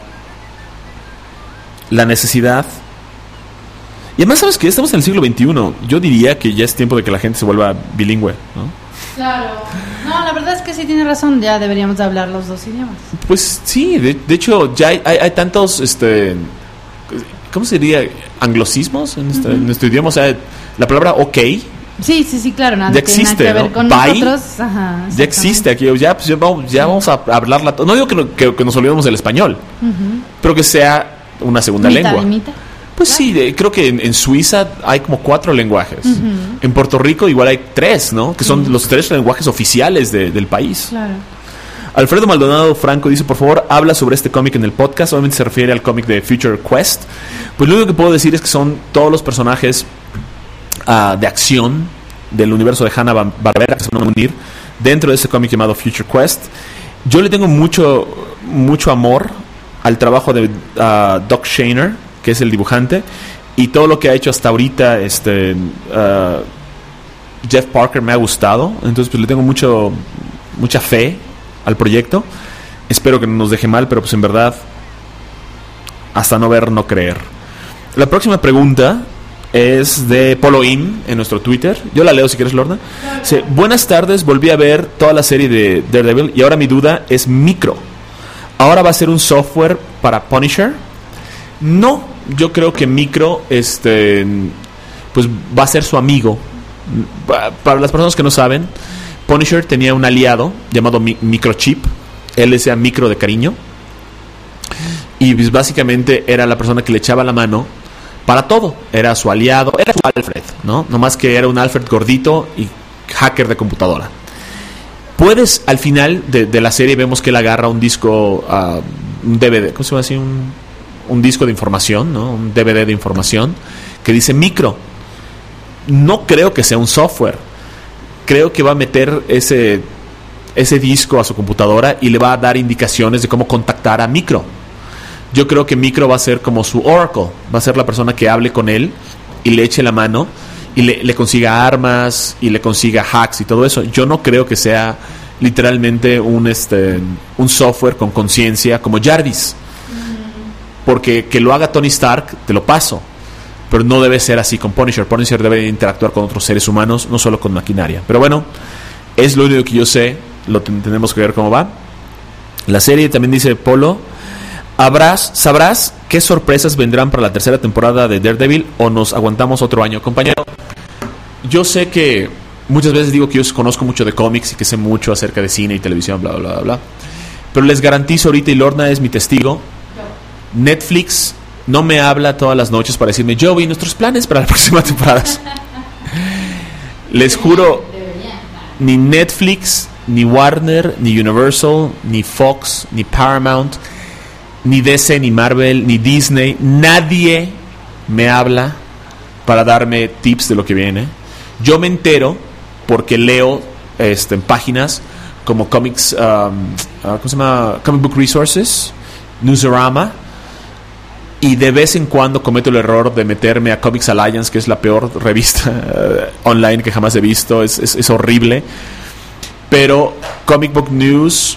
La necesidad... Y además, ¿sabes qué? Estamos en el siglo XXI. Yo diría que ya es tiempo de que la gente se vuelva bilingüe, ¿no? Claro. No, la verdad es que sí tiene razón. Ya deberíamos de hablar los dos idiomas. Pues sí, de hecho, ya hay tantos... ¿Cómo se diría? Anglicismos en nuestro idioma. O sea, la palabra ok... Sí, claro, nada ya existe, tiene nada que ver ¿no? con Bye, nosotros. Ajá, ya existe aquí, ya vamos a hablarla. No digo que nos olvidemos del español, pero que sea una segunda lengua. Pues claro. Sí, creo que en Suiza hay como 4 lenguajes. En Puerto Rico igual hay 3, ¿no? Que son los 3 lenguajes oficiales del país. Claro. Alfredo Maldonado Franco dice, por favor, habla sobre este cómic en el podcast. Obviamente se refiere al cómic de Future Quest. Pues lo único que puedo decir es que son todos los personajes de acción del universo de Hanna-Barbera que se van a unir dentro de ese cómic llamado Future Quest. Yo le tengo mucho amor al trabajo de Doc Shaner, que es el dibujante, y todo lo que ha hecho hasta ahorita Jeff Parker me ha gustado. Entonces pues le tengo mucha fe al proyecto. Espero que no nos deje mal, pero pues en verdad, hasta no ver, no creer. La próxima pregunta es de Polo In en nuestro Twitter. Yo la leo si quieres, Lorna. Dice, buenas tardes, volví a ver toda la serie de Daredevil y ahora mi duda es Micro. ¿Ahora va a ser un software para Punisher? No, yo creo que Micro pues va a ser su amigo. Para las personas que no saben, Punisher tenía un aliado llamado Microchip. Él decía Micro de cariño. Y pues básicamente era la persona que le echaba la mano para todo. Era su aliado, era su Alfred, ¿no? Nomás que era un Alfred gordito y hacker de computadora. Puedes, al final de la serie vemos que él agarra un disco, un DVD, ¿cómo se llama así? Un disco de información, ¿no? Un DVD de información que dice Micro. No creo que sea un software. Creo que va a meter ese disco a su computadora y le va a dar indicaciones de cómo contactar a Micro. Yo creo que Micro va a ser como su Oracle, va a ser la persona que hable con él y le eche la mano y le consiga armas y le consiga hacks y todo eso. Yo no creo que sea literalmente un software con conciencia como Jarvis, porque que lo haga Tony Stark te lo paso, pero no debe ser así con Punisher. Punisher debe interactuar con otros seres humanos, no solo con maquinaria. Pero bueno, es lo único que yo sé, tenemos que ver cómo va. La serie también dice Polo, ¿sabrás qué sorpresas vendrán para la tercera temporada de Daredevil o nos aguantamos otro año? Compañero, yo sé que muchas veces digo que yo conozco mucho de cómics y que sé mucho acerca de cine y televisión, bla, bla, bla, bla. Pero les garantizo ahorita, y Lorna es mi testigo, Netflix no me habla todas las noches para decirme, Joey, nuestros planes para la próxima temporada. Les juro, ni Netflix, ni Warner, ni Universal, ni Fox, ni Paramount, ni DC, ni Marvel, ni Disney, nadie me habla para darme tips de lo que viene. Yo me entero porque leo en páginas como Comics, ¿cómo se llama? Comic Book Resources, Newsarama, y de vez en cuando cometo el error de meterme a Comics Alliance, que es la peor revista online que jamás he visto. Es horrible. Pero Comic Book News,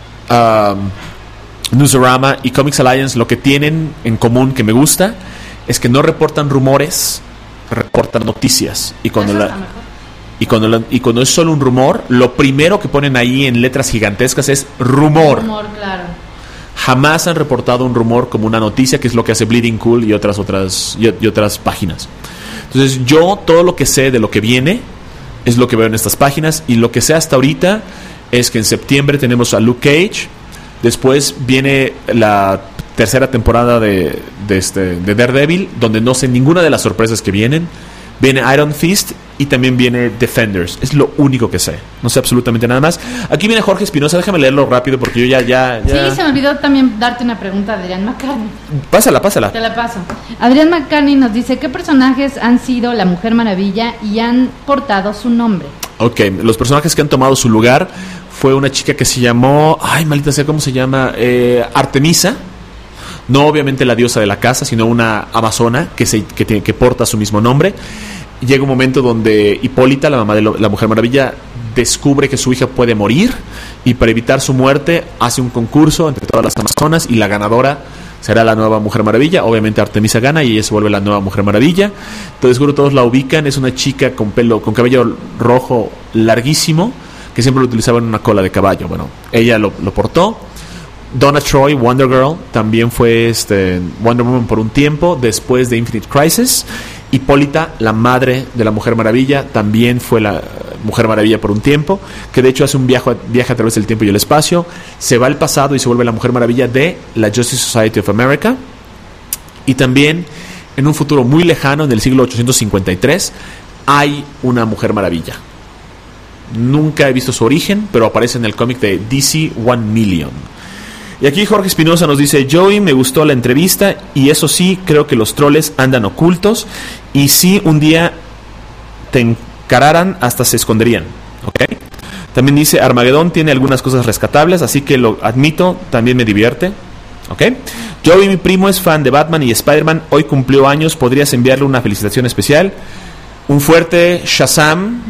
Newsarama y Comics Alliance, lo que tienen en común que me gusta es que no reportan rumores, reportan noticias. Y cuando es solo un rumor, lo primero que ponen ahí en letras gigantescas es rumor. Rumor, claro. Jamás han reportado un rumor como una noticia, que es lo que hace Bleeding Cool y otras páginas. Entonces yo todo lo que sé de lo que viene es lo que veo en estas páginas, y lo que sé hasta ahorita es que en septiembre tenemos a Luke Cage. Después viene la tercera temporada de Daredevil, donde no sé ninguna de las sorpresas que vienen. Viene Iron Fist y también viene Defenders. Es lo único que sé. No sé absolutamente nada más. Aquí viene Jorge Espinosa. Déjame leerlo rápido porque yo ya... Sí, se me olvidó también darte una pregunta a Adrián McCartney. Pásala. Te la paso. Adrián McCartney nos dice, ¿qué personajes han sido la Mujer Maravilla y han portado su nombre? Ok, los personajes que han tomado su lugar fue una chica que se llamó... Ay, maldita sea, ¿cómo se llama? Artemisa. No obviamente la diosa de la casa, sino una amazona que porta su mismo nombre. Llega un momento donde Hipólita, la mamá de la Mujer Maravilla, descubre que su hija puede morir, y para evitar su muerte hace un concurso entre todas las amazonas, y la ganadora será la nueva Mujer Maravilla. Obviamente Artemisa gana y ella se vuelve la nueva Mujer Maravilla. Entonces seguro todos la ubican. Es una chica con cabello rojo larguísimo, que siempre lo utilizaba en una cola de caballo. Bueno, ella lo portó. Donna Troy, Wonder Girl, también fue Wonder Woman por un tiempo, después de Infinite Crisis. Hipólita, la madre de la Mujer Maravilla, también fue la Mujer Maravilla por un tiempo, que de hecho hace un viaje a través del tiempo y el espacio, se va al pasado y se vuelve la Mujer Maravilla de la Justice Society of America. Y también en un futuro muy lejano, en el siglo 853, hay una Mujer Maravilla. Nunca he visto su origen, pero aparece en el cómic de DC 1 Million. Y aquí Jorge Espinosa nos dice: Joey, me gustó la entrevista, y eso sí, creo que los troles andan ocultos, y si un día te encararan, hasta se esconderían. ¿Okay? También dice: Armagedón tiene algunas cosas rescatables, así que lo admito, también me divierte. ¿Okay? Joey, mi primo, es fan de Batman y Spider-Man, hoy cumplió años, ¿podrías enviarle una felicitación especial? Un fuerte Shazam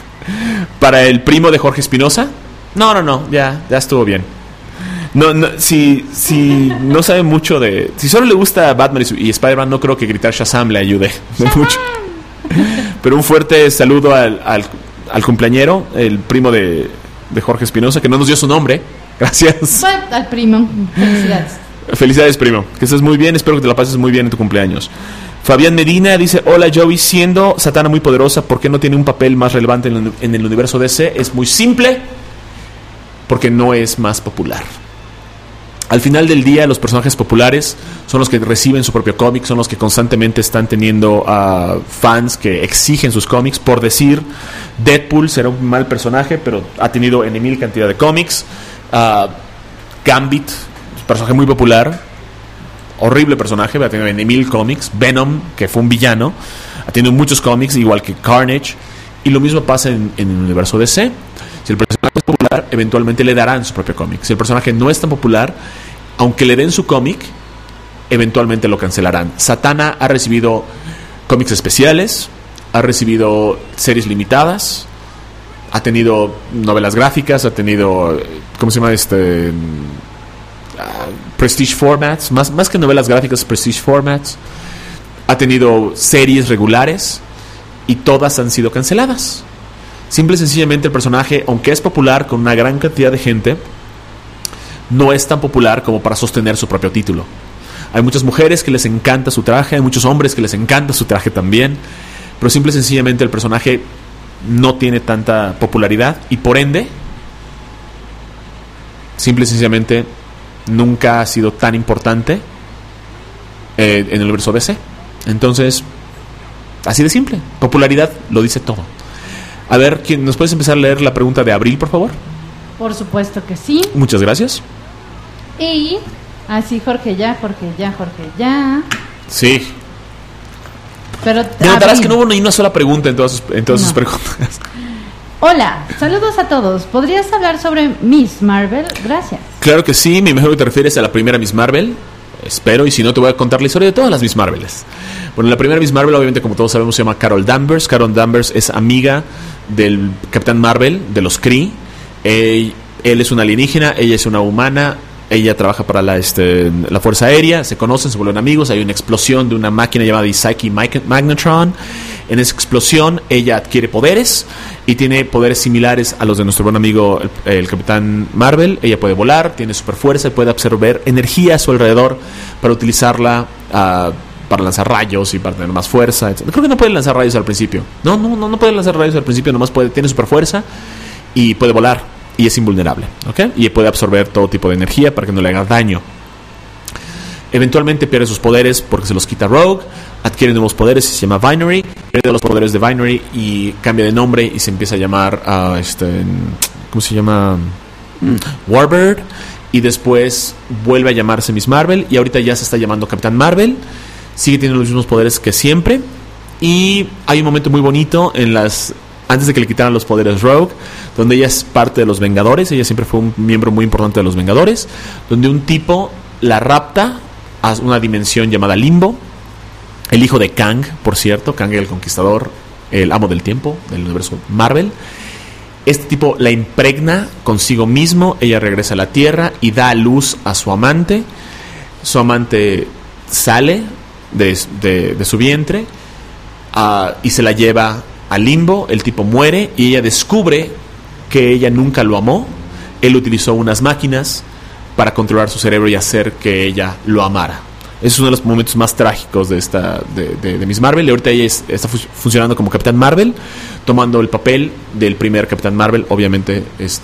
para el primo de Jorge Espinosa. No, ya estuvo bien. No, si no sabe mucho de... Si solo le gusta Batman y Spider-Man, no creo que gritar Shazam le ayude mucho. Pero un fuerte saludo al cumpleañero, el primo de Jorge Espinosa, que no nos dio su nombre. Gracias. Al primo. Felicidades. Felicidades, primo. Que estés muy bien, espero que te la pases muy bien en tu cumpleaños. Fabián Medina dice: hola Joey, siendo Satana muy poderosa, ¿por qué no tiene un papel más relevante en el universo DC? Es muy simple, porque no es más popular. Al final del día, los personajes populares son los que reciben su propio cómic, son los que constantemente están teniendo fans que exigen sus cómics. Por decir, Deadpool será un mal personaje, pero ha tenido en mil cantidad de cómics. Gambit, personaje muy popular, horrible personaje, ha tenido en mil cómics. Venom, que fue un villano, ha tenido muchos cómics, igual que Carnage. Y lo mismo pasa en el universo DC. Si el personaje es popular, eventualmente le darán su propio cómic. Si el personaje no es tan popular, aunque le den su cómic, eventualmente lo cancelarán. Satana ha recibido cómics especiales, ha recibido series limitadas, ha tenido novelas gráficas, ha tenido, ¿cómo se llama? Prestige formats, más que novelas gráficas, prestige formats. Ha tenido series regulares y todas han sido canceladas. Simple y sencillamente el personaje, aunque es popular con una gran cantidad de gente, no es tan popular como para sostener su propio título. Hay muchas mujeres que les encanta su traje, hay muchos hombres que les encanta su traje también, pero simple y sencillamente el personaje no tiene tanta popularidad y por ende, simple y sencillamente nunca ha sido tan importante en el universo DC. Entonces, así de simple, popularidad lo dice todo. A ver, ¿nos puedes empezar a leer la pregunta de Abril, por favor? Por supuesto que sí. Muchas gracias. Y así, Jorge ya. Sí. Pero te notarás que no hubo ni una sola pregunta en todas sus preguntas. Hola, saludos a todos. ¿Podrías hablar sobre Miss Marvel? Gracias. Claro que sí, me imagino que te refieres a la primera Miss Marvel. Espero, y si no te voy a contar la historia de todas las Miss Marvels. Bueno, la primera Miss Marvel, obviamente, como todos sabemos, se llama Carol Danvers. Carol Danvers es amiga del Capitán Marvel, de los Kree. Él es una alienígena, ella es una humana. Ella trabaja para la Fuerza Aérea. Se conocen, se vuelven amigos. Hay una explosión de una máquina llamada Psyche Magnetron. En esa explosión ella adquiere poderes y tiene poderes similares a los de nuestro buen amigo el Capitán Marvel. Ella puede volar, tiene super fuerza y puede absorber energía a su alrededor para utilizarla para lanzar rayos y para tener más fuerza, etc. Creo que no puede lanzar rayos al principio. No puede lanzar rayos al principio. Nomás tiene super fuerza y puede volar. Y es invulnerable, ¿ok? Y puede absorber todo tipo de energía para que no le haga daño. Eventualmente pierde sus poderes porque se los quita Rogue. Adquiere nuevos poderes y se llama Binary. Pierde los poderes de Binary y cambia de nombre y se empieza a llamar ¿cómo se llama? Warbird. Y después vuelve a llamarse Miss Marvel. Y ahorita ya se está llamando Capitán Marvel. Sigue teniendo los mismos poderes que siempre. Y hay un momento muy bonito antes de que le quitaran los poderes Rogue, donde ella es parte de los Vengadores. Ella siempre fue un miembro muy importante de los Vengadores, donde un tipo la rapta a una dimensión llamada Limbo. El hijo de Kang, por cierto, Kang el Conquistador, el amo del tiempo del universo Marvel. Este tipo la impregna consigo mismo, ella regresa a la Tierra y da a luz a su amante. Su amante sale de su vientre y se la lleva al Limbo. El tipo muere y ella descubre que ella nunca lo amó. Él utilizó unas máquinas para controlar su cerebro y hacer que ella lo amara. Ese es uno de los momentos más trágicos de Miss Marvel. Y ahorita ella está funcionando como Capitán Marvel, tomando el papel del primer Capitán Marvel, obviamente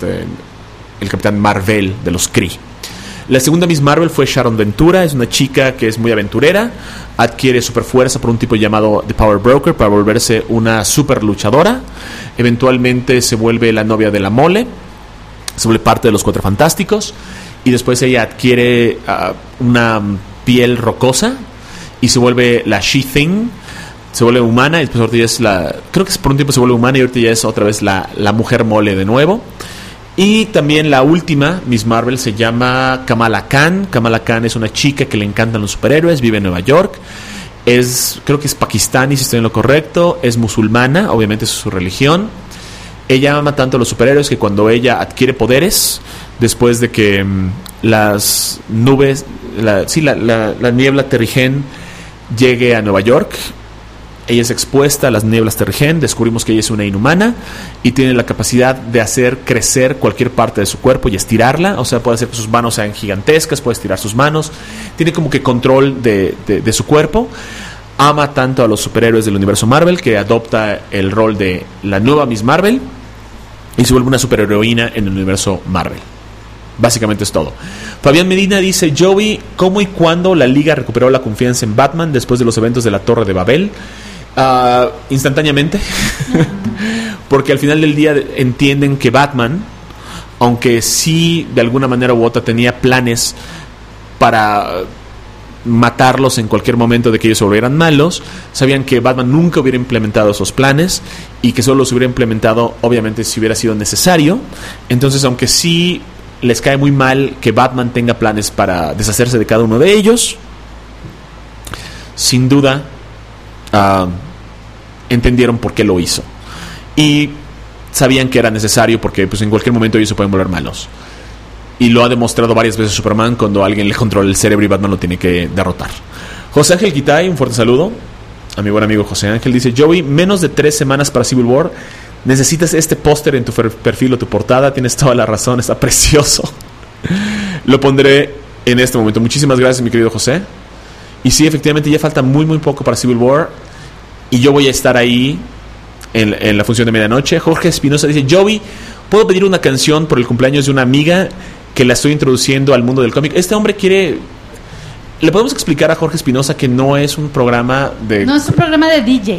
el Capitán Marvel de los Kree. La segunda Miss Marvel fue Sharon Ventura. Es una chica que es muy aventurera, adquiere super fuerza por un tipo llamado The Power Broker para volverse una super luchadora. Eventualmente se vuelve la novia de la Mole, se vuelve parte de los Cuatro Fantásticos, y después ella adquiere una piel rocosa y se vuelve la She-Thing, se vuelve humana, y después ahorita ya es creo que por un tiempo se vuelve humana y ahorita ya es otra vez la mujer mole de nuevo. Y también la última Miss Marvel se llama Kamala Khan. Kamala Khan es una chica que le encantan los superhéroes, vive en Nueva York, creo que es pakistaní, si estoy en lo correcto, es musulmana, obviamente es su religión. Ella ama tanto a los superhéroes que cuando ella adquiere poderes, después de que las nubes, la niebla Terrigen llegue a Nueva York, ella es expuesta a las nieblas Terrigen. Descubrimos que ella es una inhumana y tiene la capacidad de hacer crecer cualquier parte de su cuerpo y estirarla. O sea, puede hacer que sus manos sean gigantescas, puede estirar sus manos, tiene como que control de su cuerpo. Ama tanto a los superhéroes del universo Marvel que adopta el rol de la nueva Miss Marvel y se vuelve una superheroína en el universo Marvel. Básicamente es todo. Fabián Medina dice: Joey, ¿cómo y cuándo la Liga recuperó la confianza en Batman después de los eventos de la Torre de Babel? Instantáneamente. Porque al final del día entienden que Batman, aunque sí de alguna manera u otra tenía planes para matarlos en cualquier momento de que ellos se volvieran malos, sabían que Batman nunca hubiera implementado esos planes y que solo los hubiera implementado obviamente si hubiera sido necesario. Entonces, aunque sí les cae muy mal que Batman tenga planes para deshacerse de cada uno de ellos, sin duda entendieron por qué lo hizo y sabían que era necesario porque pues en cualquier momento ellos se pueden volver malos, y lo ha demostrado varias veces Superman cuando alguien le controla el cerebro y Batman lo tiene que derrotar. José Ángel Quitay, un fuerte saludo a mi buen amigo José Ángel, dice: Joey, menos de 3 semanas para Civil War, necesitas este póster en tu perfil o tu portada. Tienes toda la razón, está precioso. Lo pondré en este momento. Muchísimas gracias, mi querido José. Y sí, efectivamente ya falta muy muy poco para Civil War y yo voy a estar ahí en la función de medianoche. Jorge Espinosa dice: Joey, ¿puedo pedir una canción por el cumpleaños de una amiga que la estoy introduciendo al mundo del cómic? Este hombre quiere... ¿Le podemos explicar a Jorge Espinosa que no es un programa de... No, es un programa de DJ.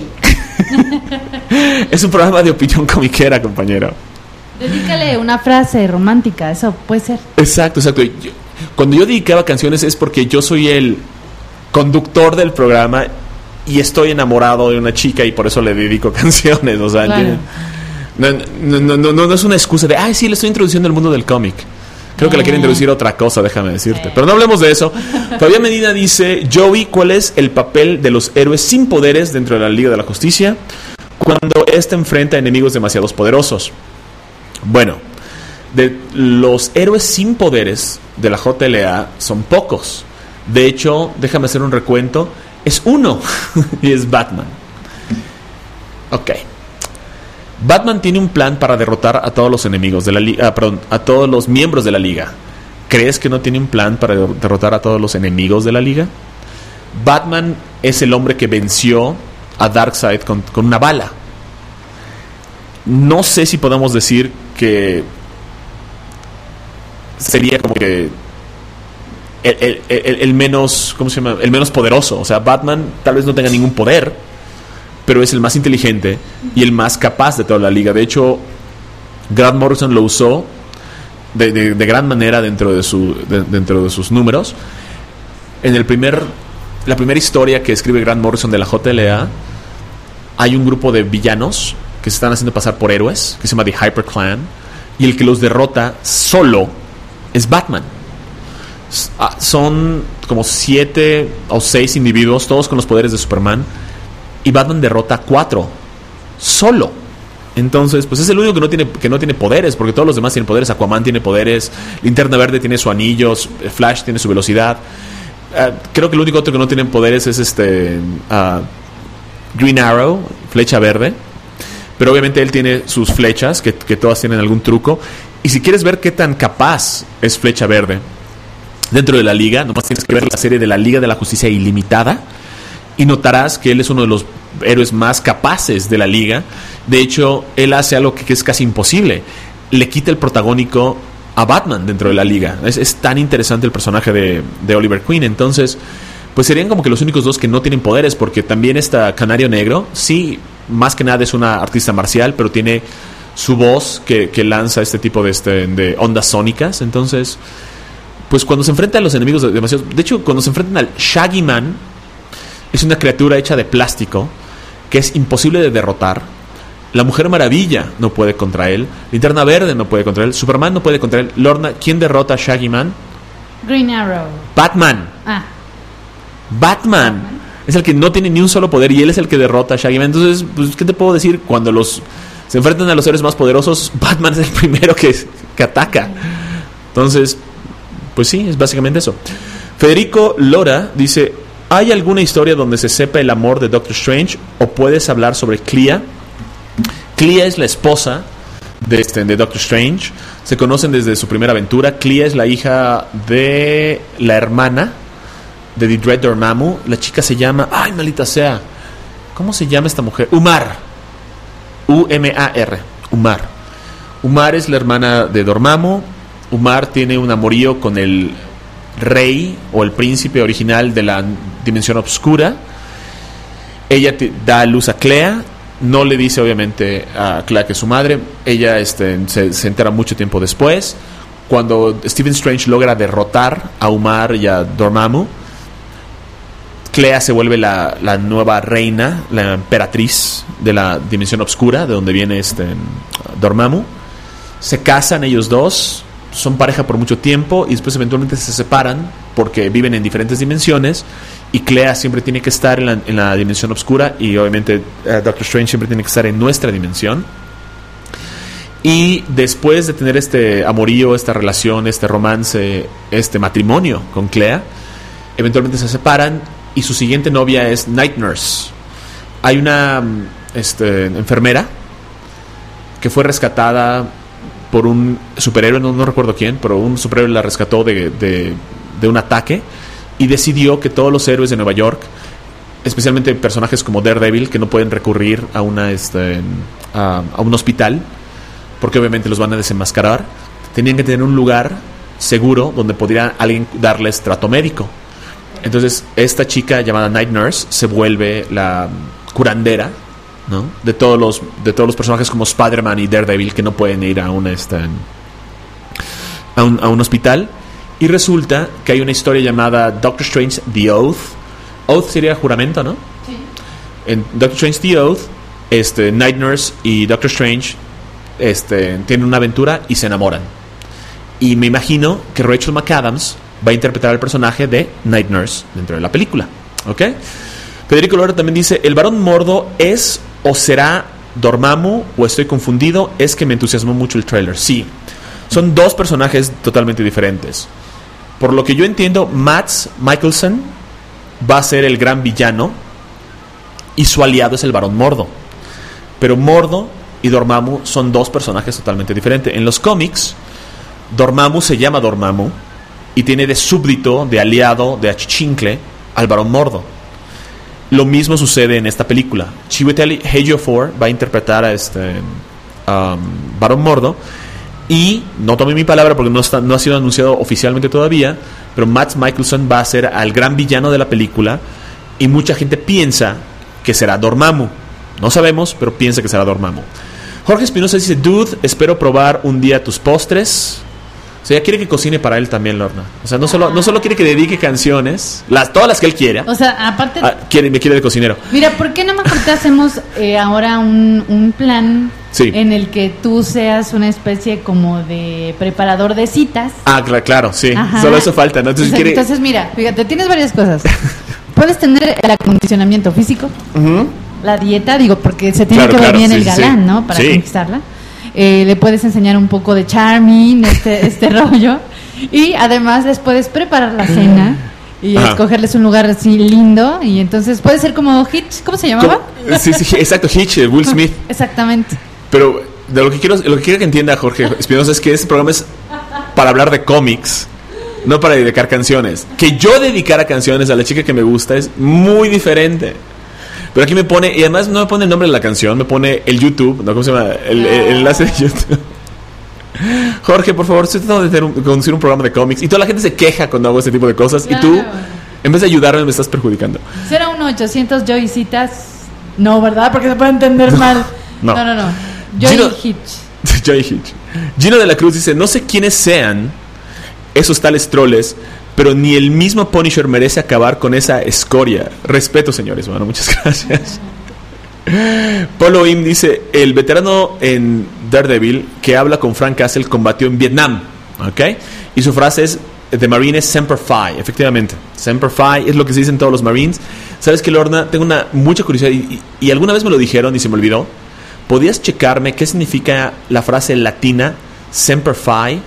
Es un programa de opinión comiquera, compañero. Dedícale una frase romántica, eso puede ser. Exacto. Cuando yo dedicaba canciones es porque yo soy el conductor del programa y estoy enamorado de una chica y por eso le dedico canciones. O sea, claro. No es una excusa de, sí, le estoy introduciendo al mundo del cómic. Creo que le quiere introducir otra cosa, déjame decirte. Pero no hablemos de eso. Fabián Medina dice: Joey, ¿cuál es el papel de los héroes sin poderes dentro de la Liga de la Justicia cuando ésta enfrenta a enemigos demasiado poderosos? Bueno, de los héroes sin poderes de la JLA son pocos. De hecho, déjame hacer un recuento. Es uno y es Batman. Ok. Batman tiene un plan para derrotar a todos los enemigos de la liga, a todos los miembros de la liga. ¿Crees que no tiene un plan para derrotar a todos los enemigos de la liga? Batman es el hombre que venció a Darkseid con una bala. No sé si podemos decir que sería como que el menos, ¿cómo se llama? El menos poderoso. O sea, Batman tal vez no tenga ningún poder, pero es el más inteligente y el más capaz de toda la liga. De hecho, Grant Morrison lo usó de gran manera dentro de sus números. En la primera historia que escribe Grant Morrison de la JLA, hay un grupo de villanos que se están haciendo pasar por héroes, que se llama The Hyper Clan, y el que los derrota solo es Batman. Son como 7 o 6 individuos, todos con los poderes de Superman, y Batman derrota a 4 solo. Entonces, pues es el único que no tiene poderes, porque todos los demás tienen poderes. Aquaman tiene poderes, Linterna Verde tiene su anillo, Flash tiene su velocidad. Creo que el único otro que no tiene poderes es Green Arrow, Flecha Verde. Pero obviamente él tiene sus flechas, que todas tienen algún truco. Y si quieres ver qué tan capaz es Flecha Verde dentro de la Liga, nomás tienes que ver la serie de la Liga de la Justicia Ilimitada y notarás que él es uno de los héroes más capaces de la Liga. De hecho, él hace algo que es casi imposible. Le quita el protagónico a Batman dentro de la Liga. Es tan interesante el personaje de Oliver Queen. Entonces, pues serían como que los únicos dos que no tienen poderes, porque también está Canario Negro. Sí, más que nada es una artista marcial, pero tiene su voz que lanza este tipo de ondas sónicas. Entonces, pues cuando se enfrenta a los enemigos demasiado... De hecho, cuando se enfrentan al Shaggy Man, es una criatura hecha de plástico que es imposible de derrotar. La Mujer Maravilla no puede contra él. Linterna Verde no puede contra él. Superman no puede contra él. Lorna, ¿quién derrota a Shaggy Man? Green Arrow. Batman. Batman es el que no tiene ni un solo poder y él es el que derrota a Shaggy Man. Entonces, pues, ¿qué te puedo decir? Cuando se enfrentan a los héroes más poderosos, Batman es el primero que ataca. Entonces, pues sí, es básicamente eso. Federico Lora dice: ¿hay alguna historia donde se sepa el amor de Doctor Strange o puedes hablar sobre Clea? Clea es la esposa de Doctor Strange. Se conocen desde su primera aventura. Clea es la hija de la hermana de The Dread Dormammu. La chica se llama... ¡Ay, maldita sea! ¿Cómo se llama esta mujer? Umar. U-M-A-R. Umar. Umar es la hermana de Dormammu. Umar tiene un amorío con el rey o el príncipe original de la Dimensión Oscura. Ella da a luz a Clea. No le dice obviamente a Clea que es su madre. Ella se entera mucho tiempo después, cuando Stephen Strange logra derrotar a Umar y a Dormammu. Clea se vuelve la nueva reina, la emperatriz de la Dimensión Oscura, de donde viene Dormammu. Se casan ellos dos, son pareja por mucho tiempo y después eventualmente se separan porque viven en diferentes dimensiones y Clea siempre tiene que estar en la Dimensión Oscura y obviamente Doctor Strange siempre tiene que estar en nuestra dimensión. Y después de tener este amorío, esta relación, este romance, este matrimonio con Clea, eventualmente se separan y su siguiente novia es Night Nurse. Hay una enfermera que fue rescatada por un superhéroe, no recuerdo quién, pero un superhéroe la rescató de un ataque y decidió que todos los héroes de Nueva York, especialmente personajes como Daredevil, que no pueden recurrir a un hospital porque obviamente los van a desenmascarar, tenían que tener un lugar seguro donde pudiera alguien darles trato médico. Entonces esta chica llamada Night Nurse se vuelve la curandera, ¿no?, de todos los personajes como Spider-Man y Daredevil que no pueden ir a un hospital. Y resulta que hay una historia llamada Doctor Strange The Oath. Oath sería juramento, ¿no? Sí. En Doctor Strange The Oath, Night Nurse y Doctor Strange tienen una aventura y se enamoran. Y me imagino que Rachel McAdams va a interpretar al personaje de Night Nurse dentro de la película, ¿ok? Federico Lora también dice: ¿el varón Mordo es o será Dormammu o estoy confundido? Es que me entusiasmó mucho el tráiler. Sí, son dos personajes totalmente diferentes. Por lo que yo entiendo, Mads Mikkelsen va a ser el gran villano y su aliado es el varón Mordo. Pero Mordo y Dormammu son dos personajes totalmente diferentes. En los cómics, Dormammu se llama Dormammu y tiene de súbdito, de aliado, de achichincle al varón Mordo. Lo mismo sucede en esta película. Chiwetel Ejiofor va a interpretar a varón Mordo. Y no tome mi palabra porque no ha sido anunciado oficialmente todavía, pero Mads Mikkelsen va a ser al gran villano de la película y mucha gente piensa que será Dormammu. No sabemos, pero piensa que será Dormammu. Jorge Espinosa dice: dude, espero probar un día tus postres. O sea, ya quiere que cocine para él también, Lorna. O sea, no solo quiere que dedique canciones, todas las que él quiera. O sea, aparte... me quiere de cocinero. Mira, ¿por qué no mejor te hacemos ahora un plan Sí. en el que tú seas una especie como de preparador de citas. Claro, sí. Ajá. Solo eso falta, ¿no? Entonces, mira, fíjate, tienes varias cosas. Puedes tener el acondicionamiento físico, la dieta, digo, porque se tiene que ver bien el galán, ¿no? Para conquistarla. Le puedes enseñar un poco de charming, este rollo. Y además les puedes preparar la cena y escogerles un lugar así lindo. Y entonces puede ser como Hitch, ¿cómo se llamaba? Sí, exacto, Hitch, Will Smith. Exactamente. Pero de lo que quiero que entienda Jorge Espinosa es que este programa es para hablar de cómics, no para dedicar canciones. Que yo dedicara canciones a la chica que me gusta es muy diferente. Pero aquí me pone, y además no me pone el nombre de la canción, me pone el YouTube, ¿no? ¿Cómo se llama? El enlace de YouTube. Jorge, por favor, estoy tratando de conducir un programa de cómics y toda la gente se queja cuando hago este tipo de cosas. Claro. Y tú, en vez de ayudarme, me estás perjudicando. 01800 Joy Citas. No, ¿verdad? Porque se puede entender mal. No. Joy Hitch. Joy Hitch. Gino de la Cruz dice: no sé quiénes sean esos tales troles, pero ni el mismo Punisher merece acabar con esa escoria. Respeto, señores. Bueno, muchas gracias. Polo Im dice: el veterano en Daredevil que habla con Frank Castle combatió en Vietnam, ¿ok? Y su frase es: The Marine is Semper Fi. Efectivamente, Semper Fi es lo que se dicen todos los Marines. ¿Sabes qué, Lorna? Tengo mucha curiosidad y alguna vez me lo dijeron y se me olvidó. ¿Podías checarme qué significa la frase latina Semper Fi?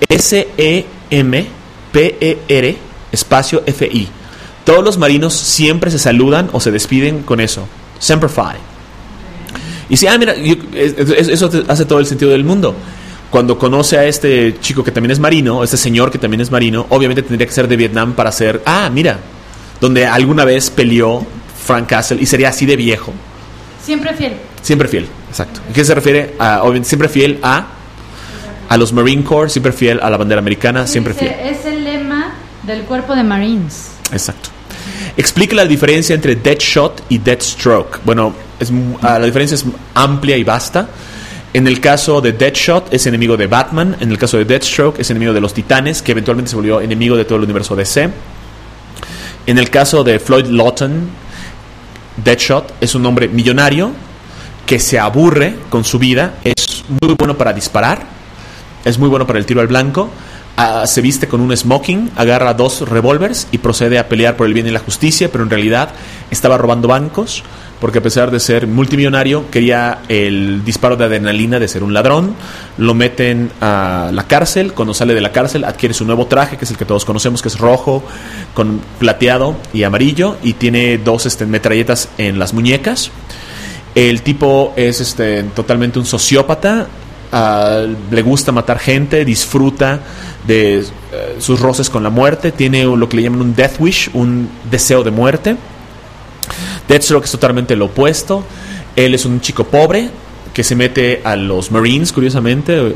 S-E-M-P-E-R espacio F-I. Todos los marinos siempre se saludan o se despiden con eso, Semper Fi. Y si, mira, eso hace todo el sentido del mundo. Cuando conoce a este chico que también es marino, este señor que también es marino, obviamente tendría que ser de Vietnam para ser, mira, donde alguna vez peleó Frank Castle y sería así de viejo. Siempre fiel. Siempre fiel, exacto. ¿A qué se refiere? Obviamente, siempre fiel a los Marine Corps, siempre fiel a la bandera americana, siempre fiel. Es el lema del cuerpo de Marines. Exacto. Explica la diferencia entre Deadshot y Deathstroke. Bueno, la diferencia es amplia y vasta. En el caso de Deadshot es enemigo de Batman. En el caso de Deathstroke es enemigo de los Titanes, que eventualmente se volvió enemigo de todo el universo DC. En el caso de Floyd Lawton, Deadshot es un hombre millonario que se aburre con su vida. Es muy bueno para disparar, es muy bueno para el tiro al blanco. Se viste con un smoking, agarra 2 revólveres y procede a pelear por el bien y la justicia, pero en realidad estaba robando bancos, porque a pesar de ser multimillonario quería el disparo de adrenalina de ser un ladrón. Lo meten a la cárcel. Cuando sale de la cárcel adquiere su nuevo traje, que es el que todos conocemos, que es rojo con plateado y amarillo, y tiene 2 metralletas en las muñecas. El tipo es totalmente un sociópata. Le gusta matar gente, disfruta de sus roces con la muerte, tiene lo que le llaman un death wish, un deseo de muerte. Deathstroke es totalmente lo opuesto. Él es un chico pobre que se mete a los Marines, curiosamente,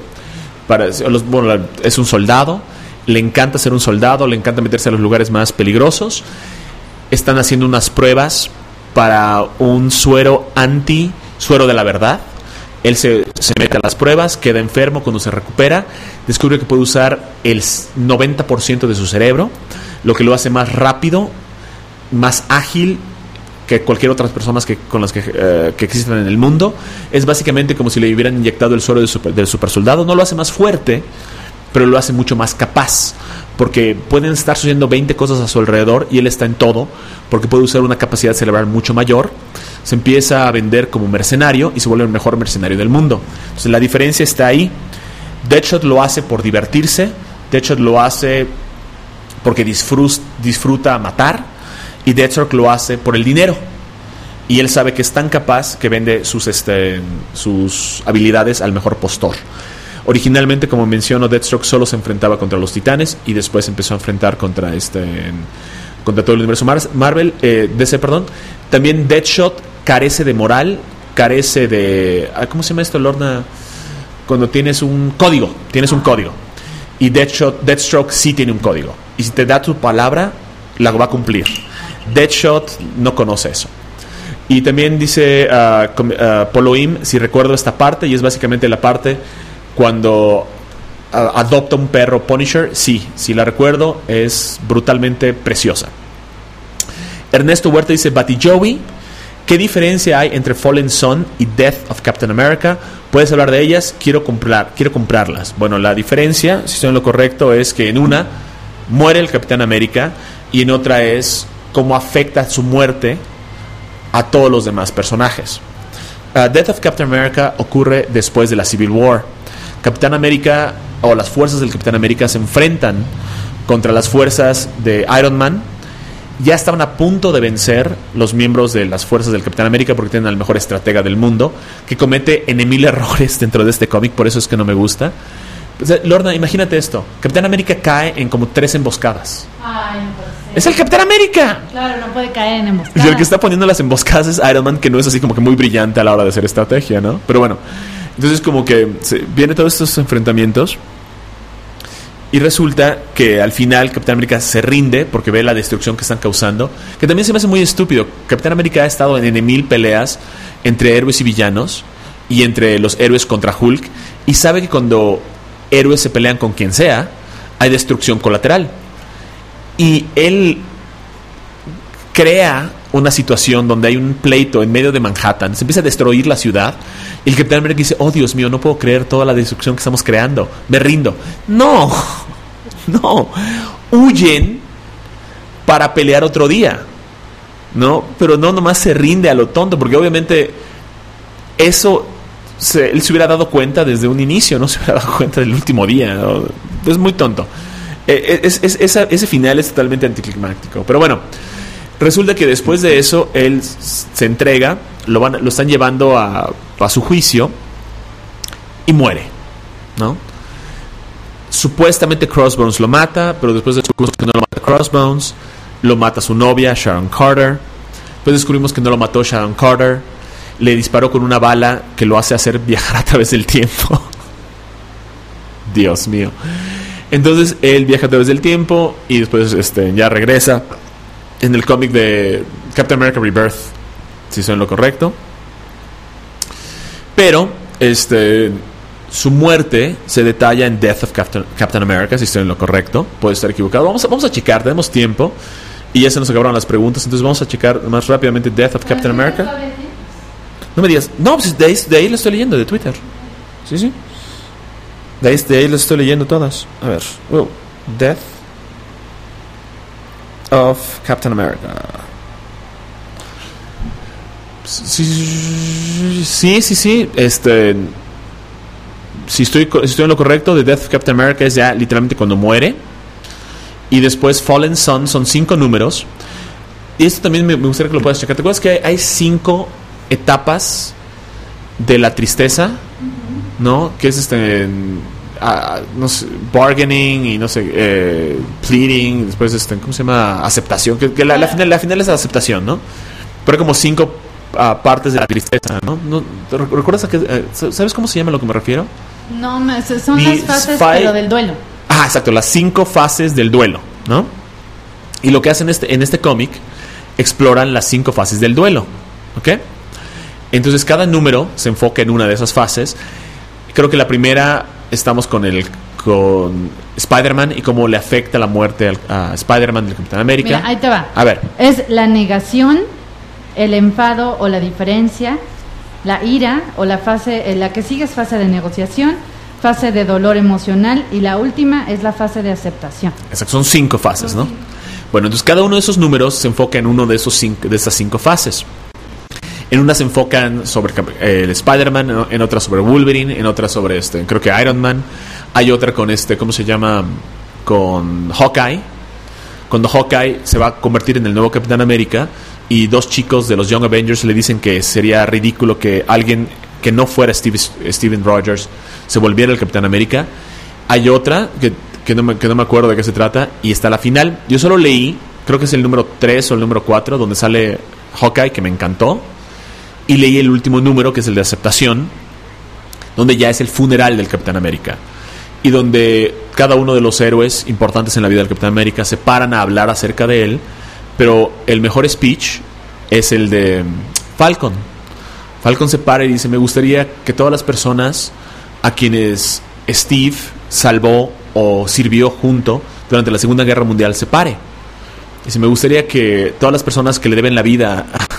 es un soldado, le encanta ser un soldado, le encanta meterse a los lugares más peligrosos. Están haciendo unas pruebas para un suero de la verdad. Él se mete a las pruebas, queda enfermo. Cuando se recupera, descubre que puede usar el 90% de su cerebro, lo que lo hace más rápido, más ágil que cualquier otras personas que existen en el mundo. Es básicamente como si le hubieran inyectado el suero del super soldado. No lo hace más fuerte, pero lo hace mucho más capaz, porque pueden estar sucediendo 20 cosas a su alrededor y él está en todo, porque puede usar una capacidad cerebral mucho mayor. Se empieza a vender como mercenario y se vuelve el mejor mercenario del mundo. Entonces la diferencia está ahí. Deadshot lo hace por divertirse, Deadshot lo hace porque disfruta matar, y Deathstroke lo hace por el dinero. Y él sabe que es tan capaz que vende sus habilidades al mejor postor. Originalmente, como menciono, Deathstroke solo se enfrentaba contra los Titanes y después empezó a enfrentar contra todo el universo Marvel, DC, perdón. También Deadshot carece de moral, carece de... ¿Cómo se llama esto, Lorna? Cuando tienes un código. Y Deathstroke sí tiene un código. Y si te da tu palabra, la va a cumplir. Deadshot no conoce eso. Y también dice Polo Im, si recuerdo esta parte, y es básicamente la parte cuando adopta un perro Punisher. Sí la recuerdo, es brutalmente preciosa. Ernesto Huerta dice: Batty Joey ¿Qué diferencia hay entre Fallen Son y Death of Captain America? ¿Puedes hablar de ellas? Quiero comprarlas. Bueno, la diferencia, si estoy en lo correcto, es que en una muere el Capitán América y en otra es cómo afecta su muerte a todos los demás personajes. Death of Captain America ocurre después de la Civil War. Capitán América o las fuerzas del Capitán América se enfrentan contra las fuerzas de Iron Man. Ya estaban a punto de vencer los miembros de las fuerzas del Capitán América porque tienen al mejor estratega del mundo, que comete mil errores dentro de este cómic, por eso es que no me gusta. O sea, Lorna, imagínate esto. Capitán América cae en como 3 emboscadas. Ay, no puede ser. ¡Es el Capitán América! Claro, no puede caer en emboscadas. Y el que está poniendo las emboscadas es Iron Man, que no es así como que muy brillante a la hora de hacer estrategia, ¿no? Pero bueno, entonces como que viene todos estos enfrentamientos. Y resulta que al final Capitán América se rinde porque ve la destrucción que están causando, que también se me hace muy estúpido. Capitán América ha estado en 1000 peleas entre héroes y villanos y entre los héroes contra Hulk, y sabe que cuando héroes se pelean con quien sea, hay destrucción colateral. Y él crea una situación donde hay un pleito en medio de Manhattan, se empieza a destruir la ciudad, y el Capitán América dice: oh Dios mío, no puedo creer toda la destrucción que estamos creando, me rindo. No, huyen para pelear otro día, ¿no? Pero no nomás se rinde a lo tonto, porque obviamente eso él se hubiera dado cuenta desde un inicio, no se hubiera dado cuenta del último día, ¿no? Es muy tonto. Ese final es totalmente anticlimático. Pero bueno, resulta que después de eso él se entrega, lo están llevando a su juicio y muere, ¿no? Supuestamente Crossbones lo mata, pero después descubrimos que no lo mata Crossbones, lo mata su novia Sharon Carter. Después descubrimos que no lo mató Sharon Carter, le disparó con una bala que lo hace hacer viajar a través del tiempo. Dios mío. Entonces él viaja a través del tiempo y después ya regresa en el cómic de Captain America Rebirth, si soy en lo correcto. Pero su muerte se detalla en Death of Captain America, si estoy en lo correcto. Puede estar equivocado. Vamos a checar, tenemos tiempo y ya se nos acabaron las preguntas, entonces vamos a checar más rápidamente Death of Captain America. No me digas, no, pues de ahí lo estoy leyendo, de Twitter. Sí. De ahí lo estoy leyendo todas. A ver, Death of Captain America. Sí. Si estoy en lo correcto, The Death of Captain America es ya literalmente cuando muere. Y después Fallen Son son 5 números. Y esto también me gustaría que lo puedas checar. ¿Te acuerdas que hay 5 etapas de la tristeza? ¿No? Que es no sé, bargaining y no sé, pleading, después ¿cómo se llama? Aceptación, que la final es la aceptación, ¿no? Pero hay como 5 partes de la tristeza, ¿no? ¿Recuerdas sabes cómo se llama a lo que me refiero? No, son las fases pero del duelo. Ah, exacto, las 5 fases del duelo, ¿no? Y lo que hacen en este cómic, exploran las 5 fases del duelo, ¿ok? Entonces cada número se enfoca en una de esas fases. Creo que la primera estamos con Spider-Man y cómo le afecta la muerte a Spider-Man del Capitán América. Mira, ahí te va. A ver. Es la negación, el enfado o la diferencia, la ira o la que sigue es fase de negociación, fase de dolor emocional y la última es la fase de aceptación. Exacto, son 5 fases, ¿no? Bueno, entonces cada uno de esos números se enfoca en uno de esas 5 fases. En una se enfocan sobre el Spider-Man, en otra sobre Wolverine, en otra sobre creo que Iron Man. Hay otra con ¿cómo se llama? Con Hawkeye. Cuando Hawkeye se va a convertir en el nuevo Capitán América y 2 chicos de los Young Avengers le dicen que sería ridículo que alguien que no fuera Steven Rogers se volviera el Capitán América. Hay otra que no me acuerdo de qué se trata y está la final. Yo solo leí, creo que es el número 3 o el número 4 donde sale Hawkeye, que me encantó. Y leí el último número, que es el de aceptación, donde ya es el funeral del Capitán América y donde cada uno de los héroes importantes en la vida del Capitán América se paran a hablar acerca de él, pero el mejor speech es el de Falcon. Falcon se para y dice: me gustaría que todas las personas a quienes Steve salvó o sirvió junto durante la Segunda Guerra Mundial se pare. Dice: me gustaría que todas las personas que le deben la vida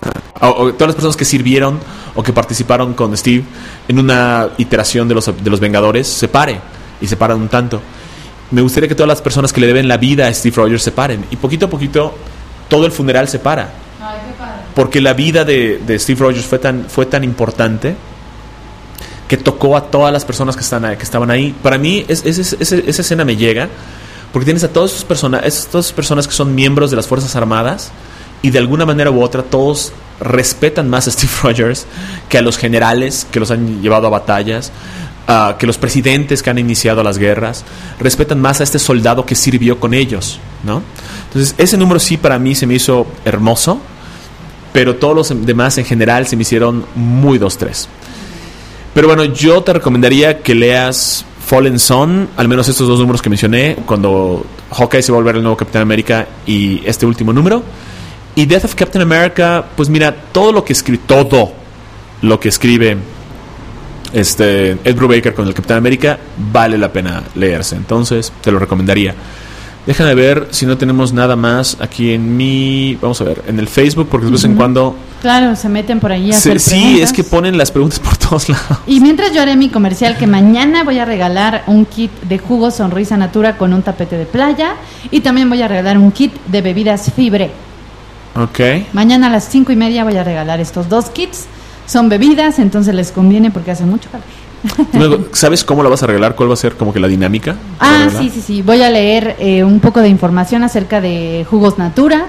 o todas las personas que sirvieron o que participaron con Steve en una iteración de los Vengadores se pare, y se paran un tanto. Me gustaría que todas las personas que le deben la vida a Steve Rogers se paren, y poquito a poquito todo el funeral se para. Ay, qué padre. Porque la vida de Steve Rogers fue tan importante que tocó a todas las personas que estaban ahí. Para mí esa escena me llega porque tienes a todas estas personas que son miembros de las Fuerzas Armadas, y de alguna manera u otra todos respetan más a Steve Rogers que a los generales que los han llevado a batallas, que los presidentes que han iniciado las guerras. Respetan más a este soldado que sirvió con ellos, ¿no? Entonces ese número sí para mí se me hizo hermoso, pero todos los demás en general se me hicieron muy 2-3. Pero bueno, yo te recomendaría que leas Fallen Son, al menos estos 2 números que mencioné, cuando Hawkeye se va a volver el nuevo Capitán América, y este último número. Y Death of Captain America, pues mira, todo lo que escribe Ed Brubaker con el Capitán América vale la pena leerse. Entonces te lo recomendaría. Déjame ver si no tenemos nada más aquí vamos a ver, en el Facebook, porque de vez en cuando... Claro, se meten por ahí a hacer sí, preguntas. es que ponen las preguntas por todos lados. Y mientras yo haré mi comercial, que mañana voy a regalar un kit de jugo Sonrisa Natura con un tapete de playa, y también voy a regalar un kit de bebidas Fibre. Ok. Mañana a las 5:30 voy a regalar estos 2 kits. Son bebidas, entonces les conviene porque hace mucho calor. Luego, ¿sabes cómo la vas a regalar? ¿Cuál va a ser como que la dinámica? Sí. Voy a leer un poco de información acerca de jugos Natura.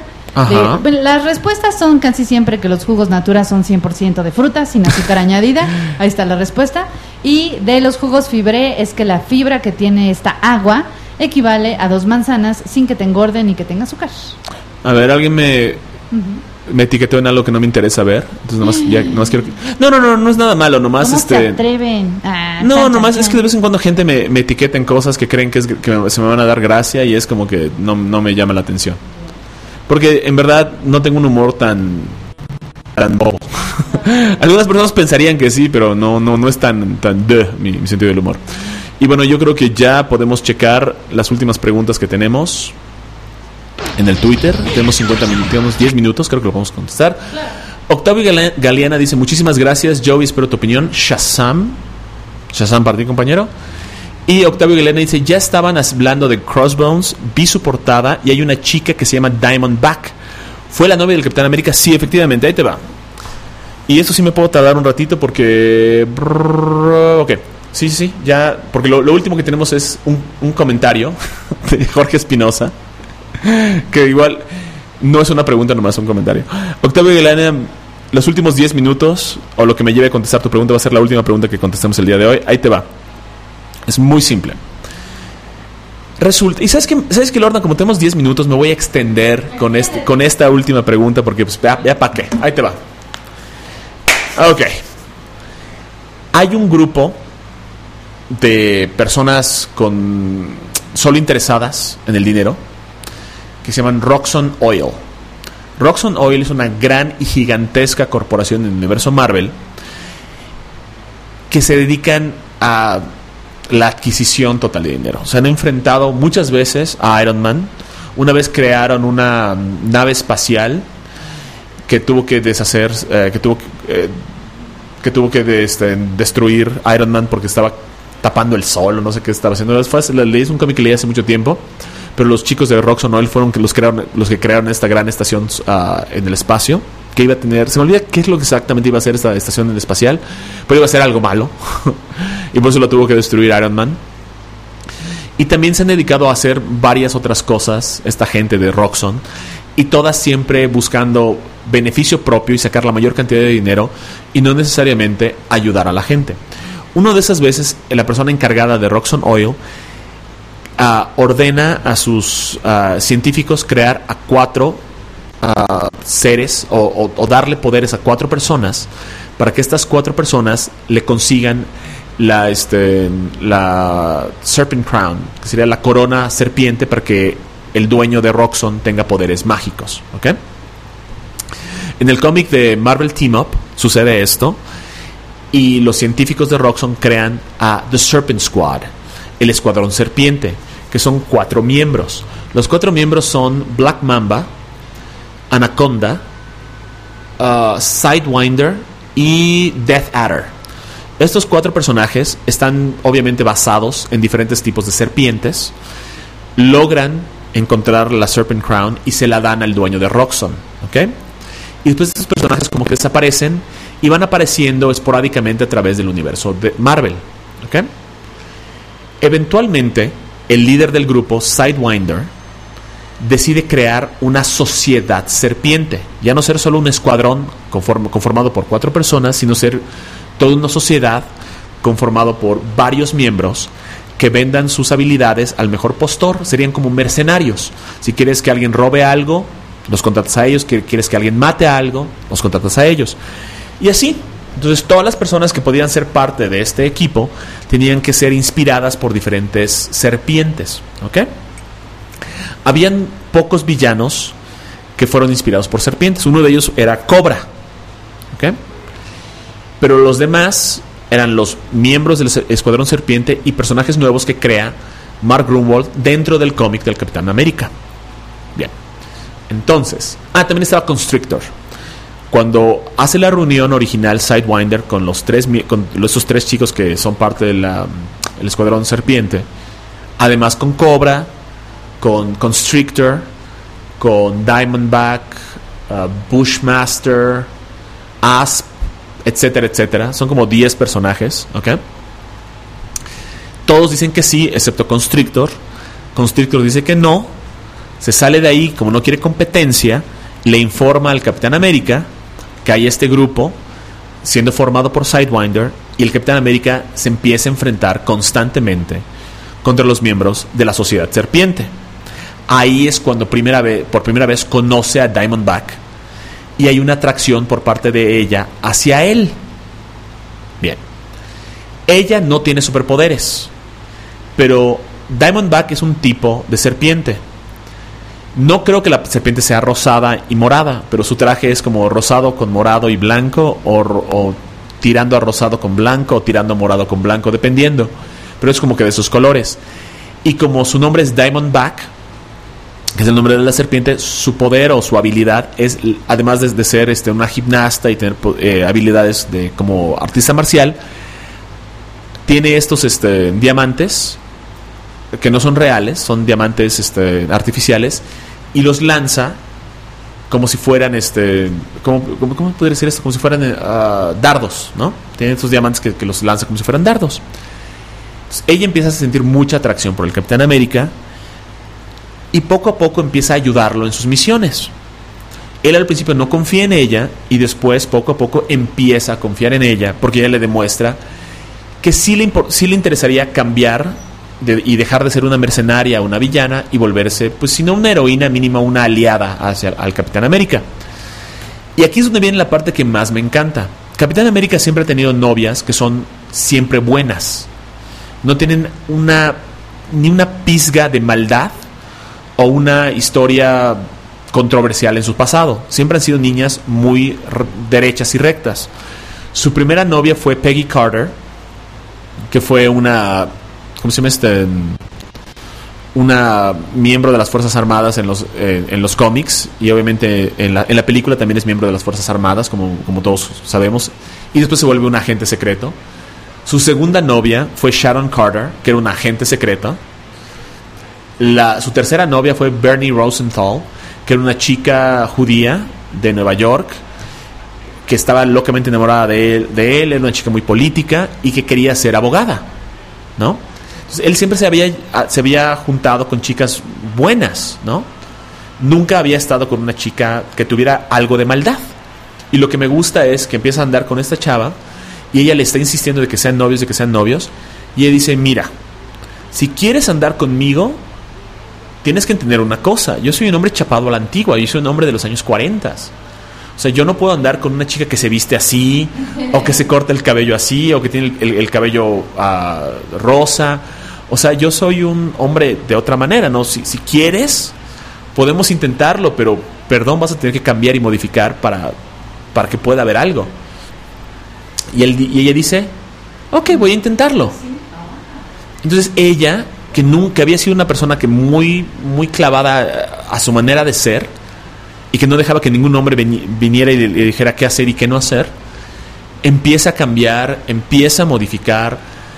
Las respuestas son casi siempre que los jugos Natura son 100% de fruta, sin azúcar añadida. Ahí está la respuesta. Y de los jugos Fibre es que la fibra que tiene esta agua equivale a 2 manzanas sin que te engorden ni que tenga azúcar. A ver, alguien me etiquetó en algo que no me interesa ver. Entonces nomás quiero que... No es nada malo, nomás ¿Cómo se atreven? Nomás es que de vez en cuando gente me etiqueta en cosas que creen que se me van a dar gracia, y es como que no me llama la atención. Porque en verdad no tengo un humor tan bobo. Algunas personas pensarían que sí, pero no es tan mi sentido del humor. Y bueno, yo creo que ya podemos checar las últimas preguntas que tenemos en el Twitter. Tenemos 50 minutos, tenemos 10 minutos, creo que lo podemos contestar. Claro. Octavio Galeana dice: muchísimas gracias, Joey, espero tu opinión. Shazam para ti, compañero. Y Octavio Galeana dice: ya estaban hablando de Crossbones, vi su portada y hay una chica que se llama Diamondback. ¿Fue la novia del Capitán América? Sí, efectivamente, ahí te va. Y esto sí me puedo tardar un ratito porque... Ok, sí, ya, porque lo último que tenemos es un comentario de Jorge Espinosa, que igual no es una pregunta, nomás un comentario. Octavio Galeana, los últimos 10 minutos, o lo que me lleve a contestar tu pregunta, va a ser la última pregunta que contestemos el día de hoy. Ahí te va. Es muy simple. Resulta, y sabes que Lorna, como tenemos 10 minutos, me voy a extender con esta última pregunta, porque pues ya para qué. Ahí te va. Ok. Hay un grupo de personas solo interesadas en el dinero que se llaman Roxxon Oil. Roxxon Oil es una gran y gigantesca corporación en el universo Marvel que se dedican a la adquisición total de dinero. Se han enfrentado muchas veces a Iron Man. Una vez crearon una nave espacial que tuvo que deshacer, que tuvo que destruir Iron Man porque estaba tapando el sol o no sé qué estaba haciendo. Leí un cómic que leí hace mucho tiempo, pero los chicos de Roxxon Oil fueron los que crearon esta gran estación en el espacio, que iba a tener, se me olvida qué es lo que exactamente iba a hacer esta estación en el espacial, pero iba a ser algo malo y por eso lo tuvo que destruir Iron Man. Y también se han dedicado a hacer varias otras cosas esta gente de Roxxon, y todas siempre buscando beneficio propio y sacar la mayor cantidad de dinero, y no necesariamente ayudar a la gente. Una de esas veces, la persona encargada de Roxxon Oil ordena a sus científicos crear a 4 seres o darle poderes a 4 personas para que estas 4 personas le consigan la Serpent Crown, que sería la corona serpiente, para que el dueño de Roxxon tenga poderes mágicos. ¿Okay? En el cómic de Marvel Team Up sucede esto, y los científicos de Roxxon crean a The Serpent Squad, el escuadrón serpiente, que son 4 miembros. Los 4 miembros son Black Mamba, Anaconda, Sidewinder y Death Adder. Estos 4 personajes están obviamente basados en diferentes tipos de serpientes. Logran encontrar la Serpent Crown y se la dan al dueño de Roxxon, ¿ok? Y después estos personajes como que desaparecen y van apareciendo esporádicamente a través del universo de Marvel, ¿ok? Eventualmente, el líder del grupo, Sidewinder, decide crear una sociedad serpiente. Ya no ser solo un escuadrón conformado por 4 personas, sino ser toda una sociedad conformado por varios miembros que vendan sus habilidades al mejor postor. Serían como mercenarios. Si quieres que alguien robe algo, los contratas a ellos. Quieres que alguien mate algo, los contratas a ellos. Y así. Entonces todas las personas que podían ser parte de este equipo tenían que ser inspiradas por diferentes serpientes, ¿ok? Habían pocos villanos que fueron inspirados por serpientes. Uno de ellos era Cobra, ¿ok? Pero los demás eran los miembros del Escuadrón Serpiente y personajes nuevos que crea Mark Gruenwald dentro del cómic del Capitán América. Bien. Entonces, también estaba Constrictor. Cuando hace la reunión original Sidewinder con esos 3 chicos que son parte del Escuadrón Serpiente, además con Cobra, con Constrictor, con Diamondback, Bushmaster, Asp, etcétera, etcétera. Son como 10 personajes, ¿ok? Todos dicen que sí, excepto Constrictor. Constrictor dice que no. Se sale de ahí, como no quiere competencia, le informa al Capitán América que hay este grupo siendo formado por Sidewinder, y el Capitán América se empieza a enfrentar constantemente contra los miembros de la Sociedad Serpiente. Ahí es cuando por primera vez conoce a Diamondback y hay una atracción por parte de ella hacia él. Bien. Ella no tiene superpoderes, pero Diamondback es un tipo de serpiente. No creo que la serpiente sea rosada y morada, pero su traje es como rosado con morado y blanco, o tirando a rosado con blanco, o tirando a morado con blanco, dependiendo. Pero es como que de sus colores. Y como su nombre es Diamondback, que es el nombre de la serpiente, su poder o su habilidad es, además de ser una gimnasta y tener habilidades de como artista marcial, tiene estos diamantes que no son reales, son diamantes artificiales, y los lanza como si fueran ¿cómo podría decir esto? Como si fueran dardos, ¿no? Tiene estos diamantes que los lanza como si fueran dardos. Entonces, ella empieza a sentir mucha atracción por el Capitán América y poco a poco empieza a ayudarlo en sus misiones. Él al principio no confía en ella y después poco a poco empieza a confiar en ella, porque ella le demuestra que sí le interesaría cambiar y dejar de ser una mercenaria, una villana, y volverse, pues si no una heroína, mínima una aliada al Capitán América. Y aquí es donde viene la parte que más me encanta. Capitán América siempre ha tenido novias que son siempre buenas. No tienen ni una pizga de maldad o una historia controversial en su pasado. Siempre han sido niñas muy derechas y rectas. Su primera novia fue Peggy Carter, que fue una miembro de las Fuerzas Armadas en los cómics, y obviamente en la película también es miembro de las Fuerzas Armadas, como todos sabemos, y después se vuelve un agente secreto. Su segunda novia fue Sharon Carter, que era una agente secreta. Su tercera novia fue Bernie Rosenthal, que era una chica judía de Nueva York, que estaba locamente enamorada de él, era una chica muy política y que quería ser abogada, ¿no? Entonces, él siempre se había juntado con chicas buenas, ¿no? Nunca había estado con una chica que tuviera algo de maldad. Y lo que me gusta es que empieza a andar con esta chava y ella le está insistiendo de que sean novios, y ella dice: mira, si quieres andar conmigo, tienes que entender una cosa. Yo soy un hombre chapado a la antigua, yo soy un hombre de los años 40. O sea, yo no puedo andar con una chica que se viste así, o que se corta el cabello así, o que tiene el cabello rosa. O sea, yo soy un hombre de otra manera, ¿no? Si quieres, podemos intentarlo, pero perdón, vas a tener que cambiar y modificar para que pueda haber algo. Y ella dice: ok, voy a intentarlo. Entonces ella, que nunca había sido una persona que muy, muy clavada a su manera de ser, y que no dejaba que ningún hombre viniera y le dijera qué hacer y qué no hacer, empieza a cambiar, empieza a modificar,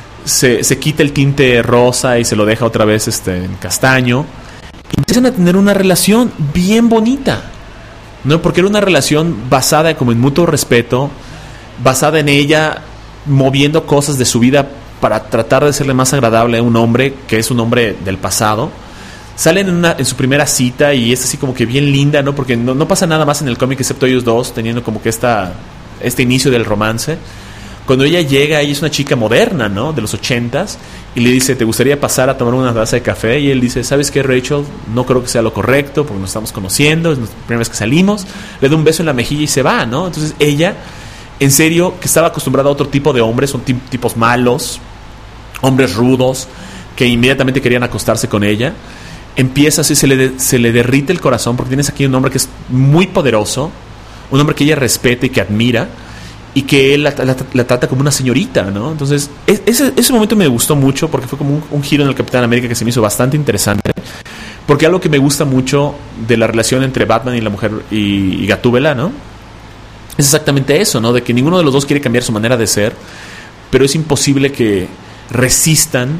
se quita el tinte rosa y se lo deja otra vez en castaño, y empiezan a tener una relación bien bonita, ¿no? Porque era una relación basada como en mutuo respeto, basada en ella moviendo cosas de su vida para tratar de serle más agradable a un hombre que es un hombre del pasado. Salen en su primera cita y es así como que bien linda, ¿no? Porque no pasa nada más en el cómic excepto ellos dos teniendo como que este inicio del romance. Cuando ella llega, ella es una chica moderna, ¿no? De los 80s, y le dice, ¿te gustaría pasar a tomar una taza de café? Y él dice, ¿sabes qué, Rachel? No creo que sea lo correcto porque nos estamos conociendo, es la primera vez que salimos. Le da un beso en la mejilla y se va, ¿no? Entonces ella, en serio, que estaba acostumbrada a otro tipo de hombres, son tipos malos, hombres rudos, que inmediatamente querían acostarse con ella, empieza así, se le derrite el corazón, porque tienes aquí un hombre que es muy poderoso, un hombre que ella respeta y que admira, y que él la trata como una señorita, ¿no? Entonces, ese momento me gustó mucho, porque fue como un giro en el Capitán América que se me hizo bastante interesante, porque algo que me gusta mucho de la relación entre Batman y la mujer y Gatúbela, ¿no? Es exactamente eso, ¿no? De que ninguno de los dos quiere cambiar su manera de ser, pero es imposible que resistan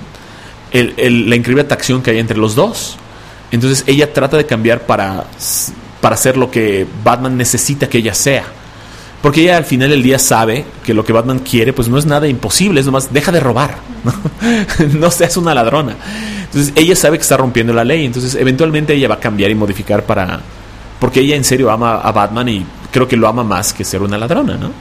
la increíble atracción que hay entre los dos. Entonces ella trata de cambiar para ser lo que Batman necesita que ella sea, porque ella al final del día sabe que lo que Batman quiere pues no es nada imposible, es nomás deja de robar, ¿no? No seas una ladrona. Entonces ella sabe que está rompiendo la ley, entonces eventualmente ella va a cambiar y modificar porque ella en serio ama a Batman y creo que lo ama más que ser una ladrona, ¿no?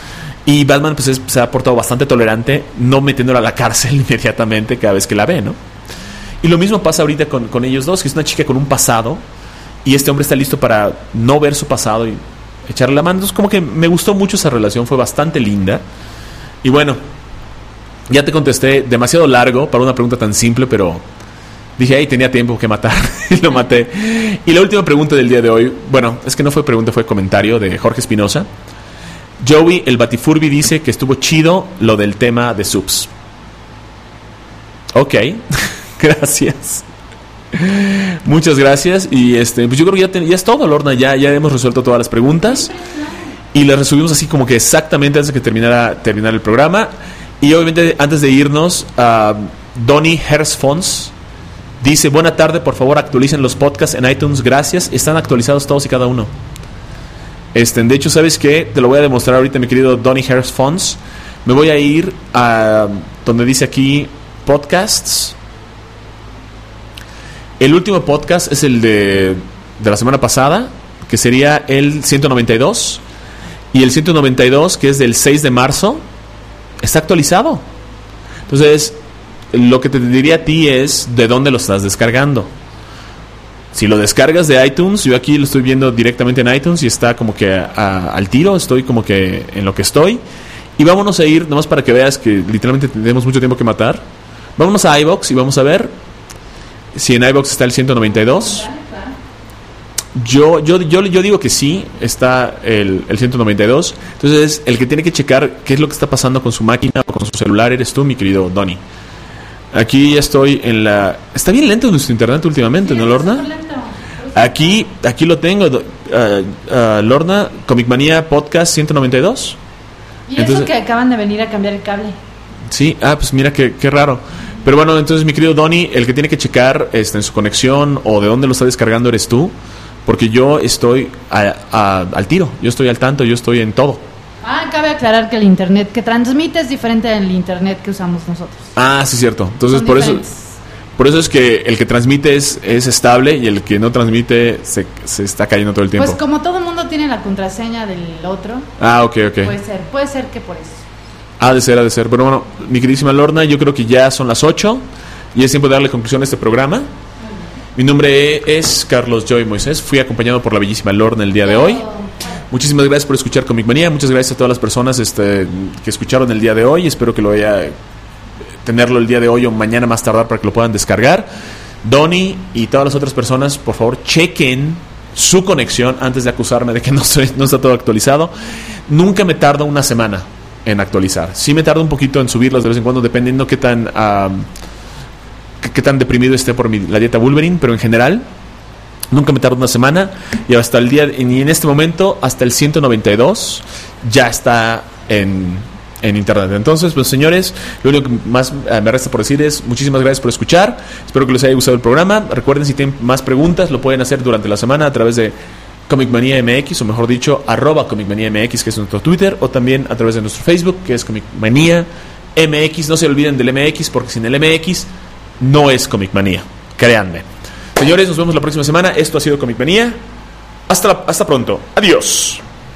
Y Batman pues se ha portado bastante tolerante, no metiéndola a la cárcel inmediatamente cada vez que la ve, ¿no? Y lo mismo pasa ahorita con ellos dos, que es una chica con un pasado y este hombre está listo para no ver su pasado y echarle la mano. Entonces como que me gustó mucho esa relación, fue bastante linda. Y bueno, ya te contesté demasiado largo para una pregunta tan simple, pero dije, ahí tenía tiempo que matar y lo maté. Y la última pregunta del día de hoy, bueno, es que no fue pregunta, fue comentario de Jorge Espinosa. Joey, el Batifurbi, dice que estuvo chido lo del tema de subs. Ok, gracias. Muchas gracias. Y pues yo creo que ya es todo, Lorna. Ya hemos resuelto todas las preguntas y las resumimos así como que exactamente antes de que terminar el programa. Y obviamente antes de irnos, Donny Hersfons dice, buena tarde, por favor actualicen los podcasts en iTunes, gracias. Están actualizados todos y cada uno. De hecho, ¿sabes qué? Te lo voy a demostrar ahorita, mi querido Donny Hersfons. Me voy a ir a donde dice aquí podcasts. El último podcast es el de la semana pasada, que sería el 192. Y el 192, que es del 6 de marzo, está actualizado. Entonces, lo que te diría a ti es de dónde lo estás descargando. Si lo descargas de iTunes, yo aquí lo estoy viendo directamente en iTunes y está como que al tiro, estoy como que en lo que estoy. Y vámonos a ir, nomás para que veas que literalmente tenemos mucho tiempo que matar. Vámonos a iVoox y vamos a ver si en iVoox está el 192. Yo digo que sí, está el 192. Entonces, el que tiene que checar qué es lo que está pasando con su máquina o con su celular eres tú, mi querido Donny. Aquí ya estoy en la... Está bien lento nuestro internet últimamente, ¿no, Lorna? Aquí lo tengo, Lorna, Comic Manía Podcast 192. Y entonces, eso que acaban de venir a cambiar el cable. Sí, pues mira qué raro. Pero bueno, entonces mi querido Donny, el que tiene que checar en su conexión o de dónde lo está descargando eres tú, porque yo estoy al tiro, yo estoy al tanto, yo estoy en todo. Cabe aclarar que el internet que transmite es diferente del internet que usamos nosotros. Sí, cierto. Entonces por eso es que el que transmite es estable y el que no transmite se está cayendo todo el tiempo. Pues como todo el mundo tiene la contraseña del otro. Ok. Puede ser que por eso. Ha de ser. Pero bueno, mi queridísima Lorna, yo creo que ya son las 8 y es tiempo de darle conclusión a este programa. Mi nombre es Carlos Joy Moisés. Fui acompañado por la bellísima Lorna el día de hoy. Muchísimas gracias por escuchar Comic Manía. Muchas gracias a todas las personas que escucharon el día de hoy. Espero que lo tenerlo el día de hoy o mañana más tardar para que lo puedan descargar. Donny y todas las otras personas, por favor, chequen su conexión antes de acusarme de que no está todo actualizado. Nunca me tarda una semana en actualizar. Sí me tarda un poquito en subirlas de vez en cuando, dependiendo qué tan deprimido esté por la dieta Wolverine, pero en general Nunca me tardó una semana y hasta el día, y en este momento, hasta el 192 ya está en internet. Entonces, pues señores, lo único que más me resta por decir es muchísimas gracias por escuchar. Espero que les haya gustado el programa. Recuerden, si tienen más preguntas, lo pueden hacer durante la semana a través de Comic Manía MX, o mejor dicho, @Comic Manía MX, que es nuestro Twitter, o también a través de nuestro Facebook, que es Comic Manía MX. No se olviden del MX, porque sin el MX no es Comic Manía, créanme. Señores, nos vemos la próxima semana. Esto ha sido Comic Manía. Hasta pronto. Adiós.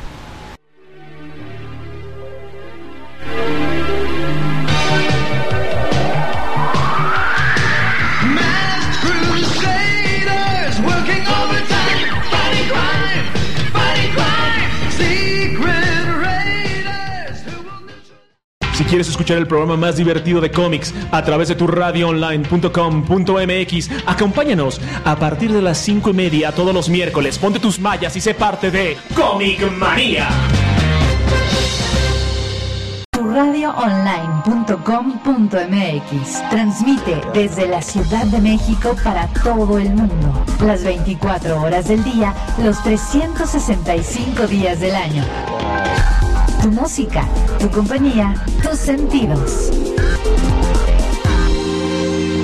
Si quieres escuchar el programa más divertido de cómics a través de tu radioonline.com.mx, acompáñanos a partir de las 5:30 todos los miércoles. Ponte tus mallas y sé parte de Comic Manía. Radioonline.com.mx transmite desde la Ciudad de México para todo el mundo, las 24 horas del día, los 365 días del año. Tu música, tu compañía, tus sentidos.